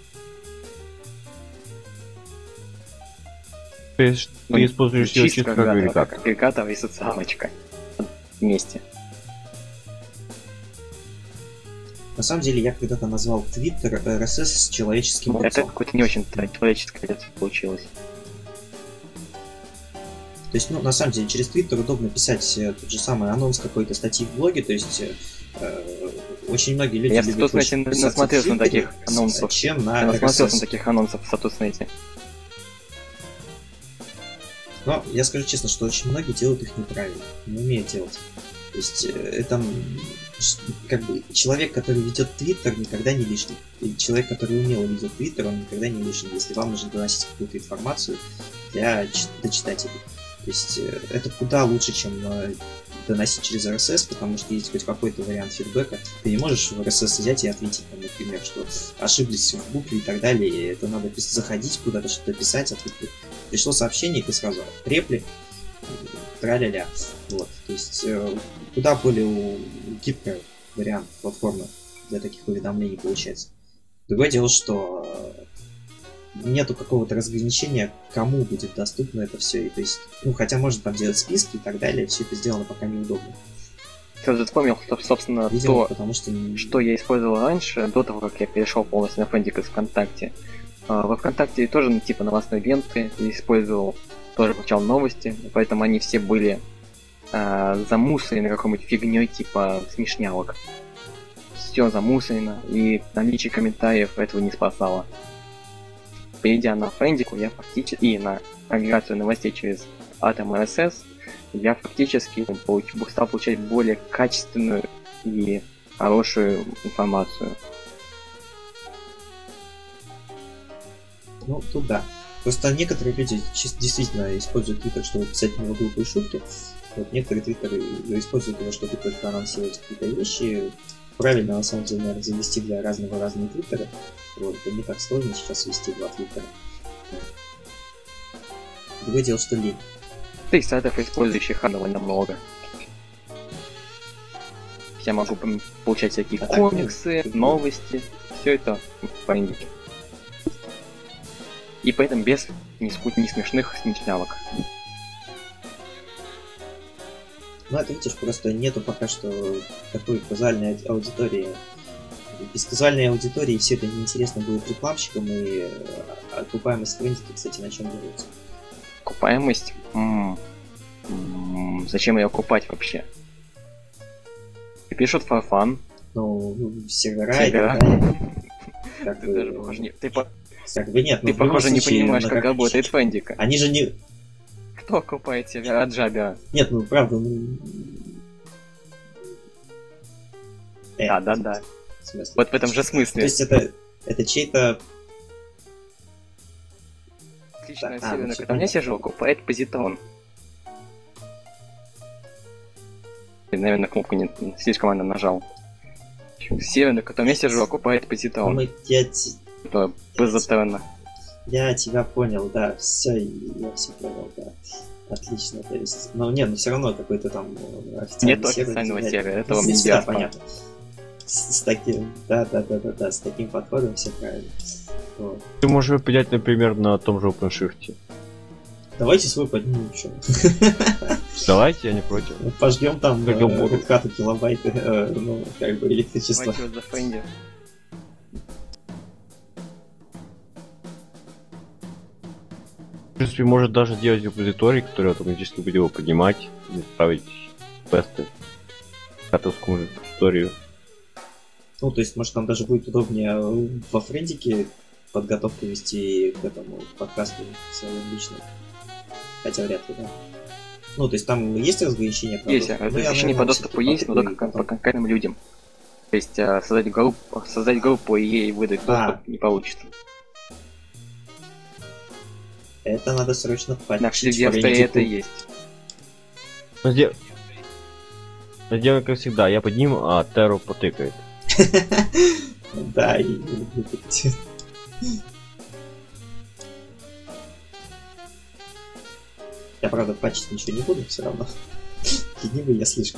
Ты используешь ее чисто как агрегатор. Как агрегатор и социалочка вместе. На самом деле, я когда-то назвал Twitter RSS с человеческим лицом. Это какое-то не очень человеческое лицо получилось. То есть, ну, на самом деле, через Twitter удобно писать тот же самый анонс какой-то статьи в блоге, то есть очень многие люди любят больше насмотрелся на таких анонсов, чем на RSS. Насмотрелся на таких анонсов в Статус.нет. Но я скажу честно, что очень многие делают их неправильно, не умеют делать. То есть это как бы человек, который ведет Твиттер, никогда не лишний. И человек, который умело ведет Твиттер, он никогда не лишний, если вам нужно доносить какую-то информацию для читателей. То есть это куда лучше, чем доносить через RSS, потому что есть хоть какой-то вариант фидбэка. Ты не можешь в RSS взять и ответить, там, например, что ошиблись в букве и так далее, и это надо заходить куда-то, что-то писать, а тут пришло сообщение, и ты сразу репли, тра-ля-ля. Вот. То есть куда более гибкий вариант платформы для таких уведомлений получается. Другое дело, что нету какого-то разграничения, кому будет доступно это все. И, то есть, ну, хотя можно там делать списки и так далее, все это сделано пока неудобно. Я вспомнил, собственно, видимо, потому что я использовал раньше, до того, как я перешел полностью на френдик из ВКонтакте. Во ВКонтакте тоже, ну, типа, новостные ленты я использовал, тоже получал новости, поэтому они все были замусорены какой-нибудь фигней, типа смешнялок. Все замусорено, и наличие комментариев этого не спасало. Перейдя на френдику, я фактически и на агрегацию новостей через Atom RSS, я фактически стал получать более качественную и хорошую информацию. Ну, тут да. Просто некоторые люди действительно используют Twitter, чтобы писать на глупые шутки. Вот некоторые твиттеры используют его, чтобы только анонсировать какие-то вещи. Правильно, на самом деле, наверное, завести для разные твиттеры. Вот, это не так сложно сейчас вести 2 твиттера. Другое дело, что лень. Да и сайтов, использующих довольно много. Я могу получать всякие комиксы, новости, все это в френдике. И поэтому без не смешных смешнялок. Ну, это, видишь, просто нету пока что такой казуальной аудитории. Без казуальной аудитории все это неинтересно будет рекламщикам, и окупаемость френдики, кстати, на чем делается? Окупаемость? Зачем ее окупать вообще? Пишут for fun. Ну, сервера и так далее. Ты даже похоже не... Ты нет, похоже не понимаешь, как работает френдика. Они же не... Кто окупает сервера от Джабера? Нет, ну правда, Да. Вот в этом же смысле. То есть это чей-то... Отличная сервер, на котором я сижу, окупает позитрон. Наверное, кнопку не слишком рано нажал. Сервер, на котором я сижу, окупает позитрон. Это позитрона. Я тебя понял, да, все, я все понял, да. Отлично, то есть... Но нет, но все равно какой-то там официальный нет сервер. Официального сервера, этого мне да, понятно. С таким, да, с таким подходом все правильно. Вот. Ты можешь поднять, например, на том же OpenShift. Давайте свой поднимем еще. Давайте, я не против. Пожгем там хату килобайты, ну, как бы электричество. В принципе, может даже делать репозиторий, который автоматически будет его поднимать и ставить тесты в хатовскому репозиторию. Ну, то есть, может, там даже будет удобнее во френдике подготовку вести к этому подкасту своему личному. Хотя вряд ли, да. Ну, то есть, там есть разграничения? Есть, разграничения по доступу есть, но только по конкретным людям. То есть, создать группу и ей выдать доступ не получится. Это надо срочно починить. На Флидерсторе это есть. Сделаем как всегда, я подниму, а Терру потыкает. Да, и... Я, правда, патчить ничего не буду, все равно. Ленивый я слишком.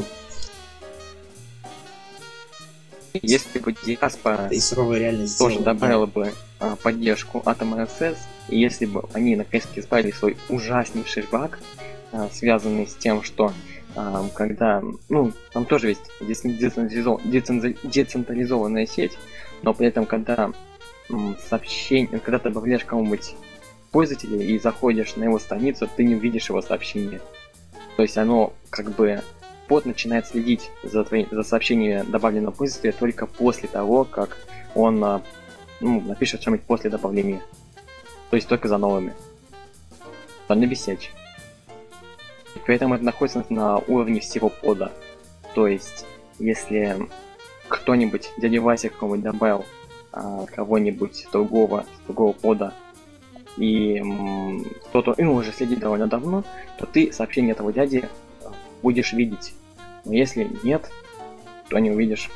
Если бы Диаспора тоже добавила бы поддержку Atom RSS, и если бы они наконец-то исправили свой ужаснейший баг, связанный с тем, что когда, ну, там тоже есть децентрализованная сеть, но при этом, когда сообщение, когда ты добавляешь кому-нибудь пользователя и заходишь на его страницу, ты не увидишь его сообщение. То есть оно как бы бот начинает следить за сообщениями добавленного пользователя только после того, как он напишет что-нибудь после добавления. То есть только за новыми. Он не висячий. Поэтому это находится на уровне всего пода. То есть, если кто-нибудь, дядя Вася какого-нибудь добавил кого-нибудь другого пода, и кто-то уже следит довольно давно, то ты сообщение этого дяди будешь видеть. Но если нет, то не увидишь.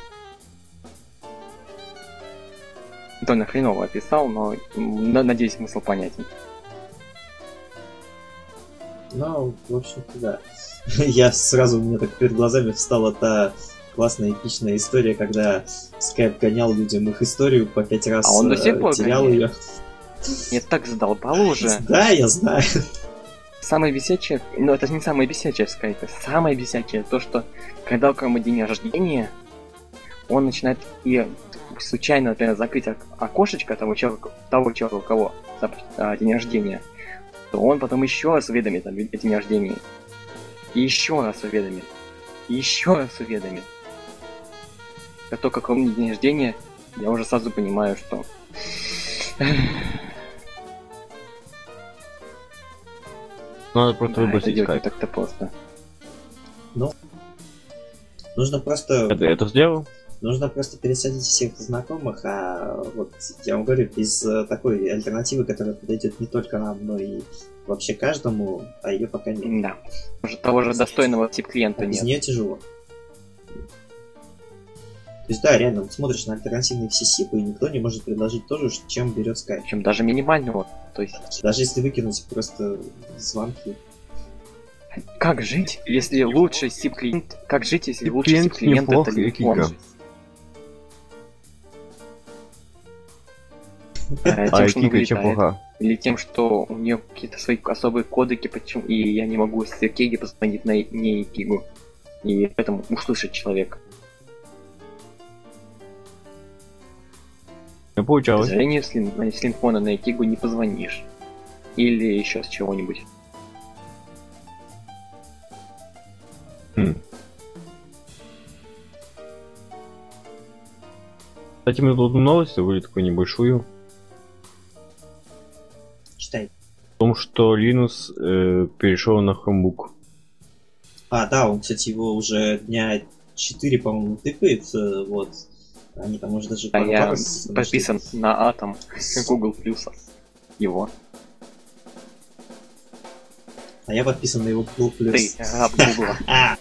Довольно хреново описал, но надеюсь, смысл понятен. Ну, в общем-то, да. Я сразу, у меня так перед глазами встала та классная эпичная история, когда Skype гонял людям их историю по 5 раз, он до сих пор терял ее. Я так задолбал уже. Да, я знаю. Самое бесячее, но это не самое бесячее в скайпе. Самое бесячее то, что когда у кого-нибудь день рождения, он начинает и случайно, например, закрыть окошечко того человека, у кого день рождения, то он потом еще раз уведомит о дне рождения. И еще раз уведомит. И еще раз уведомит. Как только у меня день рождения, я уже сразу понимаю, что... Надо просто выбросить это скайп. так-то просто. Ну, нужно просто... Это сделал? Нужно просто пересадить всех знакомых, а вот я вам говорю, без такой альтернативы, которая подойдет не только нам, но и вообще каждому, а ее пока нет. Да. Того же достойного тип-клиента Без нет. нее тяжело. То есть да, реально, смотришь на альтернативные все сипы, и никто не может предложить то же, чем берет Skype. Причем даже минимального. То есть, Даже если выкинуть просто звонки. как жить, если лучший тип-клиент... Как жить, если лучший Тип-клиент тип-клиент это неплох, телефон? Кика. Тем, что он Кика чем вылетает. плоха? Или тем, что у нее какие-то свои особые кодеки, почему и я не могу с Киги позвонить на не Кигу. И поэтому услышать человека. Не К получалось. сожалению, с линфона на Кигу не позвонишь. Или еще с чего-нибудь. Кстати, мы тут новость вывели такую небольшую. Читай. В том, что Linux перешел на Chromebook. А, да, он, кстати, его уже дня 4, по-моему, тыкает, вот. Они там уже даже А я раз подписан на Atom Google Плюса. Его. А я подписан на его Google+. Ты, раб Гугла.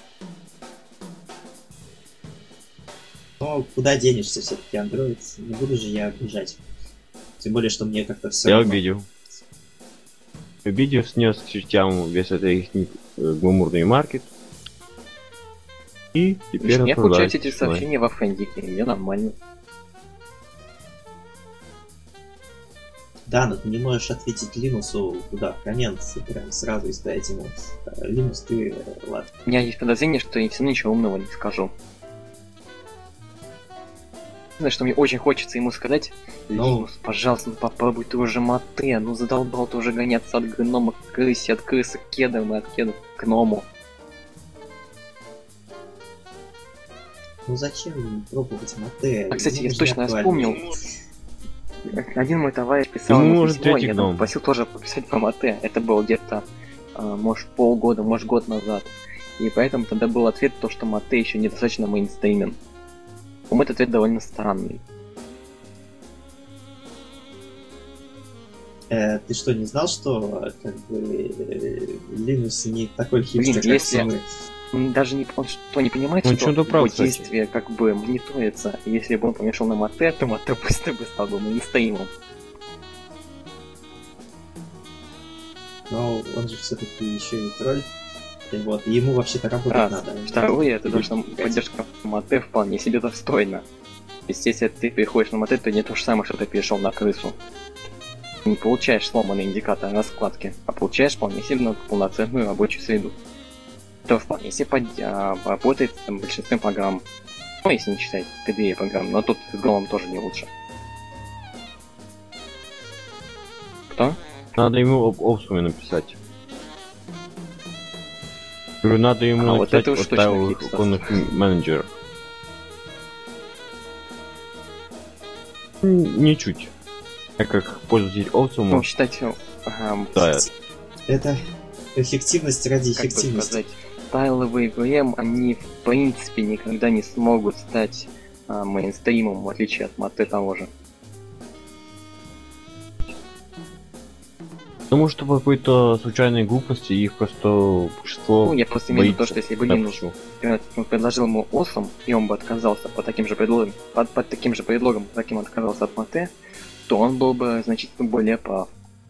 Ну, куда денешься все-таки, Android? Не буду же я бежать. Тем более, что мне как-то все Я обидел. Обидел, снес к чертям весь этот их гламурный маркет. И теперь Я получаю эти отправляюсь. сообщения во френдике, мне нормально. Да, но ты не можешь ответить Линусу туда, в коммент, прям сразу и сказать ему: Линус, ты, ладно. У меня есть подозрение, что я все равно ничего умного не скажу. Знаешь, что мне очень хочется ему сказать: Линус, пожалуйста, ну попробуй ты уже мате, ну задолбал ты уже гоняться от гнома к крысе, от крысы к кедам и от кедов к гному. Ну зачем пробовать мате? А, кстати, я Ему точно нужно вспомнил. Один мой товарищ писал Ну, ему может, письмо, третий я гном. просил тоже пописать по мате. Это было где-то, может, полгода, может, год назад. И поэтому тогда был ответ, то, что мате еще недостаточно мейнстримен. По-моему, этот ответ довольно странный. Ты что, не знал, что как бы Линус не такой хипстер, как если- все мы? Он даже не, он что, не понимает, Он что что-то его прав, кстати. действие как бы мониторится. И если бы он помешал на мате, то мате быстро бы стал бы мейнстримом. Но он же все-таки еще и тролль. И вот, ему вообще-то работать Раз. надо. Второе, это то, что поддержка мате вполне себе достойна. То есть, если ты переходишь на мате, то не то же самое, что ты перешел на крысу. Не получаешь сломанный индикатор раскладки, а получаешь вполне себе полноценную рабочую среду. то вполне себе работает с большинством программ. Ну, если не считать KDE программ, но тут с Go тоже не лучше. Кто? Надо ему об Opsum написать. Говорю, надо ему вот написать это уж вот точно тайловых хит, иконных менеджеров. Ничуть. Я как пользователь Opsum, Ну, считать, да, Это эффективность ради как бы эффективности. сказать, тайловые VM, они в принципе никогда не смогут стать мейнстримом, в отличие от маты того же. потому что по какой-то случайной глупости их просто большинство Ну, я просто имею в виду то, боится. что если бы Да, Linux предложил ему Awesome, и он бы отказался по таким же предлогам, под таким же предлогом, таким он отказался от маты, то он был бы значительно более прав.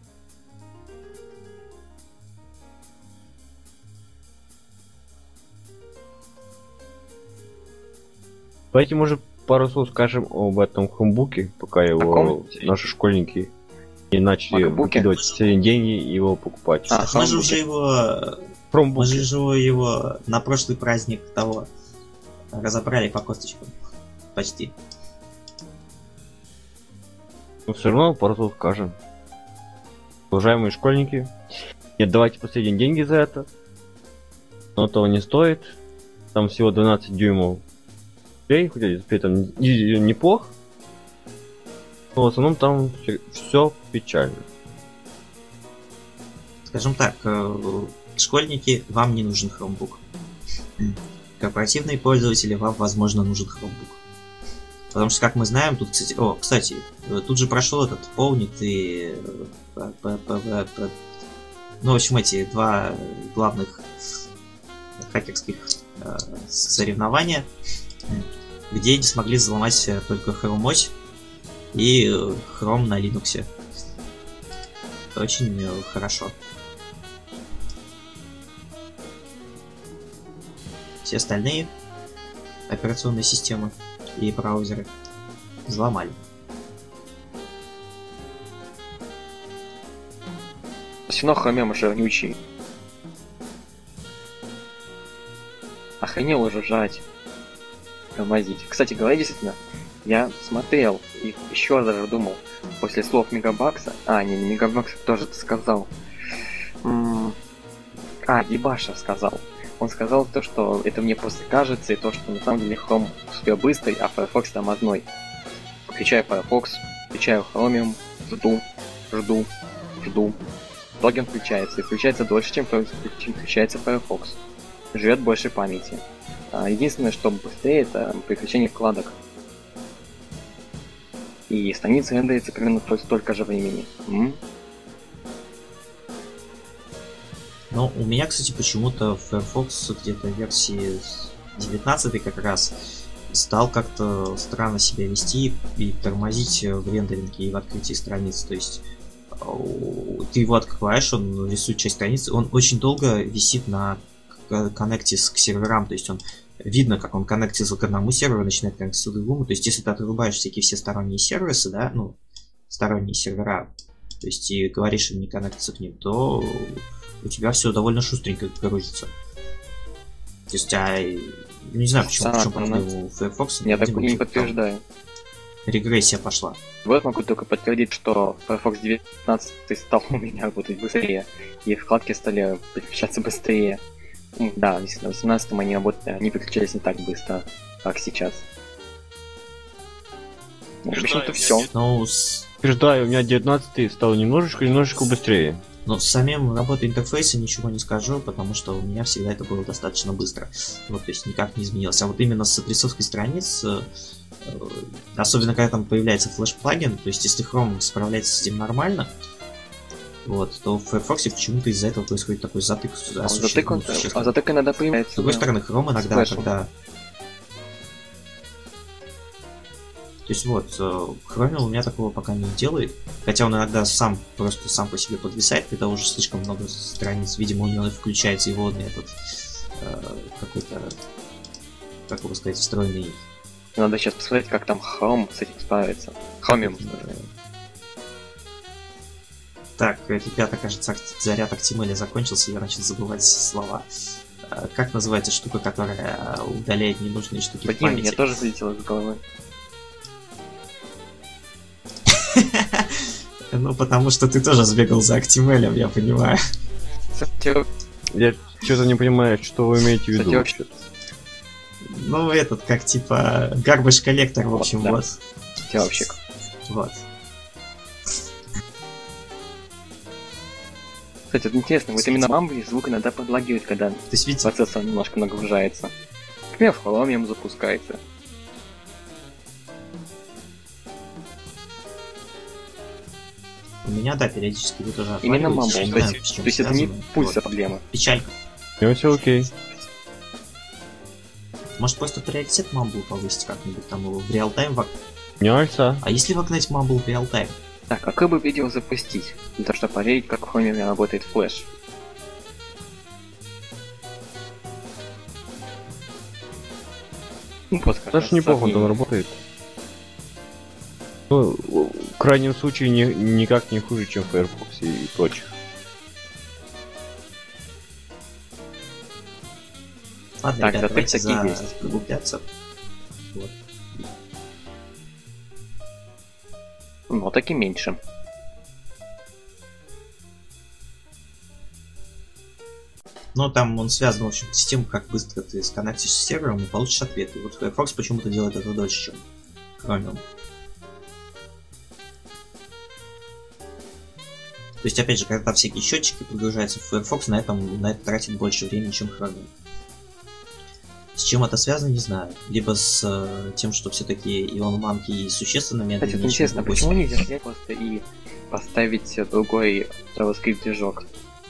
Давайте, может, пару слов скажем об этом хромбуке, пока его Каком? наши школьники не начали Макбуке? выкидывать все деньги и его покупать. А, Так мы же Chromebook. уже его... Мы Хромбук. же его на прошлый праздник того разобрали по косточкам. Почти. Но все равно пару слов скажем. Уважаемые школьники, не отдавайте последние деньги за это. Но того не стоит. Там всего 12 дюймов дисплей, хотя дисплей там неплох. Но в основном там все печально. Скажем так, школьники, вам не нужен Chromebook. Корпоративные пользователи, вам, возможно, нужен Chromebook. Потому что, как мы знаем, тут, кстати, тут же прошел этот полнит и... Ну, в общем, эти два главных хакерских соревнования, где не смогли взломать только Chrome OS и Chrome на Linux. Это очень хорошо. Все остальные операционные системы и браузеры взломали. Все равно Chromium уже не учи. Охренел уже жать. Тормозить. Кстати говоря, действительно, я смотрел и еще даже думал, после слов Мегабакса, не Мегабакс тоже сказал. Дебаша сказал. Он сказал то, что это мне просто кажется, и то, что на самом деле Chrome супер быстрый, а Firefox тормозной. Включаю Firefox, включаю Chromium, жду. В итоге он включается, и включается дольше, чем включается Firefox. Живет больше памяти. Единственное, что быстрее, это переключение вкладок. И страница рендерится примерно столько же времени. Но у меня, кстати, почему-то Firefox где-то версии 19 как раз стал как-то странно себя вести и тормозить в рендеринге и в открытии страниц. То есть ты его открываешь, он рисует часть страницы, он очень долго висит на коннекте к серверам, то есть он видно, как он коннектится к одному серверу, начинает коннектиться к другому. То есть если ты отрубаешь всякие все сторонние сервисы, да, ну, сторонние сервера, то есть и говоришь им не коннектиться к ним, то у тебя все довольно шустренько грузится. То есть, не знаю, почему правда, у Firefox я такое не подтверждаю. Регрессия пошла. Вот могу только подтвердить, что Firefox 19 стал у меня работать быстрее, и вкладки стали переключаться быстрее. Да, действительно, в 18-м они переключались не так быстро, как сейчас. В общем-то, все. Ну, Утверждаю, у меня 19 стал немножечко быстрее. Но с самим работой интерфейса ничего не скажу, потому что у меня всегда это было достаточно быстро. Вот, то есть никак не изменилось. А вот именно с отрисовкой страниц, особенно когда там появляется флеш-плагин, то есть если Chrome справляется с этим нормально, вот, то в Firefox почему-то из-за этого происходит такой затык. Затык иногда появляется. С другой стороны, Chrome иногда, когда... То есть вот, Chrome у меня такого пока не делает. Хотя он иногда сам по себе подвисает, когда уже слишком много страниц. Видимо, у него включается его этот какой-то, как его сказать, встроенный. Надо сейчас посмотреть, как там Chrome с этим справится. Chromium. Так, ребята, кажется, заряд Актимеля закончился, я начал забывать слова. как называется штука, которая удаляет ненужные штуки в Вадим, памяти? мне тоже вылетело из головы. Ну, потому что ты тоже сбегал за Актимелем, я понимаю. Кстати, Я что-то не понимаю, что вы имеете в виду. кстати, вообще, Ну, этот, как типа, garbage коллектор, в общем, да. вот. вообще. Вот. Кстати, это интересно, вот именно Mumble звук иногда подлагивает, когда То есть, видите, процессор немножко нагружается. Например, в Chromium запускается. у меня, да, периодически вы тоже Именно отваливаетесь, Mumble. не То знаю, есть, с чем то есть это не связано. пульса Вот. проблема. Печалька. У него все окей. Может, просто приоритет Mumble повысить как-нибудь там его в реал-тайм Не альца. А если вогнать Mumble в реал-тайм? Так, какое бы видео запустить? Для того, чтобы проверить, как в Chromium работает флеш. Ну, просто как Даже раз неплохо он там сравнение. работает. Ну, в крайнем случае, никак не хуже, чем в Firefox и прочих. Ладно, Так, ребят, зато давайте такие есть. углубляться. Вот. Но так и меньше. Но там он связан, в общем, с тем, как быстро ты сконнектишься с сервером и получишь ответ. И вот Firefox почему-то делает это дольше, чем Chromium. То есть, опять же, когда всякие счетчики прогружаются в Firefox, на это тратит больше времени, чем Chromium. С чем это связано, не знаю. Либо с тем, что все-таки Илон Манки существенно Кстати, медленнее, это интересно, чем почему V8. нельзя взять просто и поставить другой JavaScript движок?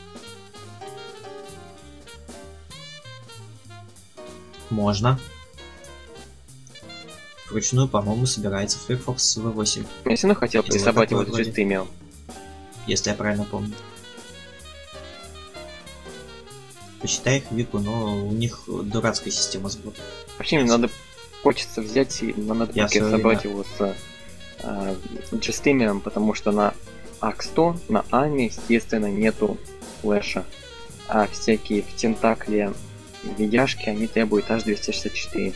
Можно. Вручную, по-моему, собирается Firefox V8, Я все равно хотел Дело присобать такое его с вроде. JSTML. если я правильно помню. Почитай их Вику, но у них дурацкая система сбора. Вообще мне надо, хочется взять и на ноутбуке всё собрать его с JSTML, потому что на AX100, на AMI, естественно, нету флеша. А всякие в Тентакле видяшки, они требуют H264.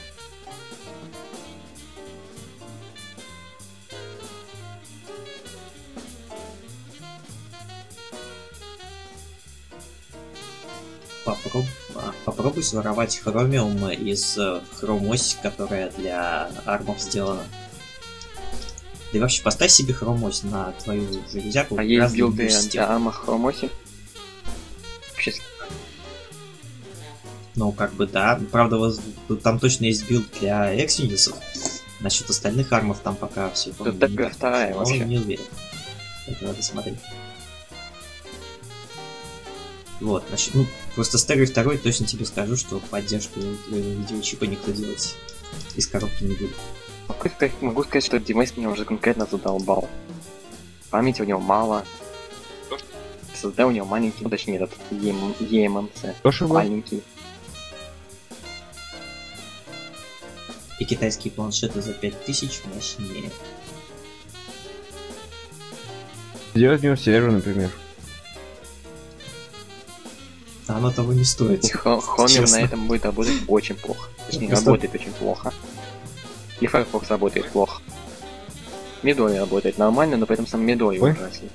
Попробуй своровать Chromium из Chrome OS, которая для армов сделана. Да и вообще поставь себе Chrome OS на твою железяку. А есть разные билды системы. для ARM Chrome OS? Вообще, Ну, как бы да. Правда, там точно есть билд для Exynos. Насчет остальных армов там пока все. тут такая вторая вообще. Не уверен. Это надо смотреть. Вот, значит, ну, просто старый второй точно тебе скажу, что поддержку видеочипа никто делать из коробки не будет. Могу сказать, что Димейс меня уже конкретно задолбал. Памяти у него мало. SSD у него маленький, ну, точнее этот eMMC. Что же вы? Маленький. И китайские планшеты за 5000 мощнее. Сделать в него сервер, например. А оно того не стоит. И Chromium Честно. на этом будет работать очень плохо. Точнее, Просто- работает очень плохо. И Firefox работает плохо. Midori работает нормально, но при этом сам Midori Ой. ужасен.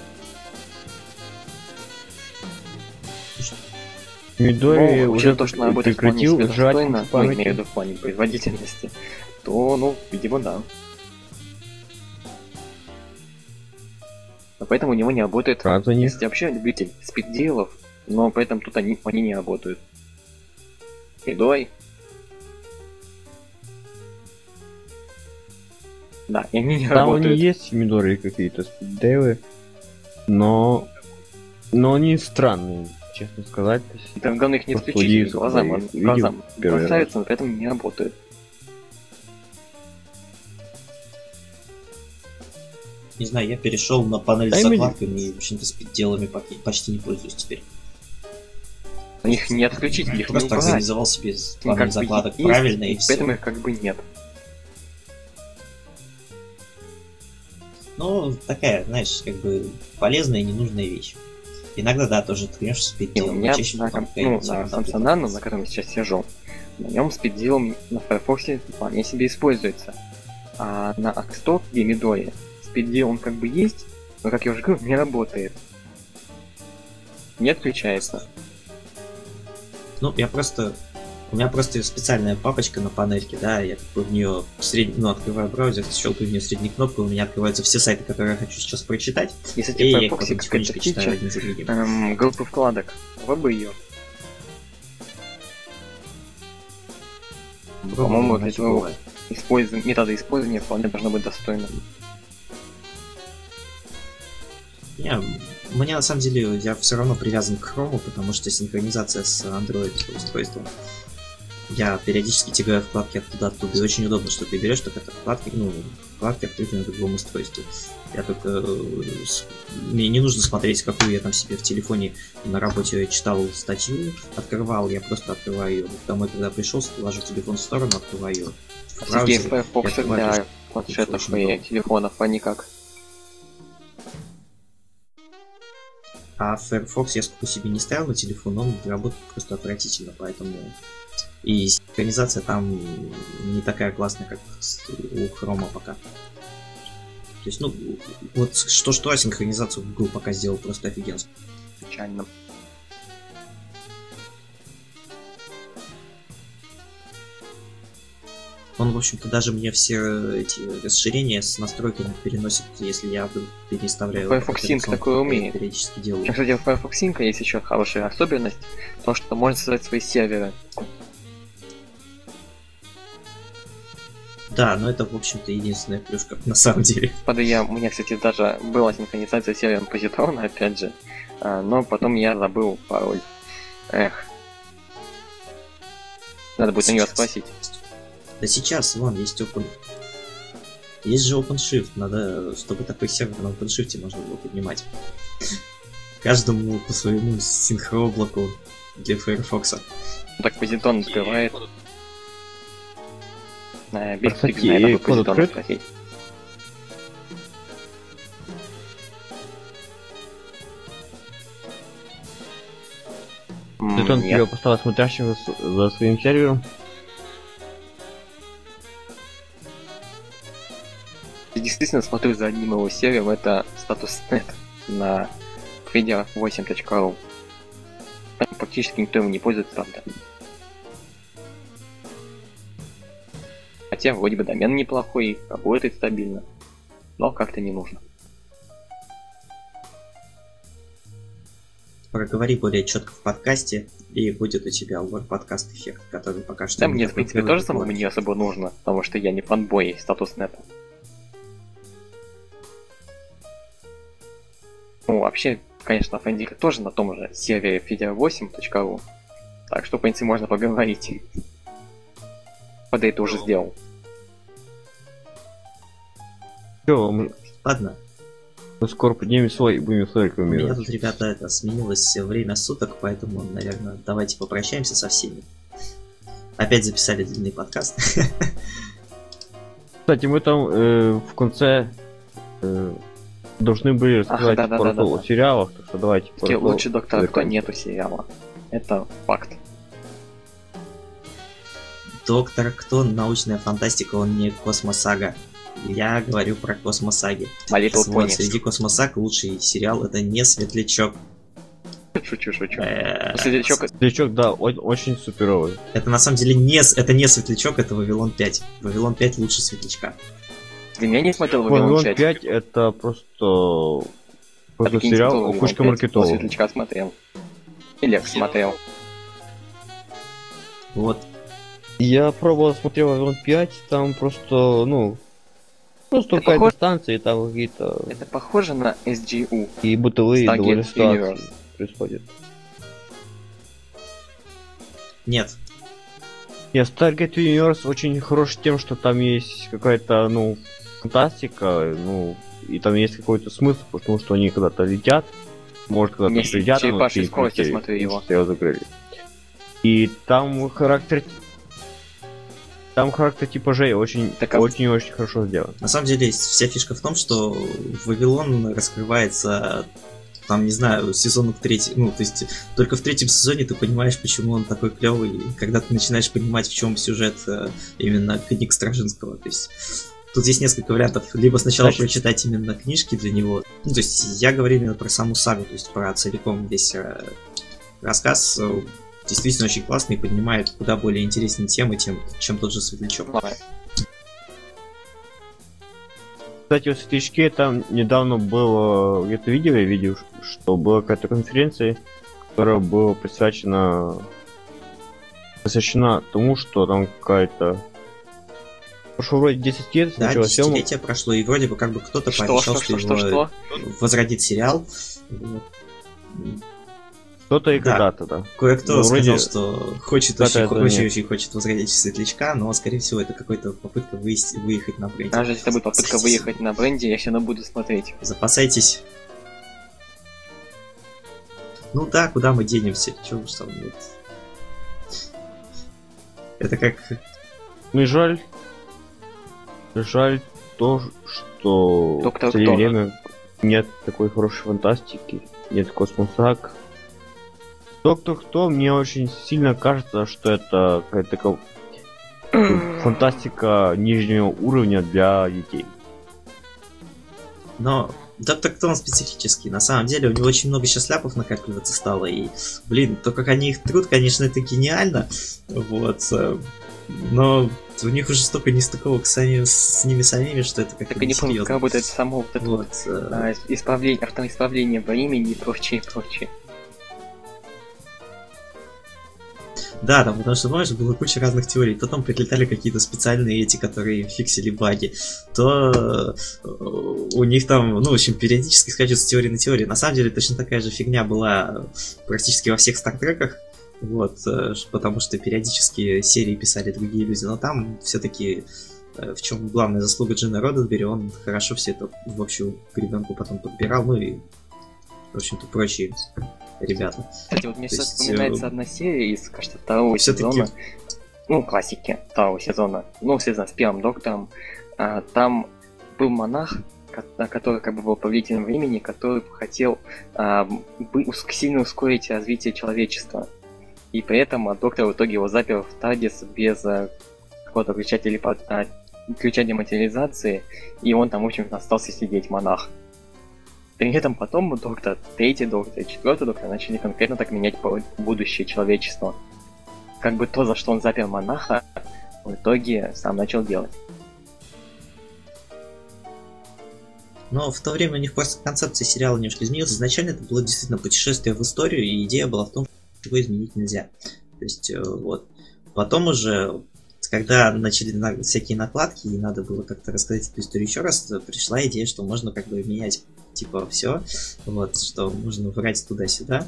Midori Ну, уже учитывая то, что она работает вполне прекратил себе жрать достойно, ну, памяти. имею в виду в плане производительности, то, ну, видимо, да. Но поэтому у него не работает. Рад за них. Есть вообще любитель спиддилов, но при этом тут они не работают. Midori. Да, и они не Там они работают. есть Midori какие-то спиддевы, но они странные, честно сказать. То есть, Там главное их не просто включить удивился, глазам, когда он видел глазам первый раз. бросаются, но при этом не работают. Не знаю, я перешел на панель с Дай мне- закладками и, в общем-то, с делами почти не пользуюсь теперь. Их не отключить, их не Просто убрать. организовал себе Они панель бы закладок есть, правильно и поэтому все. их как бы нет. Ну, такая, знаешь, как бы полезная и ненужная вещь. Иногда, да, тоже ткнешь И у SpeedDeal, меня но чаще на, потом на какая-нибудь Samsung Nano, на котором я сейчас сижу, на нем SpeedDeal на Firefox вполне себе используется. А на Xtalk и Midori SpeedDeal он как бы есть, но, как я уже говорил, не работает. Не отключается. Ну, у меня просто специальная папочка на панельке, да, я как бы в нее открываю браузер, щелкаю в нее средней кнопкой, у меня открываются все сайты, которые я хочу сейчас прочитать, Если и я тебе их потом Firefox какая-то тихонечко читаю фича, один за другим. группы вкладок, вы бы ее. По-моему, для твоего метода использования вполне должно быть достойно. Мне на самом деле, я все равно привязан к Chrome, потому что синхронизация с Android устройством. Я периодически тягаю вкладки оттуда-оттуда, и очень удобно, что ты берешь, так это вкладки открыты на другом устройстве. Я только... Мне не нужно смотреть, какую я там себе в телефоне на работе читал статью, открывал, я просто открываю ее. Домой, когда пришел, ложу телефон в сторону, открываю ее. Сергей, Firefox для планшетов и телефонов, а никак. А Firefox я сколько себе не ставил на телефон, он работает просто отвратительно, поэтому... И синхронизация там не такая классная, как у Chrome пока. То есть, вот что-что, а синхронизацию Google пока сделал просто офигенно. Печально. Он, в общем-то, даже мне все эти расширения с настройками переносит, если я вдруг переставляю. Firefox Sync такое умеет. Периодически делаю. Кстати, в Firefox Sync есть еще хорошая особенность, то, что можно создать свои серверы. Да, но это, в общем-то, единственная плюшка, на самом деле. У меня, кстати, даже была синхронизация с сервером Positron, опять же, но потом я забыл пароль. Эх. Надо будет на нее спросить. Да сейчас, вон, есть Есть же OpenShift, надо, чтобы такой сервер на OpenShift можно было поднимать. Каждому по своему синхрооблаку для Firefox. Так Positron открывает. Кстати, код открыт? Positron тебя поставил смотрящим за своим сервером? Я действительно смотрю за одним его сервером, это Status.net на fedia8.ru. Там практически никто им не пользуется, правда. Хотя вроде бы домен неплохой, работает стабильно, но как-то не нужно. Проговори более четко в подкасте, и будет у тебя лор подкаст эффект, который пока что... Да, мне, в принципе, тоже самому не особо нужно, потому что я не фанбой Status.net. Ну, вообще, конечно, Фандика тоже на том же сервере fedia8.ru, так что, в принципе, можно поговорить. Под это уже сделал. Ладно. Мы скоро поднимем свой и будем свой У рекламировать. меня тут, ребята, сменилось время суток, поэтому, наверное, давайте попрощаемся со всеми. Опять записали длинный подкаст. Кстати, мы там в конце должны были рассказать пару слов о сериалах, так что давайте. Лучше Доктора Кто нету сериала. Это факт. Доктор Кто, научная фантастика, он не космосага. Я говорю про космосаги. Вот, среди космосаг лучший сериал это не Светлячок. Шучу. Светлячок, да, очень суперовый. Это на самом деле не Светлячок, это Вавилон 5. Вавилон 5 лучше Светлячка. Ты меня не смотрел Вавилон 5? 5 это просто сериал кучка маркетологов. Светлячка смотрел. Или смотрел. Вот. Я пробовал, смотрел Вавилон 5, там просто какая-то станция, там какие-то... Это похоже на SGU. И бытовые довольно ситуации происходят. Нет. Stargate Universe очень хорош тем, что там есть какая-то, фантастика, и там есть какой-то смысл, потому что они когда-то летят, может когда-то прилетят, черепашьей скорости смотрю его. Закрыли. И там характер типажей очень хорошо сделан. На самом деле, вся фишка в том, что Вавилон раскрывается там, не знаю, сезон в третий, ну, то есть только в третьем сезоне ты понимаешь, почему он такой клевый, и когда ты начинаешь понимать, в чем сюжет именно книг Стражинского, то есть тут есть несколько вариантов, либо сначала прочитать именно книжки для него, ну, то есть я говорю именно про саму сагу, то есть про целиком весь рассказ, действительно очень классный, и поднимает куда более интересные темы, чем тот же Светлячок. Кстати, в Светлячке там недавно было, где-то видео я видел, что была какая-то конференция, которая была посвящена тому, что там какая-то... Прошло вроде 10 лет, да, началось десятилетие прошло, и вроде бы как бы кто-то пообещал, что его возродит сериал. Кто-то и когда-то, да. Кое-кто сказал, что очень хочет возродить Светлячка, но, скорее всего, это какая-то попытка выехать на бренде. Даже если это будет попытка выехать на бренде, я все равно буду смотреть. Запасайтесь. Ну да, куда мы денемся? Чего уж там вот. Это как... Ну и жаль то, что в последнее время нет такой хорошей фантастики, нет космосаг. Доктор Кто, мне очень сильно кажется, что это какая-то фантастика нижнего уровня для детей. Но Доктор Кто он специфический. На самом деле у него очень много сейчас ляпов накапливаться стало. И, блин, то, как они их трут, конечно, это гениально. Вот. Но у них уже столько нестыковок с ними самими, что это как-то не серьезно. Как будто это само вот это вот исправление времени и прочее. Да, там, потому что, помнишь, было куча разных теорий. То там прилетали какие-то специальные эти, которые фиксили баги, то у них там, ну, в общем, периодически скачиваются теории на теории. На самом деле, точно такая же фигня была практически во всех Стартреках, вот, потому что периодически серии писали другие люди, но там все-таки в чем главная заслуга Джина Родденбери, он хорошо все это в общую гребенку потом подбирал, ну и, в общем-то, прочие ребята. Кстати, вот мне сейчас вспоминается одна серия из, кажется, второго сезона. Ну, классики второго сезона. Ну, связано с первым Доктором. Там был монах, который как бы был повелителем времени, который хотел сильно ускорить развитие человечества. И при этом Доктор в итоге его запер в Тардис без какого-то ключа дематериализации, и он там, в общем, остался сидеть, монах. При этом потом Доктор, третий Доктор и четвертый Доктор начали конкретно так менять будущее человечества. Как бы то, за что он запер монаха, в итоге сам начал делать. Но в то время у них просто концепция сериала немножко изменилась. Изначально это было действительно путешествие в историю, и идея была в том, что его изменить нельзя. То есть, вот. Потом уже, когда начали всякие накладки, и надо было как-то рассказать эту историю еще раз, пришла идея, что можно как бы менять типа все, вот, что можно врать туда-сюда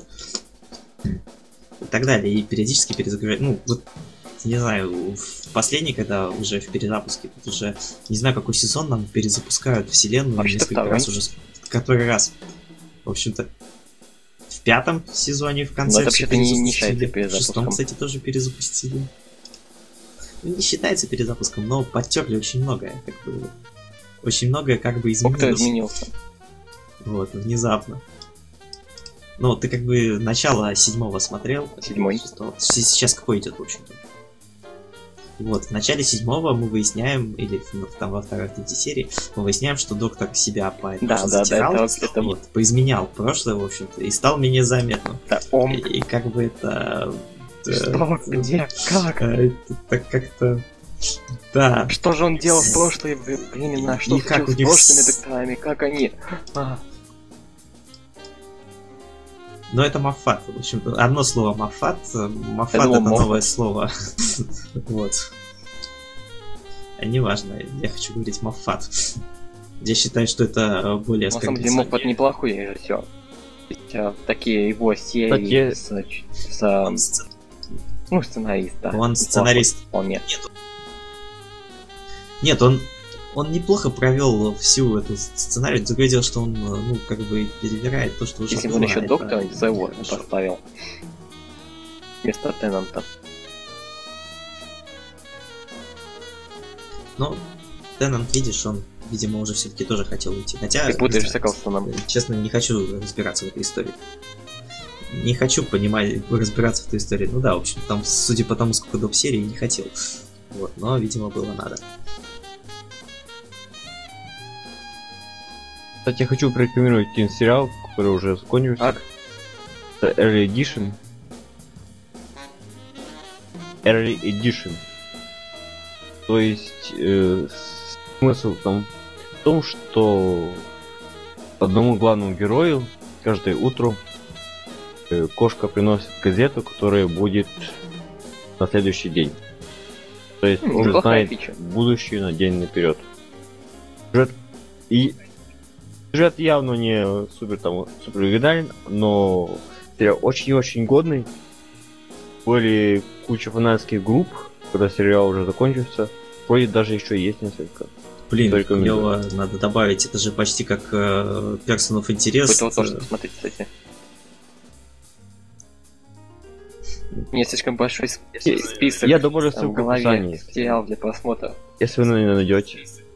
и так далее, и периодически перезагружать. Ну, вот, не знаю, в последний, когда уже в перезапуске, тут уже, не знаю, какой сезон нам перезапускают вселенную несколько раз уже, который раз. В общем-то, в пятом сезоне в конце все перезапустили. В шестом, кстати, тоже перезапустили. Ну, не считается перезапуском, но подтерли очень многое, как бы, очень многое как бы изменилось. Вот, внезапно. Ну, ты как бы начало 7-го смотрел. 7-й. Сейчас какой идет, в общем-то. Вот, в начале 7-го мы выясняем, или там во второй, третьей серии, мы выясняем, что Доктор себя затирал, это вот, поизменял прошлое, в общем-то, и стал менее заметным. И как бы это... Что? Где? Как? Это так как-то... Да. Что же он делал в прошлое времена? Что случилось с прошлыми докторами? Как они? Но это Моффат. В общем, одно слово Моффат. Моффат это новое слово. Вот. Неважно, я хочу говорить Моффат. Я считаю, что это более оскорбительно. На самом деле Моффат неплохой режиссер. Такие его серии ну, сценарист, да. Он сценарист. Нет, он неплохо провел всю эту сценарий. Другое дело, что он, ну, как бы перевирает то, что уже если бы он еще Доктора Зево поставил вместо Теннанта. Ну, Теннант, видишь, он видимо, уже все-таки тоже хотел уйти. Хотя, Ты путаешь с Эклстоном. честно, не хочу разбираться в этой истории. Не хочу разбираться в этой истории. Ну да, в общем, там, судя по тому, сколько доп. Серии, не хотел. Вот, но, видимо, было надо. Кстати, я хочу порекомендовать один сериал, который уже закончился. Это Early Edition. Early Edition. То есть смысл там в том, что одному главному герою каждое утро кошка приносит газету, которая будет на следующий день. То есть он уже знает будущее на день наперед. Сюжет явно не супер оригинален, но сериал очень-очень годный. Были куча фанатских групп, когда сериал уже закончился. Вроде даже еще есть несколько. Блин, клево, надо добавить, это же почти как Person of Interest. Вы его тоже посмотрите, кстати. Нет, слишком большой список. Я добавлю ссылку в описании. Сериал для просмотра. Если вы не найдете.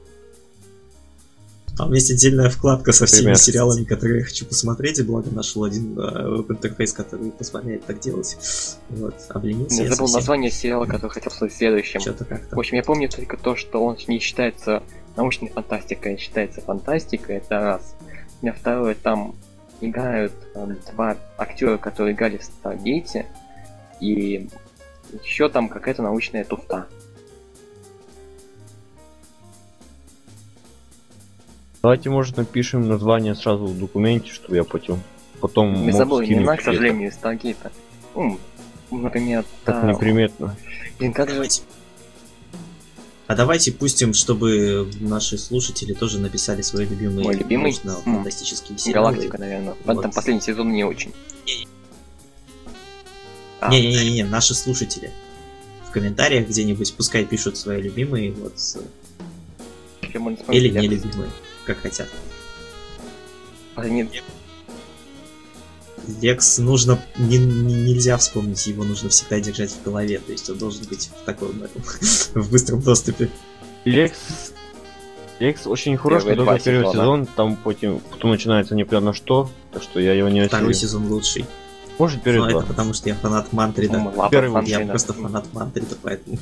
Там есть отдельная вкладка со всеми сериалами, которые я хочу посмотреть, и благо нашел один веб-интерфейс, который позволяет так делать. Вот, обленился. Я забыл название сериала, который хотел сказать следующим. Что-то как-то. В общем, я помню только то, что он не считается научной фантастикой, а считается фантастикой, это раз. И второе, там играют два актера, которые играли в Старгейте, и еще там какая-то научная туфта. Давайте, может, напишем название сразу в документе, чтобы я потом Не забыл имена, к сожалению, из Старгейта. Например, так неприметно. Блин, как же... А давайте пустим, чтобы наши слушатели тоже написали свои любимые Мой любимый? фантастические сериалы. Галактика, наверное. Вот. Там последний сезон не очень. Не-не-не, наши слушатели. В комментариях где-нибудь пускай пишут свои любимые, вот. Или нелюбимые, как хотят. Нет. Лекс нужно... нельзя вспомнить, его нужно всегда держать в голове. То есть он должен быть в таком в быстром доступе. Лекс очень хороший, только первый сезон, там потом начинается непонятно что, так что я его не осилил. Второй сезон лучший. Может, первый это потому что я фанат Мантрида. Я просто фанат Мантрида, поэтому...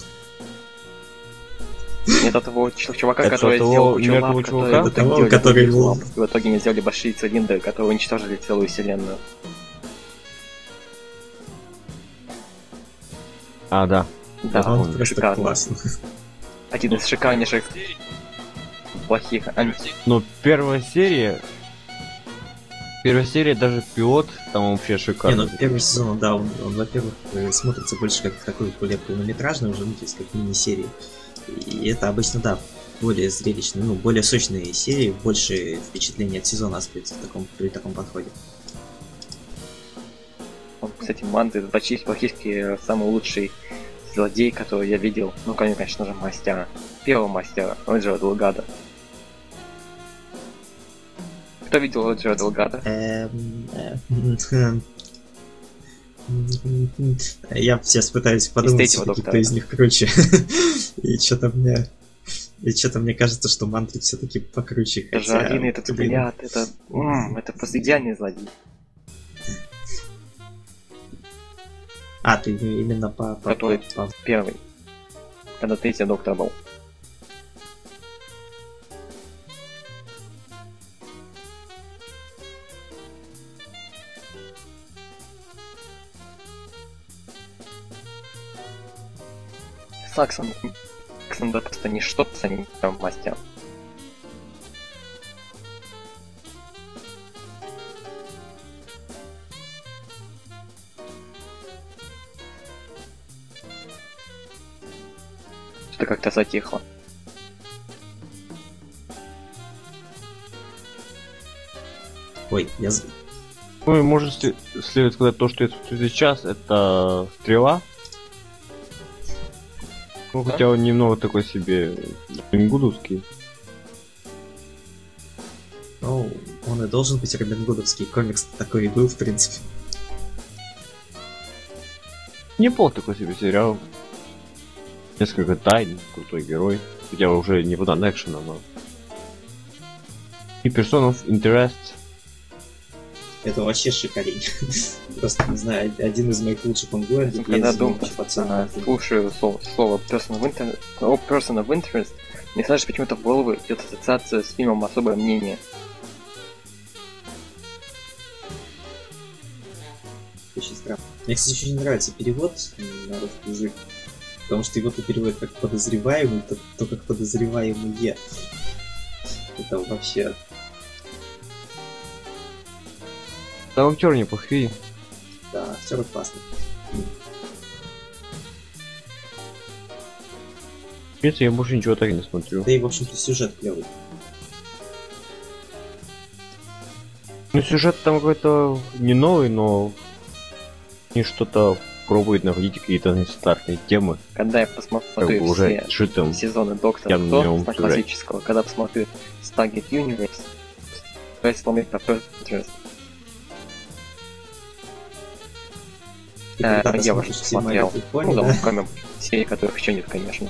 Нет, от того чувака, который сделал кучу лап, который в итоге не сделали большие цилиндры, которые уничтожили целую вселенную. Да. Да, он просто классный. Один из шикарнейших плохих Но первая серия, даже пилот, там вообще шикарно. Первый сезон, да, он во-первых, смотрится больше как такой более полнометражный, уже то есть как мини-серии. И это обычно, да, более зрелищные, более сочные серии, больше впечатлений от сезона остается при таком подходе. Кстати, Манты практически самый лучший злодей, который я видел. Ну, конечно же, мастера. Первого мастера, Роджера Делгадо. Кто видел Роджера Делгадо? Я сейчас пытаюсь подумать, кто из них круче. И что-то мне кажется, что Мантрид все-таки покруче. Даже один этот взгляд, это просто идеальный злодей. Ты именно который первый. Когда третий доктор был. Саксон да просто ничто по самим мастерам. Что-то как-то затихло. Ой, я... может следует сказать то, что я смотрю сейчас, это Стрела. Хотя он немного такой себе робингудовский. Он и должен быть робингудовский. Комикс такой и был, в принципе. Неплохо такой себе сериал. Несколько тайн, крутой герой. Хотя уже не фанат экшена, но... И Person of Interest. Это вообще шикарень. Просто, не знаю, один из моих лучших онгоингов. Когда слушаю слово person of interest, мне сразу почему-то в голову идет ассоциация с фильмом «Особое мнение». Очень странно. Мне, кстати, очень нравится перевод на русский язык, потому что его то переводят как подозреваемый, то как подозреваемые. Это вообще... Да, актер неплохие. Да, актеры классные. В принципе, я больше ничего так и не смотрю. Да и, в общем-то, сюжет клевый. Ну, сюжет там какой-то не новый, но не что-то пробует находить какие-то нестандартные темы. Когда я посмотрю как бы уже все шитым сезоны Доктора Кто классического, когда посмотрю Stargate Universe, то есть вспомнить про First Interest. Я уже смотрел. Ну да, кроме серий, которых еще нет, конечно.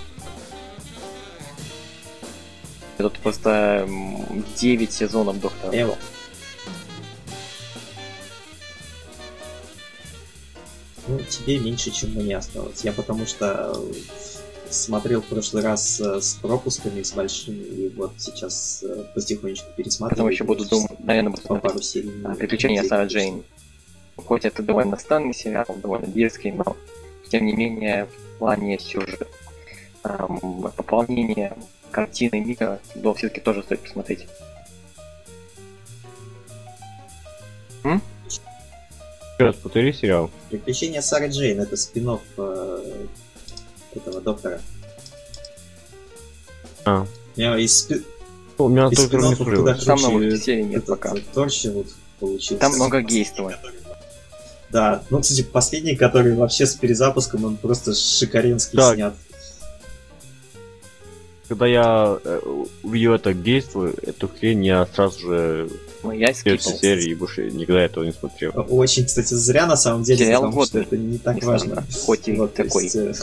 Тут просто 9 сезонов Доктора Кто. Ну, тебе меньше, чем мне осталось. Я потому что смотрел в прошлый раз с пропусками, с большими, и вот сейчас потихонечку пересматриваю. Потом еще буду думать, наверное, буду смотреть «Приключения Сары Джейн». Хоть это довольно странный сериал, довольно дерзкий, но тем не менее в плане сюжета, пополнения картины мира, да, все-таки тоже стоит посмотреть. Еще раз повтори сериал. «Приключения Сары Джейн» — это спин-офф этого доктора. У меня из только не служил. Там много серий нет пока. Торчвуд получился. Там много гейства. Да, ну, кстати, последний, который вообще с перезапуском, он просто шикаренский снят. Когда я увидел это действо, эту хрень, я сразу же скипал серии и больше никогда этого не смотрел. Очень, кстати, зря на самом деле, сериал потому что это не так важно. Хоть и вот такой. То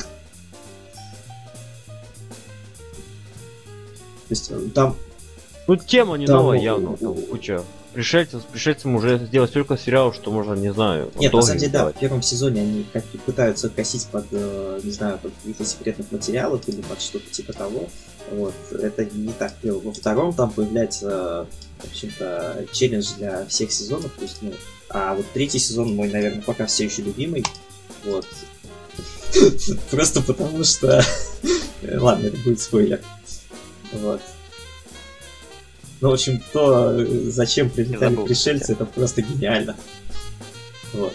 есть там... Ну, тема не новая явно, там куча пришельцев. С пришельцем уже сделать столько сериалов, что можно, не знаю... Нет, на самом деле, да, в первом сезоне они как-то пытаются косить под, не знаю, под каких-то секретных материалов или под что-то типа того. Вот, это не так клево. Во втором там появляется, в общем-то, челлендж для всех сезонов, то есть, ну, а вот третий сезон мой, наверное, пока все еще любимый. Вот. Просто потому что... Ладно, это будет спойлер. Вот. Ну, в общем, то, зачем прилетали пришельцы, это просто гениально. Вот.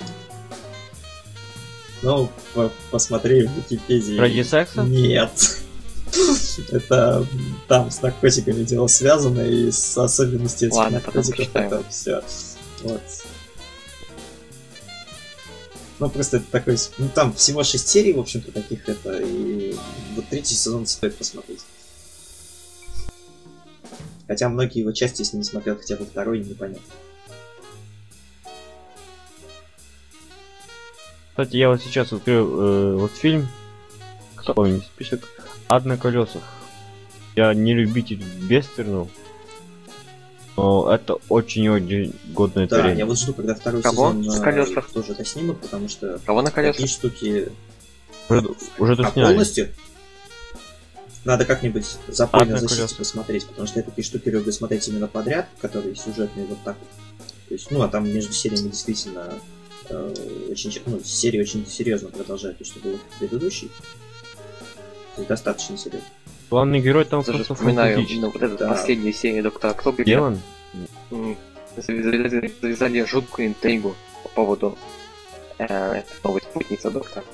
Ну, посмотри в Википедии. Ради секса? Нет. Это там с наркотиками дело связано, и с особенностями этих наркотиков это все. Вот. Ну, просто это такой... Ну, там всего 6 серий, в общем-то, таких это, и вот третий сезон стоит посмотреть. Хотя многие его части, если не смотрел хотя бы второй, непонятно. Кстати, я вот сейчас открыл вот фильм, кто помнит список, «Ад на колесах». Я не любитель вестернов, но это очень-очень годное да, творение. Я вот жду, когда второй сезон тоже это снимут, потому что кого на колесах? такие штуки... Уже тут сняли. Полностью? Надо как-нибудь запойно защитить посмотреть, потому что я такие штуки люблю смотреть именно подряд, которые сюжетные вот так вот. То есть, ну, а там между сериями действительно серии очень серьезно продолжают то, что было в предыдущей. То есть достаточно серьезно. Главный герой там даже просто вспоминаю, ну, вот эту последнюю серию Доктора Кто, где завязали жуткую интригу по поводу новой спутницы Доктора.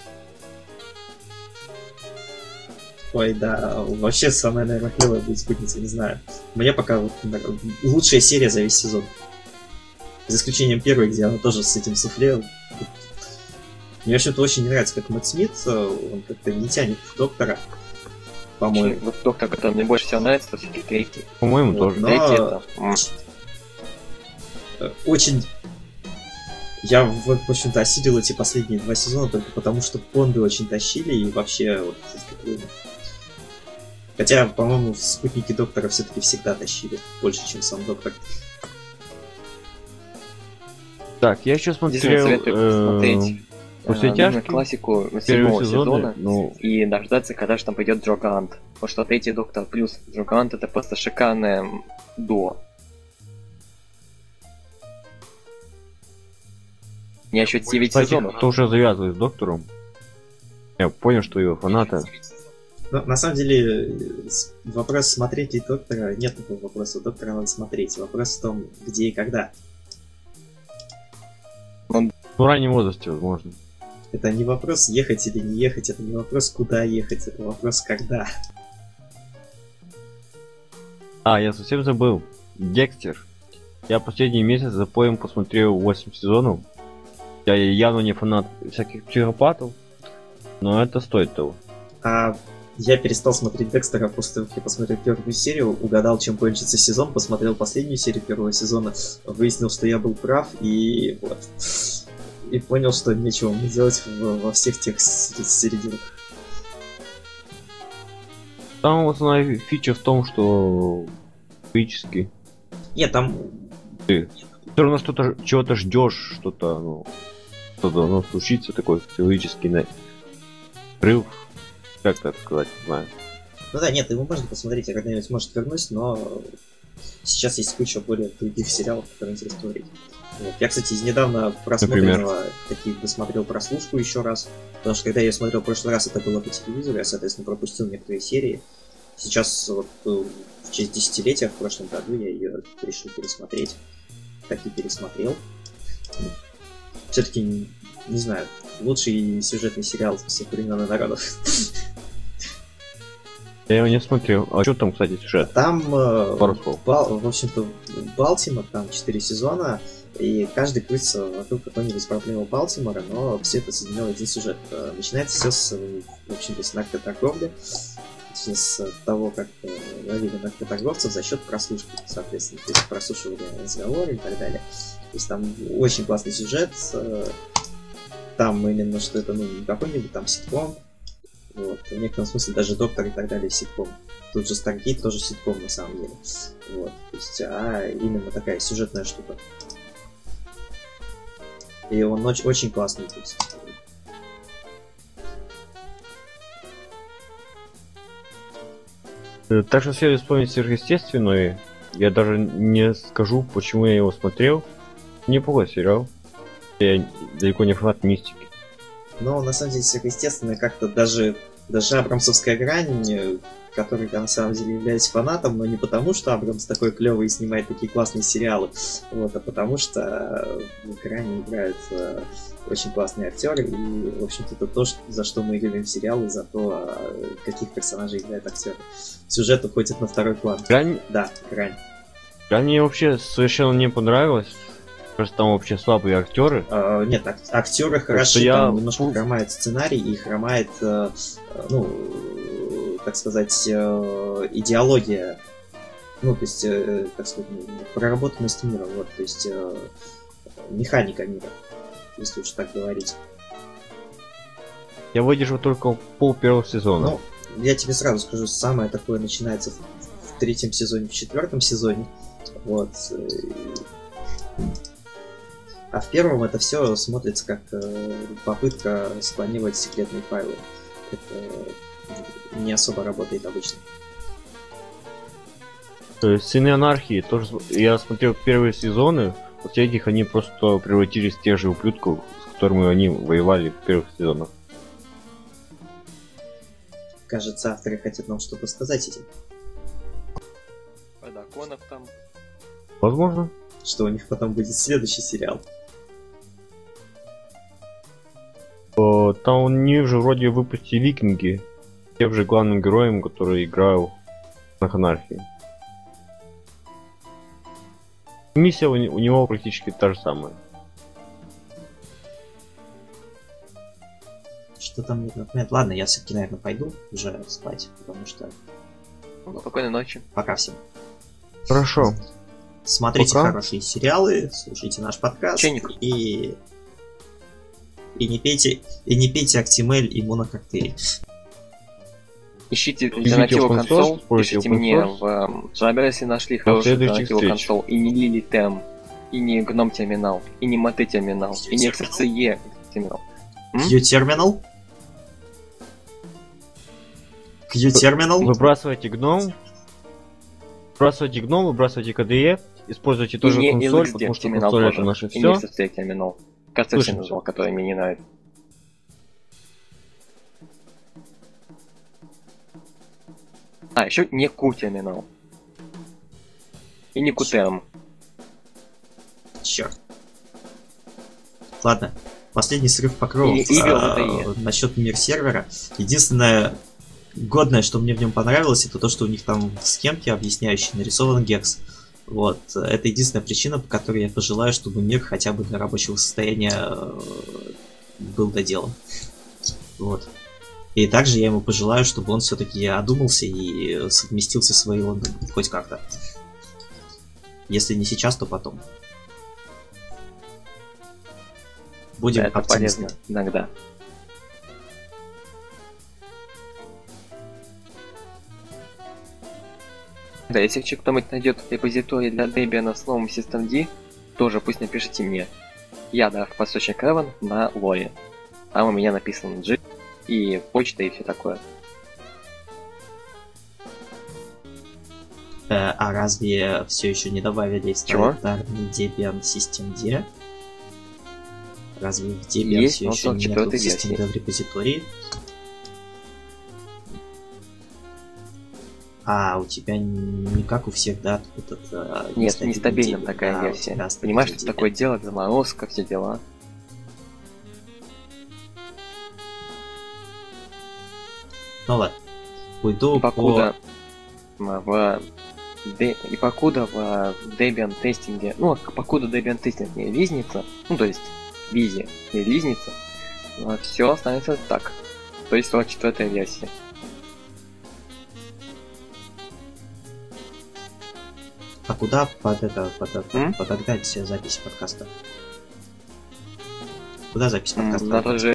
Ой, да, вообще самая, наверное, клевая будет спутница, не знаю. Мне пока вот, лучшая серия за весь сезон. За исключением первой, где она тоже с этим суфле. Мне вообще-то очень не нравится, как Мэтт Смит, он как-то не тянет Доктора, по-моему. Вот Доктор, который мне больше всего нравится, это все-таки третий. По-моему, вот, тоже. Третий это... Очень... Я, в общем-то, осилил эти последние 2 сезона только потому, что Бонды очень тащили, и вообще вот Хотя, по-моему, спутники доктора все-таки всегда тащили больше, чем сам доктор. Так, я еще смотрел «После тяжких», классику первый 7-го сезон, сезона ну, и дождаться, когда же там пойдет Джогант. Потому что третий доктор плюс Джогант это просто шикарное дуо. У меня еще 9 кстати, сезонов. кто уже завязывает с доктором, я понял, что его фанаты. Но, на самом деле, вопрос смотреть ли доктора, нет такого вопроса. Доктора надо смотреть. Вопрос в том, где и когда. В раннем возрасте, возможно. Это не вопрос ехать или не ехать, это не вопрос куда ехать, это вопрос когда. А, я совсем забыл. Декстер. Я последний месяц за поем посмотрел 8 сезонов. Я явно не фанат всяких психопатов, но это стоит того. А я перестал смотреть Декстера после того, как я посмотрел первую серию, угадал, чем кончится сезон, посмотрел последнюю серию первого сезона, выяснил, что я был прав, и вот. И понял, что нечего мне делать во всех тех серединах. Там основная фича в том, что физически Нет, там... ты все равно что-то, чего-то ждешь, что-то, ну, случится такой психологический взрыв, как так сказать, не знаю. Ну да, нет, его можно посмотреть, я когда-нибудь, может, вернусь, но сейчас есть куча более других сериалов, которые интересно смотреть. Вот. Я, кстати, из недавно просмотренного таких досмотрел «Прослушку» еще раз, потому что когда я ее смотрел в прошлый раз, это было по телевизору, я, соответственно, пропустил некоторые серии. Сейчас, вот, в честь десятилетия, в прошлом году, я ее решил пересмотреть. Так и пересмотрел. Все-таки, не знаю, лучший сюжетный сериал всех времен и народов. Я его не смотрел. А что там, кстати, сюжет? Там, в общем-то, Балтимор, там 4 сезона, и каждый крутится вокруг какой-нибудь проблемы Балтимора, но все это соединено в один сюжет. Начинается все с, в общем-то, с наркоторговли, с того, как ловили наркоторговцев за счет прослушки, соответственно, то есть прослушивали разговоры и так далее. То есть там очень классный сюжет, там именно, что это, ну, не какой-нибудь там ситком, вот, в некотором смысле даже доктор и так далее ситком. Тут же Старгейт тоже ситком на самом деле. Вот, то есть, именно такая сюжетная штука. И он очень классный, то есть. Так что все вспомнить сверхъестественное. Я даже не скажу, почему я его смотрел. Неплохой сериал. Я далеко не фанат мистики. Но на самом деле сверхъестественное как-то даже абрамсовская грань, который я на самом деле являюсь фанатом, но не потому, что Абрамс такой клевый и снимает такие классные сериалы, вот, а потому что в грани играют очень классные актеры, и, в общем-то, это то, за что мы любим сериалы, за то, каких персонажей играют актеры. Сюжет уходит на второй план. Грань? Да, грань. Грань мне вообще совершенно не понравилась. Просто там вообще слабые актеры. Нет, актеры хороши, там немножко хромает сценарий и хромает, ну, так сказать, идеология, ну, то есть, так сказать, проработанность мира, вот, то есть, механика мира, если уж так говорить. Я выдержал только пол первого сезона. Ну, я тебе сразу скажу, самое такое начинается в третьем сезоне, в четвертом сезоне, вот. А в первом это все смотрится как попытка склонировать секретные файлы. Это не особо работает обычно. То есть Сыны Анархии тоже. Я смотрел первые сезоны, последних они просто превратились в тех же ублюдков, с которыми они воевали в первых сезонах. Кажется, авторы хотят нам что-то сказать этим. Про драконов там. Возможно. Что у них потом будет следующий сериал. Там они же вроде выпустили Викинги, тем же главным героем, который играл на Анархии. Миссия у него практически та же самая. Что там не напоминает? Ладно, я все-таки, наверное, пойду уже спать, потому что... Спокойной ночи. Пока всем. Хорошо. Смотрите хорошие сериалы, слушайте наш подкаст. Чайник. И не пейте Актимель и монококтейли. Ищите альтернативу open source, консол, используйте пишите open мне source. в Jabber, если нашли хорошую следующих альтернативу встреч. консол, и не Lily Tem, и не Gnome терминал, и не Mate терминал, и не XRCE терминал. Q-терминал? Q-терминал? Выбрасывайте гном, выбрасывайте KDE, используйте И тоже не консоль, LXD потому что терминал консоль тоже, это наше и не все. XRCE терминал. Кажется, все Слышите? назвал, который мне не нравится. А, еще не Q терминал. И не QTM. Черт. Ладно. Последний срыв покрова. Или Evil VDE. Насчет мир сервера. Единственное годное, что мне в нем понравилось, это то, что у них там в схемке, объясняющей, нарисован гекс. Вот. Это единственная причина, по которой я пожелаю, чтобы мир хотя бы для рабочего состояния был доделан. Вот. И также я ему пожелаю, чтобы он все-таки одумался и совместился с Вейландом хоть как-то. Если не сейчас, то потом. Будем Да, это оптимистами. полезно иногда. Да, если кто-нибудь найдет репозиторий для Debian с новым systemd, тоже пусть напишите мне. Я дав посочник Evan на лоре. Там у меня написано G и почта и все такое. А разве все еще не добавили стандартный Debian Systemd? Разве в Debian Есть, все но еще только нет четвёртой версии. Systemd в репозитории? А, у тебя не как у всех, да? Этот, Нет, нестабильна Debian, такая да, версия. у тебя Понимаешь, что Debian. такое дело, заморозка, все дела. Ну ладно. Уйду И покуда в Debian тестинге, ну, покуда Debian тестинг не лизнется, ну, то есть Визи не лизнется, все останется так. То есть 44-я версия. А куда подогнать запись подкаста? Куда запись подкаста? На тот же